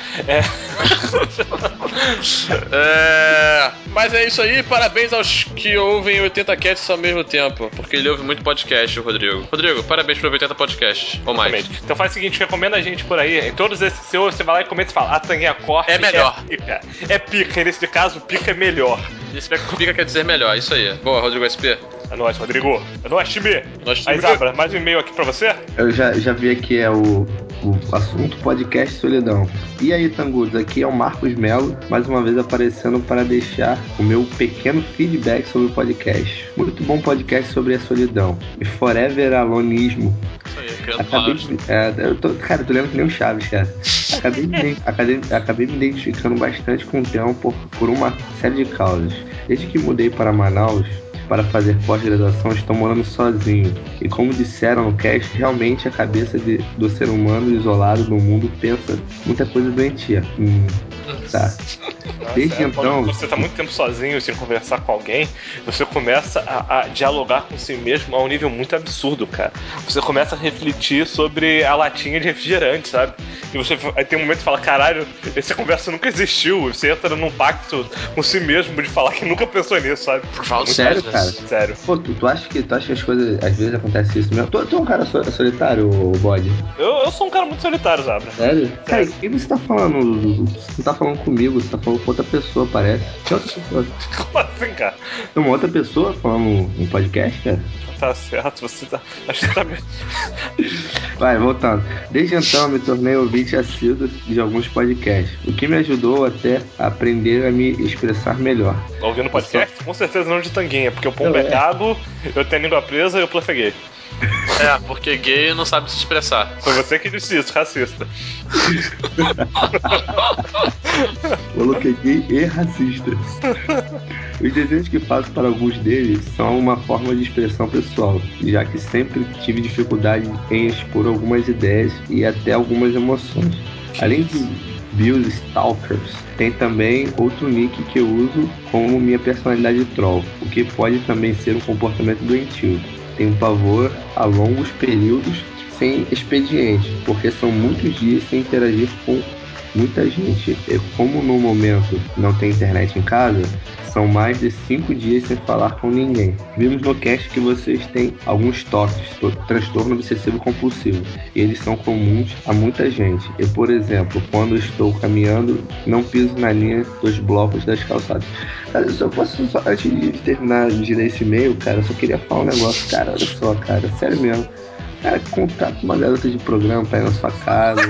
S2: Mas é isso aí, parabéns aos que ouvem 80 casts ao mesmo tempo, porque ele ouve muito podcast, o Rodrigo. Rodrigo, parabéns por 80 podcasts, ou mais.
S6: Exatamente. Então faz o seguinte, recomenda a gente por aí, em todos esses você vai lá e comenta e fala, a Tanguinha Corp
S2: é melhor.
S6: É pica, e nesse caso, pica é melhor.
S2: Pica quer dizer melhor, isso aí. Boa, Rodrigo SP.
S6: É nóis, Rodrigo. É nóis, time. Aí, Zabra, mais um e-mail aqui pra você?
S11: Eu já vi aqui, o assunto podcast solidão. E aí, Tangudos, aqui é o Marcos Melo, mais uma vez aparecendo para deixar o meu pequeno feedback sobre o podcast. Muito bom podcast sobre a solidão. E forever alonismo.
S2: Isso aí, criando
S11: cara, eu tô lendo que nem o Chaves, cara. Acabei me identificando bastante com o tema por uma série de causas. Desde que mudei para Manaus para fazer pós-graduação, estou morando sozinho. E como disseram no cast, realmente a cabeça do ser humano isolado no mundo pensa muita coisa doentia. Tá. Desde então...
S6: Quando você tá muito tempo sozinho, sem conversar com alguém, você começa a dialogar com si mesmo a um nível muito absurdo, cara. Você começa a refletir sobre a latinha de refrigerante, sabe? E você aí tem um momento que fala, caralho, essa conversa nunca existiu. Você entra num pacto com si mesmo de falar que nunca pensou nisso, sabe?
S11: Sério, cara?
S6: Sério.
S11: Pô, tu acha que as coisas, às vezes acontece isso mesmo? Tu é um cara solitário, bode?
S6: Eu sou um cara muito solitário, Zabra.
S11: Sério? Cara, o que você tá falando? Você não tá falando comigo, você tá falando com outra pessoa, parece. Que outra pessoa?
S6: Como assim, cara?
S11: Tem uma outra pessoa falando um podcast, cara?
S6: Tá certo, você tá... Acho que tá bem.
S11: Vai, voltando. Desde então eu me tornei ouvinte assíduo de alguns podcasts, o que me ajudou até a aprender a me expressar melhor.
S6: Ouvindo podcast? Com certeza não de tanguinha, porque o pombo é gago, eu tenho a língua presa e eu plafeguei.
S2: Porque gay não sabe se expressar.
S6: Foi você que disse isso, racista.
S11: Coloquei gay e racista. Os desenhos que faço para alguns deles são uma forma de expressão pessoal, já que sempre tive dificuldade em expor algumas ideias e até algumas emoções. Além de Bills Stalkers, tem também outro nick que eu uso como minha personalidade troll, o que pode também ser um comportamento doentio. Tenho pavor a longos períodos sem expediente, porque são muitos dias sem interagir com muita gente. E como no momento não tem internet em casa, são mais de 5 dias sem falar com ninguém. Vimos no cast que vocês têm alguns toques, transtorno obsessivo compulsivo, e eles são comuns a muita gente. Eu, por exemplo, quando estou caminhando, não piso na linha dos blocos das calçadas. Cara, se eu posso só, antes de terminar de ler esse e-mail, cara, eu só queria falar um negócio, cara, olha só, cara, sério mesmo. Cara, contrata uma garota de programa pra ir na sua casa.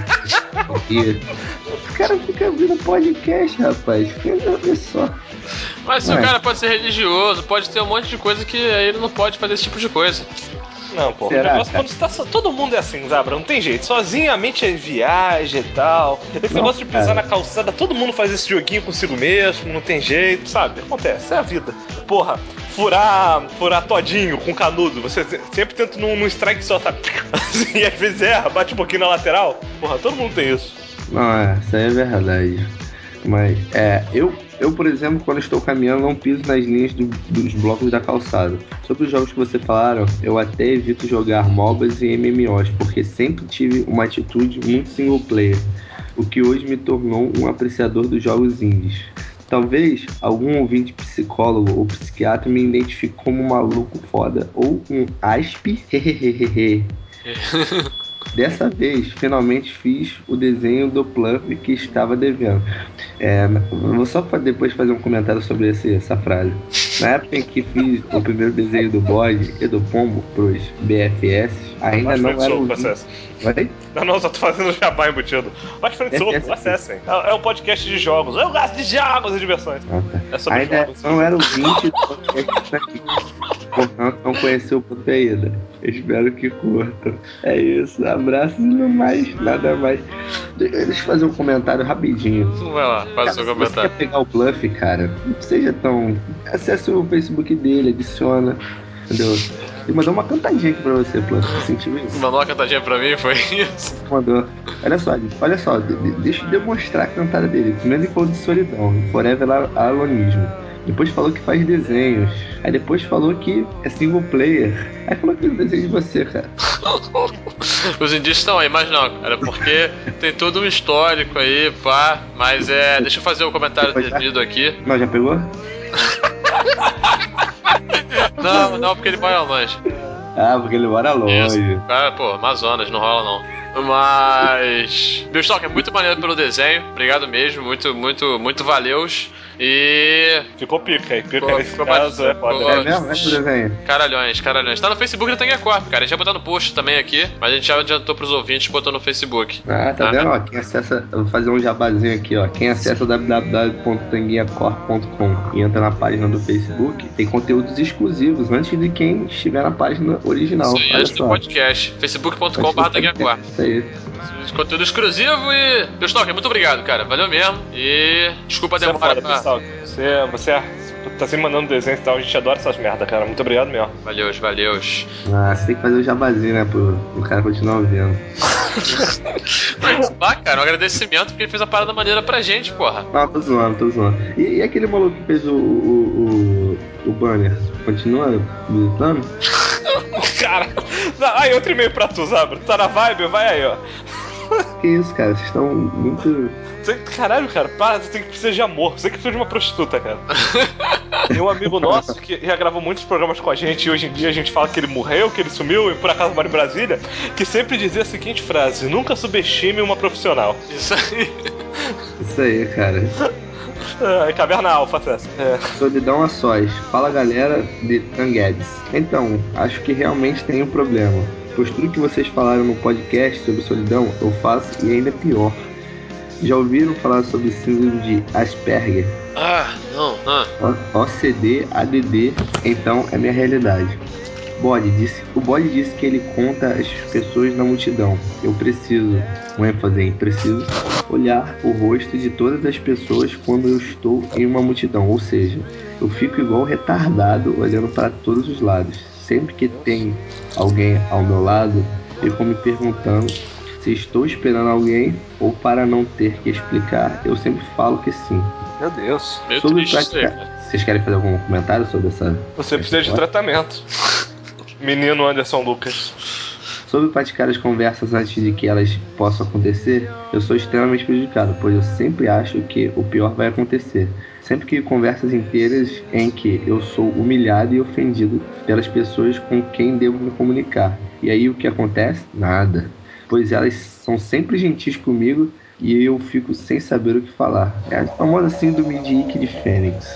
S11: O cara fica ouvindo podcast, rapaz. Olha só.
S2: Mas se o cara pode ser religioso, pode ter um monte de coisa que ele não pode fazer esse tipo de coisa.
S6: Não, pô, o negócio quando você tá todo mundo é assim, Zabra, não tem jeito. Sozinho a mente é viagem e tal. Esse negócio de pisar na calçada, todo mundo faz esse joguinho consigo mesmo, não tem jeito, sabe? Acontece, é a vida. Porra, furar todinho com canudo, você sempre tenta num strike só, tá? Assim, e às vezes erra, bate um pouquinho na lateral. Porra, todo mundo tem isso.
S11: Não, isso aí é verdade. Mas, eu, por exemplo, quando estou caminhando, não piso nas linhas dos blocos da calçada. Sobre os jogos que você falaram, eu até evito jogar MOBAs e MMOs, porque sempre tive uma atitude muito single player, o que hoje me tornou um apreciador dos jogos indies. Talvez algum ouvinte psicólogo ou psiquiatra me identifique como um maluco foda, ou um asp, hehehehe. Dessa vez, finalmente fiz o desenho do Plump que estava devendo. Vou só depois fazer um comentário sobre essa frase. Na época em que fiz o primeiro desenho do bode e do pombo pros BFS, ainda
S6: Mas
S11: não era o
S6: acesso.
S11: Vai?
S6: Não, só tô fazendo jabá embutido. Mas frente soco, acessem. É um podcast de jogos. Eu gosto de jogos e diversões.
S11: Ah, tá.
S6: É sobre
S11: ainda
S6: jogos.
S11: não era o 20 do podcast aqui. Portanto, não conheceu o conteúdo. Espero que curtam. É isso, abraço e não mais, nada mais. Deixa eu fazer um comentário rapidinho.
S2: Vai lá, faz o seu
S11: Se você
S2: comentário.
S11: quer pegar o Bluff, cara, não seja tão... Acesse o Facebook dele, adiciona, entendeu? Ele mandou uma cantadinha aqui pra você, Bluff. Você sentiu isso?
S2: Mandou uma cantadinha pra mim, foi isso?
S11: Mandou. Olha só, deixa eu demonstrar a cantada dele. Primeiro ele falou de solidão, Forever Alonismo. Depois falou que faz desenhos. Aí depois falou que é single player. Aí falou que fez um desenho de você, cara.
S2: Os indícios estão aí, mas não, cara, porque tem todo um histórico aí, pá. Mas deixa eu fazer o comentário devido aqui.
S11: Não, já pegou?
S2: Não, porque ele mora longe.
S11: Ah, porque ele mora longe.
S2: Isso. Cara, pô, Amazonas, não rola não. Mas... Biostalk, é muito maneiro pelo desenho. Obrigado mesmo, muito valeus. E...
S6: Ficou pica aí. Pica
S2: Pô,
S6: nesse
S2: ficou
S6: caso é foda.
S11: É mesmo? É esse desenho.
S2: Caralhões. Tá no Facebook do Tanguia Corp, cara. A gente vai botar no post também aqui, mas a gente já adiantou pros ouvintes e botou no Facebook.
S11: Ah, tá vendo? Ó, quem acessa... Eu vou fazer um jabazinho aqui, ó. Quem acessa www.tanguiacorp.com e entra na página do Facebook, tem conteúdos exclusivos antes de quem estiver na página original.
S2: Isso aí,
S11: olha
S2: antes do
S11: só.
S2: podcast. facebook.com/tanguiacorp.
S11: Isso aí.
S2: Conteúdo exclusivo e... Biostalk, muito obrigado, cara. Valeu mesmo. E... Desculpa a
S6: Você é
S2: demora
S6: foda, pessoal. Você tá sempre mandando desenho e tal. A gente adora essas merda, cara. Muito obrigado mesmo.
S2: Valeus.
S11: Ah, você tem que fazer o jabazinho, né? Pro cara continuar ouvindo.
S2: Cara, um agradecimento porque ele fez a parada maneira pra gente, porra.
S11: Não, tô zoando. E aquele maluco que fez o banner? Continua visitando?
S6: Cara, aí outro e-mail pra tu, Zabra. Tá na vibe? Vai aí, ó.
S11: Que isso, cara? Vocês estão muito...
S6: Caralho, cara, para, você tem que precisar de amor. Você que precisa de uma prostituta, cara. Tem um amigo nosso que já gravou muitos programas com a gente e hoje em dia a gente fala que ele morreu, que ele sumiu e por acaso mora em Brasília, que sempre dizia a seguinte frase: nunca subestime uma profissional.
S2: Isso
S11: aí, cara.
S6: É Caverna Alfa, acessa.
S11: Solidão a sós. Fala, galera de Tanguedes. Então, acho que realmente tem um problema. Pois tudo que vocês falaram no podcast sobre solidão, eu faço e ainda pior. Já ouviram falar sobre síndrome de Asperger?
S2: Não.
S11: OCD, ADD, então é minha realidade. O Bode disse que ele conta as pessoas na multidão. Eu preciso, com ênfase em preciso, olhar o rosto de todas as pessoas quando eu estou em uma multidão. Ou seja, eu fico igual retardado olhando para todos os lados. Sempre que tem alguém ao meu lado, fico me perguntando se estou esperando alguém ou para não ter que explicar, eu sempre falo que sim.
S6: Meu Deus.
S11: Sobre vocês querem fazer algum comentário sobre essa...
S6: Você precisa de tratamento. Menino Anderson Lucas.
S11: Sobre praticar as conversas antes de que elas possam acontecer, eu sou extremamente prejudicado, pois eu sempre acho que o pior vai acontecer. Sempre que conversas inteiras em que eu sou humilhado e ofendido pelas pessoas com quem devo me comunicar. E aí o que acontece? Nada. Pois elas são sempre gentis comigo e eu fico sem saber o que falar. É a famosa síndrome de Ike de Fênix.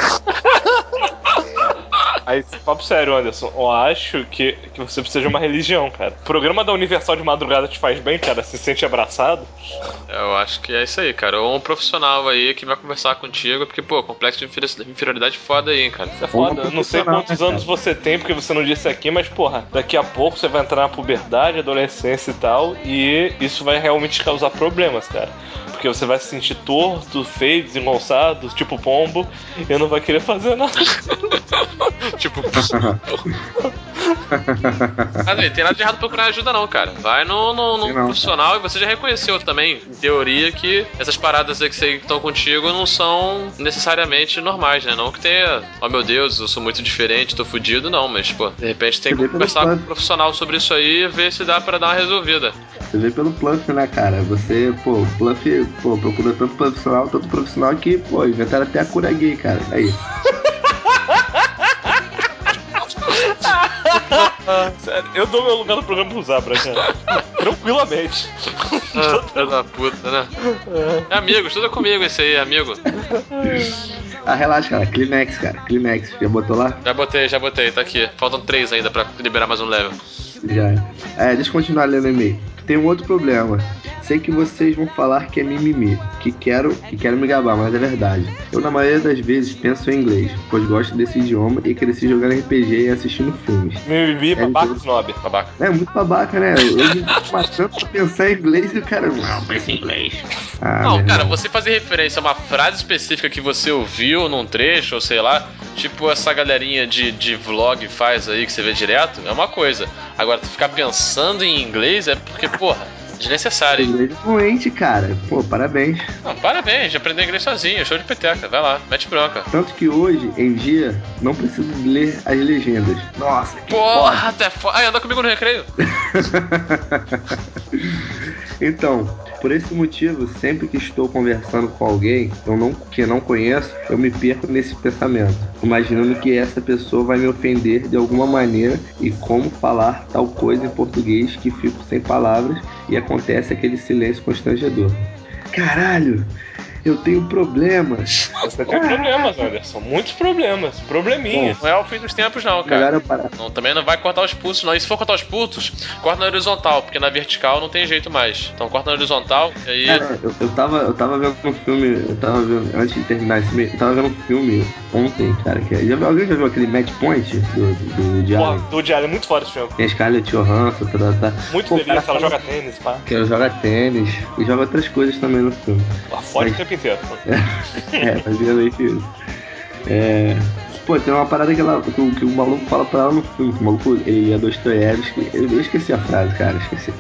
S6: Aí, papo sério, Anderson, eu acho que você precisa de uma religião, cara. O programa da Universal de madrugada te faz bem, cara? Se sente abraçado?
S2: Eu acho que é isso aí, cara. Ou um profissional aí que vai conversar contigo, porque, pô, complexo de inferioridade foda aí, hein, cara.
S6: Isso é foda. Eu não sei quantos anos você tem, porque você não disse aqui, mas, porra, daqui a pouco você vai entrar na puberdade, adolescência e tal, e isso vai realmente causar problemas, cara. Porque você vai se sentir torto, feio, desengonçado, tipo pombo, e não vai querer fazer nada.
S2: Tipo... Mas não tem nada de errado procurar ajuda não, cara. Vai no profissional e você já reconheceu também, em teoria, que essas paradas aí que estão contigo não são necessariamente normais, né? Não que tenha, oh meu Deus, eu sou muito diferente, tô fudido, não. Mas, pô, de repente tem que conversar com um profissional sobre isso aí e ver se dá pra dar uma resolvida.
S11: Você vê pelo Pluff, né, cara? Você, pô, o Pluff, procura tanto profissional que, pô, inventaram até a cura gay, cara. Aí.
S6: Sério, eu dou meu lugar no programa pro Zabra, cara. Tranquilamente.
S2: Filho da puta, né? É amigo, estuda comigo esse aí, amigo.
S11: Ah, relaxa, cara. Climax, cara. Climax. Já botou lá?
S2: Já botei, tá aqui. Faltam 3 ainda pra liberar mais um level.
S11: Já. Deixa eu continuar lendo o e-mail. Tem um outro problema. Sei que vocês vão falar que é mimimi, que quero me gabar, mas é verdade. Eu, na maioria das vezes, penso em inglês, pois gosto desse idioma e cresci jogando RPG e assistindo filmes.
S6: Mimimi, babaca, snob. Babaca.
S11: É muito babaca, né? Eu me matando pra pensar em inglês e o cara... Não, pensa em inglês.
S2: Não, cara, você fazer referência a uma frase específica que você ouviu num trecho, ou sei lá, tipo essa galerinha de vlog faz aí, que você vê direto, é uma coisa. Agora, tu ficar pensando em inglês é porque, porra, desnecessário.
S11: Inglês fluente, cara. Pô, parabéns.
S2: Não, parabéns, de aprender inglês sozinho, show de peteca, vai lá, mete bronca.
S11: Tanto que hoje em dia não preciso ler as legendas. Nossa, que
S2: porra, até foda. Ai, anda comigo no recreio.
S11: Então, por esse motivo, sempre que estou conversando com alguém que não conheço, eu me perco nesse pensamento, imaginando que essa pessoa vai me ofender de alguma maneira e como falar tal coisa em português que fico sem palavras e acontece aquele silêncio constrangedor. Caralho! Eu tenho problemas.
S6: Você tem problemas, Anderson. Muitos problemas. Probleminha.
S2: Não é o fim dos tempos, não, cara. Não, também não vai cortar os pulsos, não. E se for cortar os pulsos, corta na horizontal, porque na vertical não tem jeito mais. Então corta na horizontal e aí.
S11: Cara, eu tava vendo um filme. Antes de terminar esse mês, eu tava vendo um filme ontem, cara. Alguém já viu aquele Match Point do Woody Allen?
S6: Do Woody Allen, muito foda esse filme.
S11: Tem a Scarlett Johansson, tá.
S6: Muito delícia, ela joga tênis, pá.
S11: Que ela joga tênis e joga outras coisas também no filme.
S6: Fora o tempo inteiro.
S11: Basicamente isso. Pô, tem uma parada que o maluco fala pra ela no filme. O maluco, ele é Dostoiévski. Eu esqueci a frase, cara, esqueci.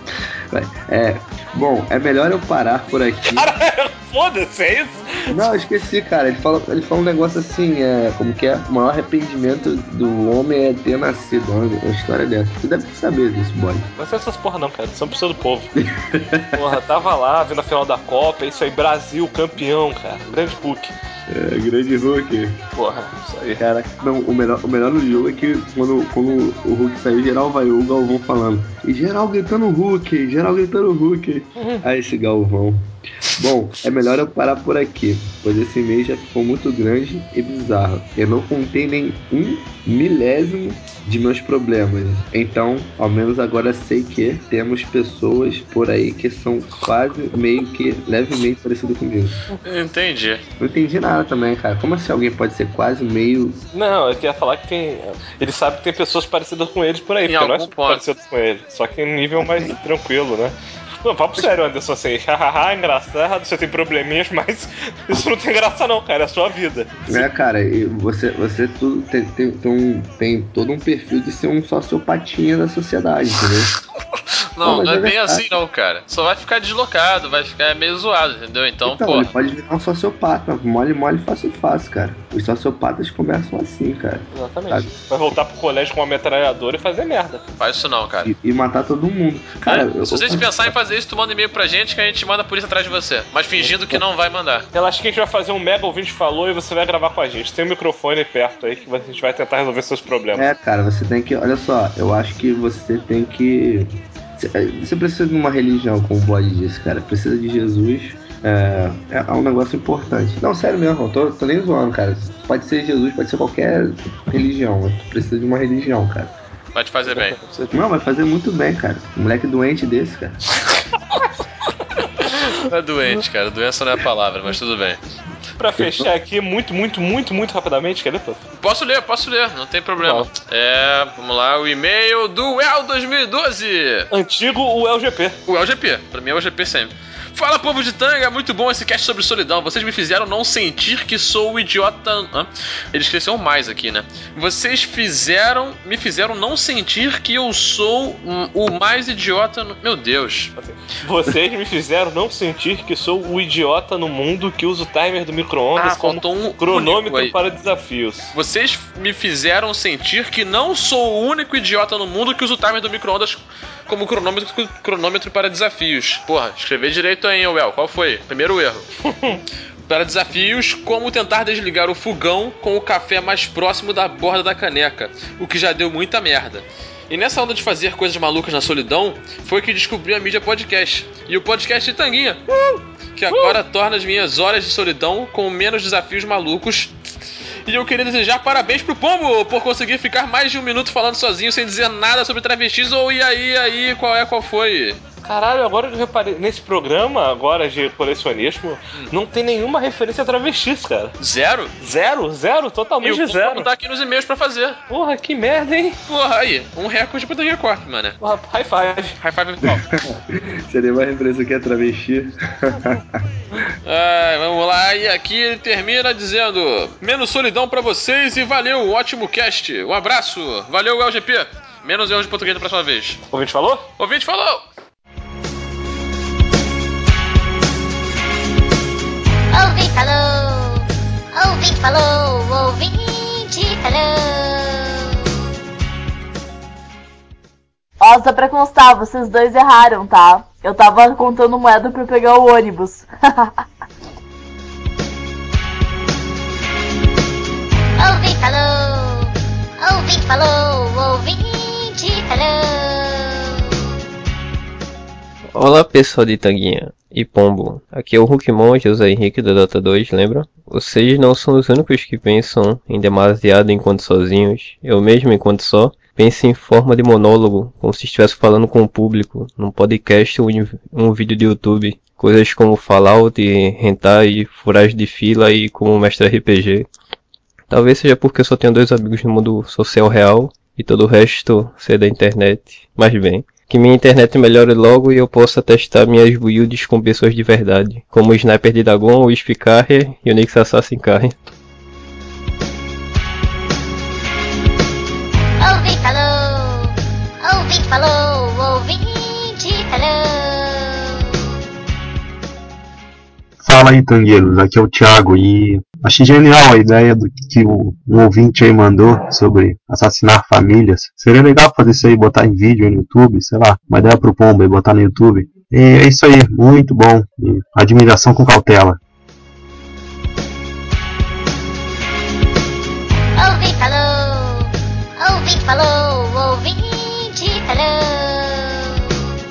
S11: Bom, é melhor eu parar por aqui.
S6: Cara, foda-se, é isso?
S11: Não, eu esqueci, cara. Ele fala um negócio assim, como que é? O maior arrependimento do homem é ter nascido. Uma história dessa. Você deve saber disso, boy.
S6: Não sei essas porra não, cara. São pessoas do povo. Porra, tava lá, vendo a final da Copa. É isso aí, Brasil, campeão, cara. Grande Hulk.
S11: Grande Hulk.
S6: Porra, isso aí.
S11: Cara, não, o melhor no jogo é que quando o Hulk saiu, geral vai o Galvão falando. E geral gritando Hulk, geral gritando Hulk. Aí esse Galvão. Bom, é melhor eu parar por aqui, pois esse mês já ficou muito grande e bizarro. Eu não contei nem 1/1000 de meus problemas. Então, ao menos agora sei que temos pessoas por aí que são quase meio que levemente parecidas comigo.
S2: Entendi.
S11: Não entendi nada também, cara. Como assim alguém pode ser quase meio...
S6: Não, eu queria falar que tem... Ele sabe que tem pessoas parecidas com eles por aí, porque nós somos parecidos com ele. Só que em nível mais tranquilo, né? Não, papo sério, Anderson, assim, hahaha, engraçado, você tem probleminhas, mas isso não tem graça não, cara, é a sua vida.
S11: Cara, e você tudo tem todo um perfil de ser um sociopatinha da sociedade, entendeu?
S2: Não é bem assim não, cara. Só vai ficar deslocado, vai ficar meio zoado, entendeu? Então, pô.
S11: Ele pode virar um sociopata, mole, fácil. Cara. Os sociopatas conversam assim, cara.
S6: Exatamente. Sabe? Vai voltar pro colégio com uma metralhadora e fazer merda.
S2: Faz isso não, cara.
S11: E matar todo mundo. Cara,
S2: se vocês pensarem em fazer isso, tu manda e-mail pra gente que a gente manda a polícia atrás de você. Mas fingindo que não vai mandar.
S6: Eu acho que a gente vai fazer um mega ouvinte falou e você vai gravar com a gente. Tem um microfone perto aí que a gente vai tentar resolver seus problemas.
S11: Cara, você tem que... Olha só, eu acho que você tem que... Você precisa de uma religião, como o Bode disse, cara. Precisa de Jesus. É um negócio importante. Não, sério mesmo, tô nem zoando, cara. Pode ser Jesus, pode ser qualquer religião, mas tu precisa de uma religião, cara.
S2: Vai te fazer bem.
S11: Não, vai fazer muito bem, cara. Um moleque doente desse, cara.
S2: Não é doente, cara. Doença não é a palavra, mas tudo bem.
S6: Pra fechar aqui, muito rapidamente, quer ler, pô?
S2: Posso ler, não tem problema. Vamos lá, o e-mail do El 2012.
S6: Antigo o LGP.
S2: O LGP, pra mim é o LGP sempre. Fala, povo de Tanga, muito bom esse cast sobre solidão. Vocês me fizeram não sentir que sou o idiota... Ele esqueceu mais aqui, né? Vocês me fizeram não sentir que eu sou o mais idiota no... Meu Deus.
S6: Vocês me fizeram não sentir que sou o idiota no mundo que usa o timer do micro-ondas como cronômetro para desafios.
S2: Vocês me fizeram sentir que não sou o único idiota no mundo que usa o timer do micro-ondas como cronômetro para desafios. Porra, escrever direito aí, Well. Qual foi? Primeiro erro. Para desafios, como tentar desligar o fogão com o café mais próximo da borda da caneca, o que já deu muita merda. E nessa onda de fazer coisas malucas na solidão, foi que descobri a mídia podcast. E o podcast de Tanguinha, que agora torna as minhas horas de solidão com menos desafios malucos E eu queria desejar parabéns pro Pombo por conseguir ficar mais de um minuto falando sozinho sem dizer nada sobre travestis ou e aí, qual foi?
S6: Caralho, agora eu reparei, nesse programa agora de colecionismo, não tem nenhuma referência a travestis, cara.
S2: Zero?
S6: Zero, totalmente
S2: e o
S6: zero.
S2: Pombo tá aqui nos e-mails pra fazer.
S6: Porra, que merda, hein?
S2: Porra, aí, um recorde pra Daniel Corp, mano.
S6: Porra, high five.
S2: High five virtual.
S11: Seria uma referência que é travesti.
S2: Vamos lá, e aqui ele termina dizendo: menos solidão pra vocês e valeu, ótimo cast. Um abraço, valeu, LGP. Menos erros de português da próxima vez.
S6: Ouvinte falou?
S2: Ouvinte falou!
S7: Ouvinte falou, ouvinte falou, ouvinte falou.
S12: Ó, só pra constar, vocês dois erraram, tá? Eu tava contando moeda pra pegar o ônibus.
S7: Ouvinte falou, ouvinte falou, ouvinte falou.
S13: Olá pessoal de Tanguinha e Pombo, aqui é o Hulkmon José Henrique da Dota 2, lembra? Vocês não são os únicos que pensam em demasiado enquanto sozinhos. Eu mesmo, enquanto só, penso em forma de monólogo, como se estivesse falando com o público, num podcast ou em um vídeo de YouTube. Coisas como Fallout, Hentai, Furagem de Fila e como Mestre RPG. Talvez seja porque eu só tenho 2 amigos no mundo social real e todo o resto ser da internet. Mas bem, que minha internet melhore logo e eu possa testar minhas builds com pessoas de verdade, como o Sniper de Dagon, o Wisp Carrier e o Nyx Assassin Carrier.
S7: Ouvinte falou, ouvinte falou, ouvinte falou.
S14: Fala aí, tangueiros, aqui é o Thiago e achei genial a ideia do que um ouvinte aí mandou sobre assassinar famílias. Seria legal fazer isso aí, botar em vídeo aí no YouTube, sei lá, uma ideia pro Pombo aí, botar no YouTube. E é isso aí, muito bom. E admiração com cautela.
S7: Ouvinte falou, ouvinte falou, ouvinte falou.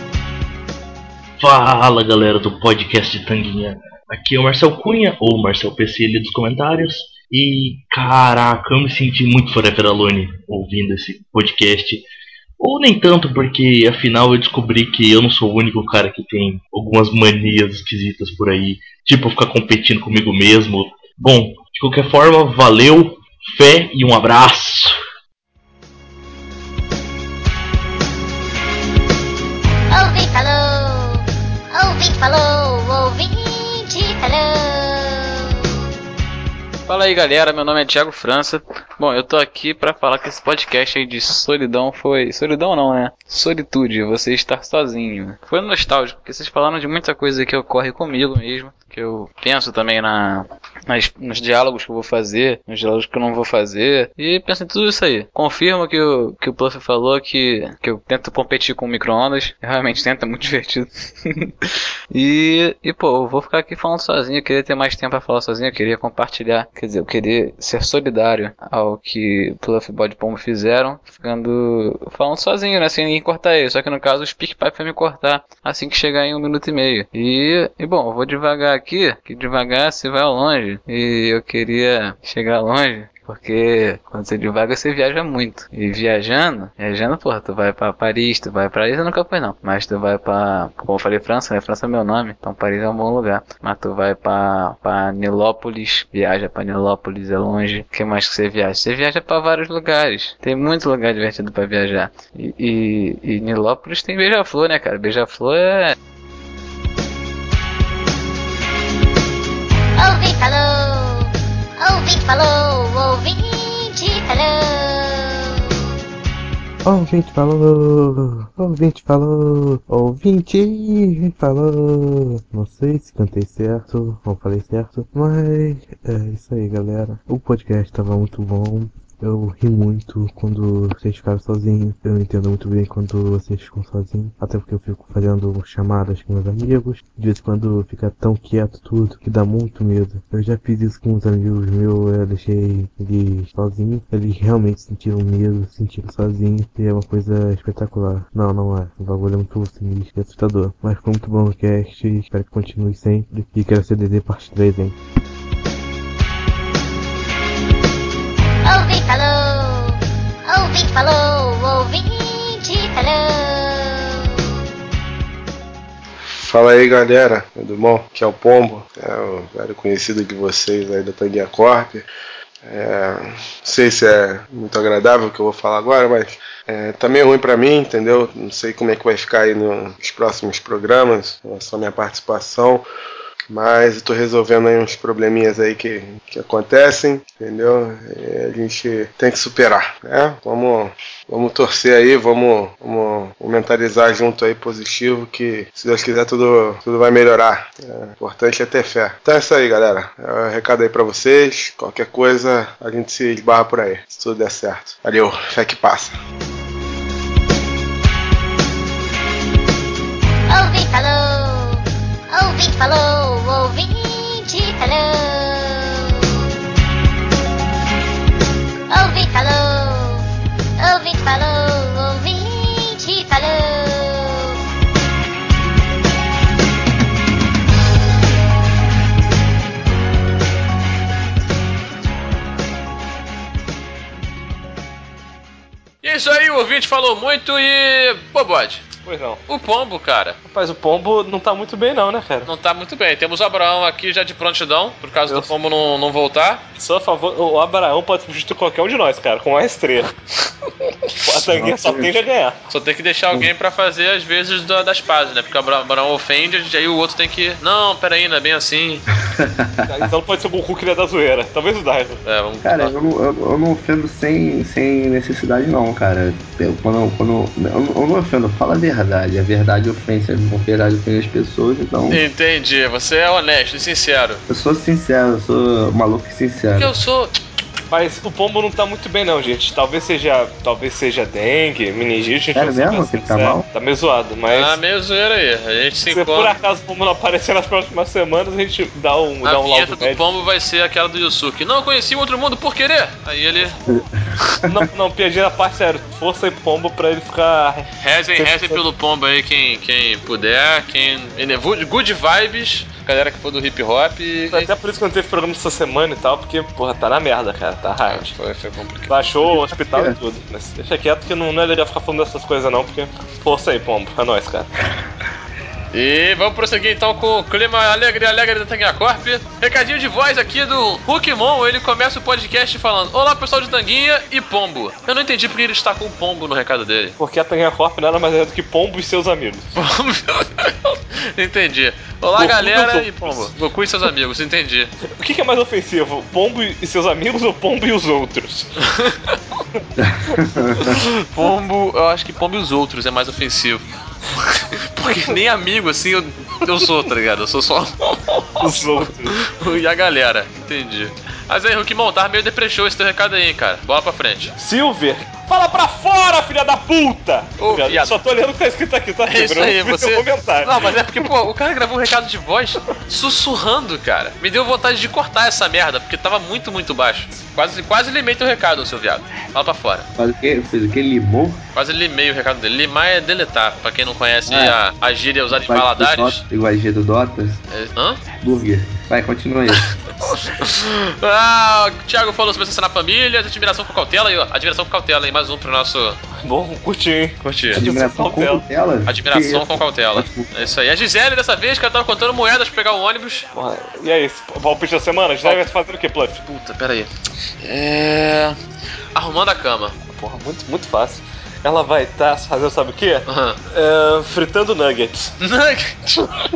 S15: Fala galera do podcast de Tanguinha, aqui é o Marcel Cunha, ou Marcel PC ali dos comentários. E caraca, eu me senti muito Forever Alone ouvindo esse podcast. Ou nem tanto, porque afinal eu descobri que eu não sou o único cara que tem algumas manias esquisitas por aí, tipo ficar competindo comigo mesmo. Bom, de qualquer forma, valeu, fé e um abraço.
S7: Ouvinte falou, ouvinte falou, ouvinte falou.
S16: Fala aí galera, meu nome é Thiago França. Bom, eu tô aqui pra falar que esse podcast aí de solidão foi... Solidão não, né? Solitude, você estar sozinho. Foi nostálgico, porque vocês falaram de muita coisa que ocorre comigo mesmo, que eu penso também nos diálogos que eu vou fazer, nos diálogos que eu não vou fazer, e penso em tudo isso aí. Confirmo que o Pluff falou que eu tento competir com micro-ondas, eu realmente tento, é muito divertido. e pô, eu vou ficar aqui falando sozinho, eu queria ter mais tempo pra falar sozinho, eu queria compartilhar, quer dizer, eu queria ser solidário ao que Pluff e Bode Pombo fizeram, falando sozinho, né, sem ninguém cortar ele, só que no caso o SpeakPipe vai me cortar assim que chegar em 1 minuto e meio. E bom, eu vou devagar aqui, que devagar você vai longe, e eu queria chegar longe, porque quando você devaga você viaja muito, e viajando, porra, tu vai pra Paris, eu nunca fui não, mas tu vai pra, como eu falei, França, né, França é meu nome, então Paris é um bom lugar, mas tu vai pra Nilópolis, viaja pra Nilópolis, é longe. O que mais que você viaja? Você viaja pra vários lugares, tem muito lugar divertido pra viajar, e Nilópolis tem Beija-Flor, né, cara, Beija-Flor é...
S7: Ouvinte falou, ouvinte falou, ouvinte falou.
S17: Ouvinte falou, ouvinte falou, ouvinte falou. Não sei se cantei certo ou falei certo, mas é isso aí, galera. O podcast tava muito bom. Eu ri muito quando vocês ficaram sozinhos. Eu entendo muito bem quando vocês ficam sozinhos. Até porque eu fico fazendo chamadas com meus amigos. De vez em quando fica tão quieto tudo que dá muito medo. Eu já fiz isso com uns amigos meus. Eu deixei eles sozinhos. Eles realmente sentiram medo, sentiram sozinhos. E é uma coisa espetacular. Não é. O bagulho é muito sinistro e assustador. Mas foi muito bom o cast. Espero que continue sempre. E quero CDD parte 3, hein.
S7: Ouvinte falou, ouvinte falou, ouvinte falou.
S18: Fala aí, galera, tudo bom? Aqui é o Pombo, o velho conhecido de vocês aí da Tanguinha Corp. Não sei se é muito agradável o que eu vou falar agora, mas tá meio ruim pra mim, entendeu? Não sei como é que vai ficar aí nos próximos programas, só minha participação. Mas eu tô resolvendo aí uns probleminhas aí que acontecem, entendeu? E a gente tem que superar, né? Vamos torcer aí, vamos mentalizar junto aí positivo, que se Deus quiser tudo vai melhorar. O importante é ter fé. Então é isso aí, galera. Recado aí pra vocês. Qualquer coisa a gente se esbarra por aí, se tudo der certo. Valeu, fé que passa.
S7: Ouvinte falou, ouvinte falou, ouvinte falou. Ouvinte falou, ouvinte falou, ouvinte falou.
S2: E é isso aí, o ouvinte falou muito e... Pô, bode.
S6: Pois não.
S2: O Pombo, cara.
S6: Rapaz, o Pombo não tá muito bem não, né, cara?
S2: Não tá muito bem. Temos o Abraão aqui já de prontidão, por causa do Pombo não voltar.
S6: Só a favor, o Abraão pode substituir qualquer um de nós, cara, com maestria. A Tanguinha só tende a ganhar.
S2: Só tem que deixar alguém pra fazer as vezes das pazes, né? Porque o Abraão ofende, aí o outro tem que... Não, peraí, não é bem assim.
S6: Então pode ser o Goku que ele é da zoeira. Talvez o Daigo.
S11: Cara, eu não ofendo sem necessidade não, cara. Eu não ofendo, fala a verdade. A verdade ofende, a verdade ofende as pessoas, então...
S2: Entendi, você é honesto e sincero.
S11: Eu sou sincero, eu sou maluco e sincero.
S2: Porque eu sou...
S6: Mas o Pombo não tá muito bem não, gente. Talvez seja dengue, meningite.
S11: Sério mesmo? Você tá mal?
S6: Tá meio zoado, mas...
S2: Ah, meio zoeira aí. A gente se
S6: encontra... Se por acaso o Pombo não aparecer nas próximas semanas, a gente dá um laudo médico.
S2: A vinheta do Pombo vai ser aquela do Yusuke. Não conheci um outro mundo por querer. Aí ele...
S6: não, piadinha na parte, sério. Força aí, Pombo, pra ele ficar...
S2: Rezem pelo Pombo aí, quem puder. Good vibes, galera que for do hip hop.
S6: Até por isso que não teve programa essa semana e tal, porque, porra, tá na merda, cara. Tá hard.
S2: Foi complicado.
S6: Baixou o hospital e tudo. Mas deixa quieto que não é legal ficar falando dessas coisas não, porque força aí, Pombo. É nóis, cara.
S2: E vamos prosseguir então com o clima alegre da Tanguinha Corp. Recadinho de voz aqui do Hulkmon. Ele começa o podcast falando: olá, pessoal de Tanguinha e Pombo. Eu não entendi porque ele destacou o Pombo no recado dele.
S6: Porque a Tanguinha Corp nada mais é do que Pombo e seus amigos.
S2: Entendi. Olá, Goku, galera e Pombo. Goku e seus amigos, entendi.
S6: O que é mais ofensivo? Pombo e seus amigos ou Pombo e os outros?
S2: Pombo, eu acho que Pombo e os outros é mais ofensivo. Porque nem amigo assim eu sou, tá ligado? Eu sou só
S6: os outros.
S2: E a galera, entendi. Mas aí, Hulkmon, tava meio depressão esse teu recado aí, hein, cara. Bola pra frente.
S6: Silver, fala pra fora, filha da puta!
S2: Ô, viado.
S6: Só tô olhando o que tá escrito aqui, tá?
S2: É isso aí, você...
S6: comentário.
S2: Não, mas é porque, pô, o cara gravou um recado de voz sussurrando, cara. Me deu vontade de cortar essa merda, porque tava muito baixo. Quase limei teu recado, seu viado. Fala pra fora.
S11: Fez o que? Limou?
S2: Quase limei o recado dele. Limar é deletar, pra quem não conhece a gíria usada em Valadares.
S11: Igual a gíria do Dota?
S2: Hã?
S11: Burger. Vai, continua aí.
S2: O Thiago falou sobre assassinar famílias, admiração com cautela aí, ó. Admiração com cautela, hein? Mais um pro nosso...
S6: Bom, curti, hein?
S2: Curti.
S11: Admiração com cautela?
S2: Admiração com cautela. É isso aí. A Gisele, dessa vez, que ela tava contando moedas pra pegar o ônibus.
S6: Porra, e aí, palpite da semana? A Gisele vai fazer o que, Pluff?
S2: Puta, pera aí. Arrumando a cama.
S6: Porra, muito fácil. Ela vai estar fazendo, sabe o quê? Fritando nuggets.
S2: Nuggets?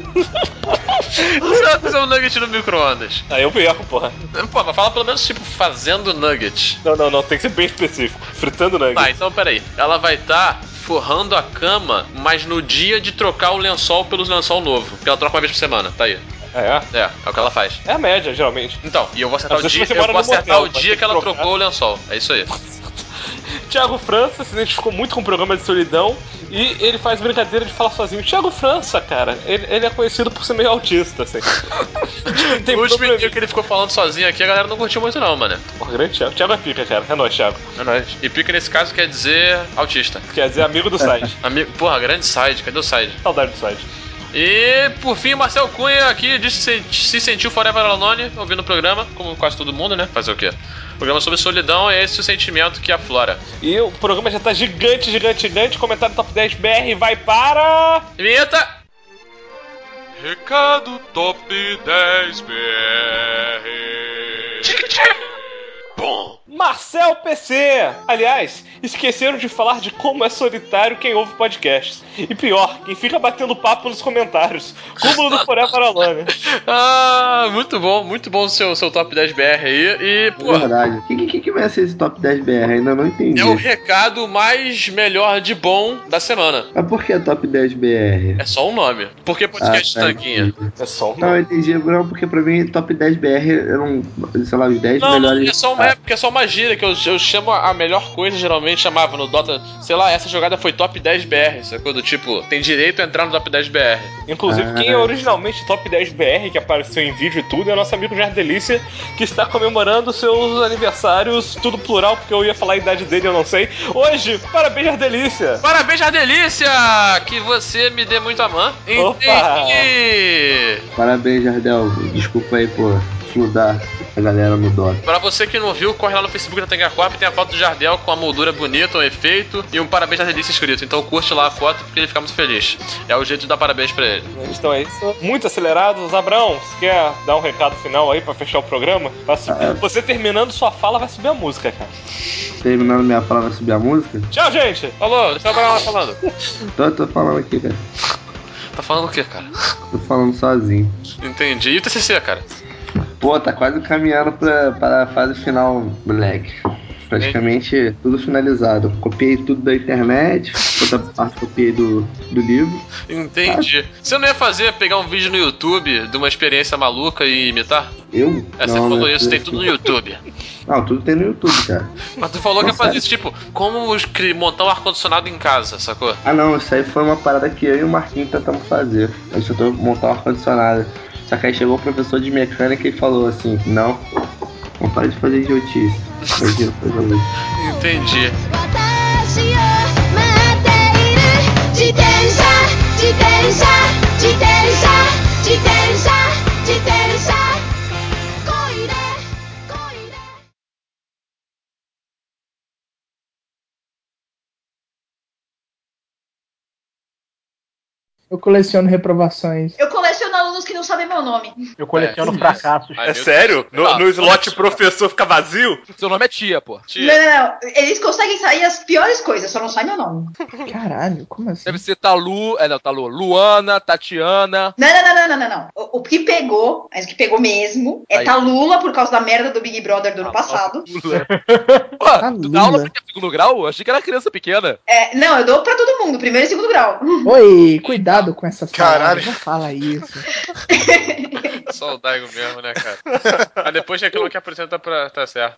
S2: Se ela fizer um nugget no micro-ondas?
S6: Aí eu erro, porra.
S2: Pô, mas fala pelo menos, tipo, fazendo nuggets.
S6: Não, tem que ser bem específico. Fritando nuggets.
S2: Tá, então peraí. Ela vai estar forrando a cama, mas no dia de trocar o lençol pelo lençol novo. Porque ela troca uma vez por semana, tá aí. É o que ela faz.
S6: É a média, geralmente.
S2: Então, e eu vou acertar o dia que ela trocou o lençol. É isso aí.
S6: Thiago França se identificou muito com o programa de solidão e ele faz brincadeira de falar sozinho. Thiago França, cara, ele é conhecido por ser meio autista, assim.
S2: O último dia que ele ficou falando sozinho aqui, a galera não curtiu muito não, mano.
S6: Porra, grande Thiago. Thiago é pica, cara. É nóis, Thiago.
S2: É nóis. E pica nesse caso quer dizer autista.
S6: Quer dizer amigo do side.
S2: Porra, grande side. Cadê o side?
S6: Saudade do side.
S2: E, por fim, Marcel Cunha aqui disse que se sentiu forever alone ouvindo o programa, como quase todo mundo, né? Fazer o quê? O programa sobre solidão é esse o sentimento que aflora.
S6: E o programa já tá gigante, gigante, gigante. Comentário Top 10 BR vai para...
S2: Vinheta!
S19: Recado Top 10 BR.
S6: Bom. Marcel PC! Aliás, esqueceram de falar de como é solitário quem ouve podcasts. E pior, quem fica batendo papo nos comentários. Cúmulo do Forever Alone.
S2: Muito bom o seu Top 10 BR aí. E, pô.
S11: É verdade. O que vai ser esse Top 10 BR? Ainda não entendi.
S2: É o recado mais melhor de bom da semana.
S11: Mas por que Top 10 BR?
S2: É só um nome. Por que podcast Tanquinha?
S6: É só um
S11: nome. Não, eu entendi. Não, porque pra mim Top 10 BR eram, sei lá, os 10 melhores.
S2: É só uma época, é só uma gíria que eu chamo a melhor coisa, geralmente chamava no Dota, sei lá, essa jogada foi Top 10 BR, sacou? Do tipo, tem direito a entrar no Top 10 BR.
S6: Inclusive, quem é originalmente Top 10 BR, que apareceu em vídeo e tudo, é o nosso amigo Jardelícia, que está comemorando seus aniversários, tudo plural, porque eu ia falar a idade dele, eu não sei. Hoje, parabéns, Jardelícia!
S2: Parabéns, Jardelícia! Que você me dê muito amor.
S6: Opa!
S11: Parabéns, Jardel. Desculpa aí por fludar a galera no Dota.
S2: Pra você que não viu, corre lá no Facebook da Tanguia Corp, tem a foto do Jardel com a moldura bonita, um efeito e um parabéns da delícia escrito. Então curte lá a foto porque ele fica muito feliz. É o jeito de dar parabéns pra ele.
S6: Então é isso. Muito acelerados. Abrão, você quer dar um recado final aí pra fechar o programa? Você terminando sua fala, vai subir a música, cara.
S11: Terminando minha fala, vai subir a música?
S6: Tchau, gente!
S2: Falou, deixa o Abrão lá falando.
S11: Tô falando aqui, cara.
S2: Tá falando o quê, cara?
S11: Tô falando sozinho.
S2: Entendi. E o TCC, cara?
S11: Pô, tá quase caminhando para a fase final, moleque. Praticamente tudo finalizado. Copiei tudo da internet, outra parte copiei do livro.
S2: Entendi. Você não ia pegar um vídeo no YouTube de uma experiência maluca e imitar?
S11: Eu?
S2: Você falou isso, tem tudo no YouTube.
S11: Não, tudo tem no YouTube, cara.
S2: Mas tu falou que ia fazer isso, tipo, como montar um ar-condicionado em casa, sacou?
S11: Ah não, isso aí foi uma parada que eu e o Marquinhos tentamos fazer. A gente tentou montar um ar-condicionado. Só que aí chegou o professor de mecânica e falou assim, não para de fazer idiotice.
S2: Entendi.
S5: Eu coleciono reprovações.
S1: Eu coleciono alunos que não sabem meu nome.
S8: Eu coleciono fracassos.
S6: É sério? No slot professor fica vazio?
S3: Seu nome é tia, pô.
S1: Não. Eles conseguem sair as piores coisas, só não sai meu nome.
S5: Caralho, como assim?
S3: Deve ser Luana, Tatiana.
S1: Não. O que pegou, mas o que pegou mesmo, é Talula por causa da merda do Big Brother do ano passado.
S3: Pô, tu dá aula pra segundo grau? Eu achei que era criança pequena.
S1: Não, eu dou pra todo mundo, primeiro e segundo grau.
S5: Oi, cuidado com essas
S4: palavras,
S5: não fala isso.
S2: Só o Daigo mesmo, né, cara? Mas depois tem aquilo que apresenta pra... Tá certo.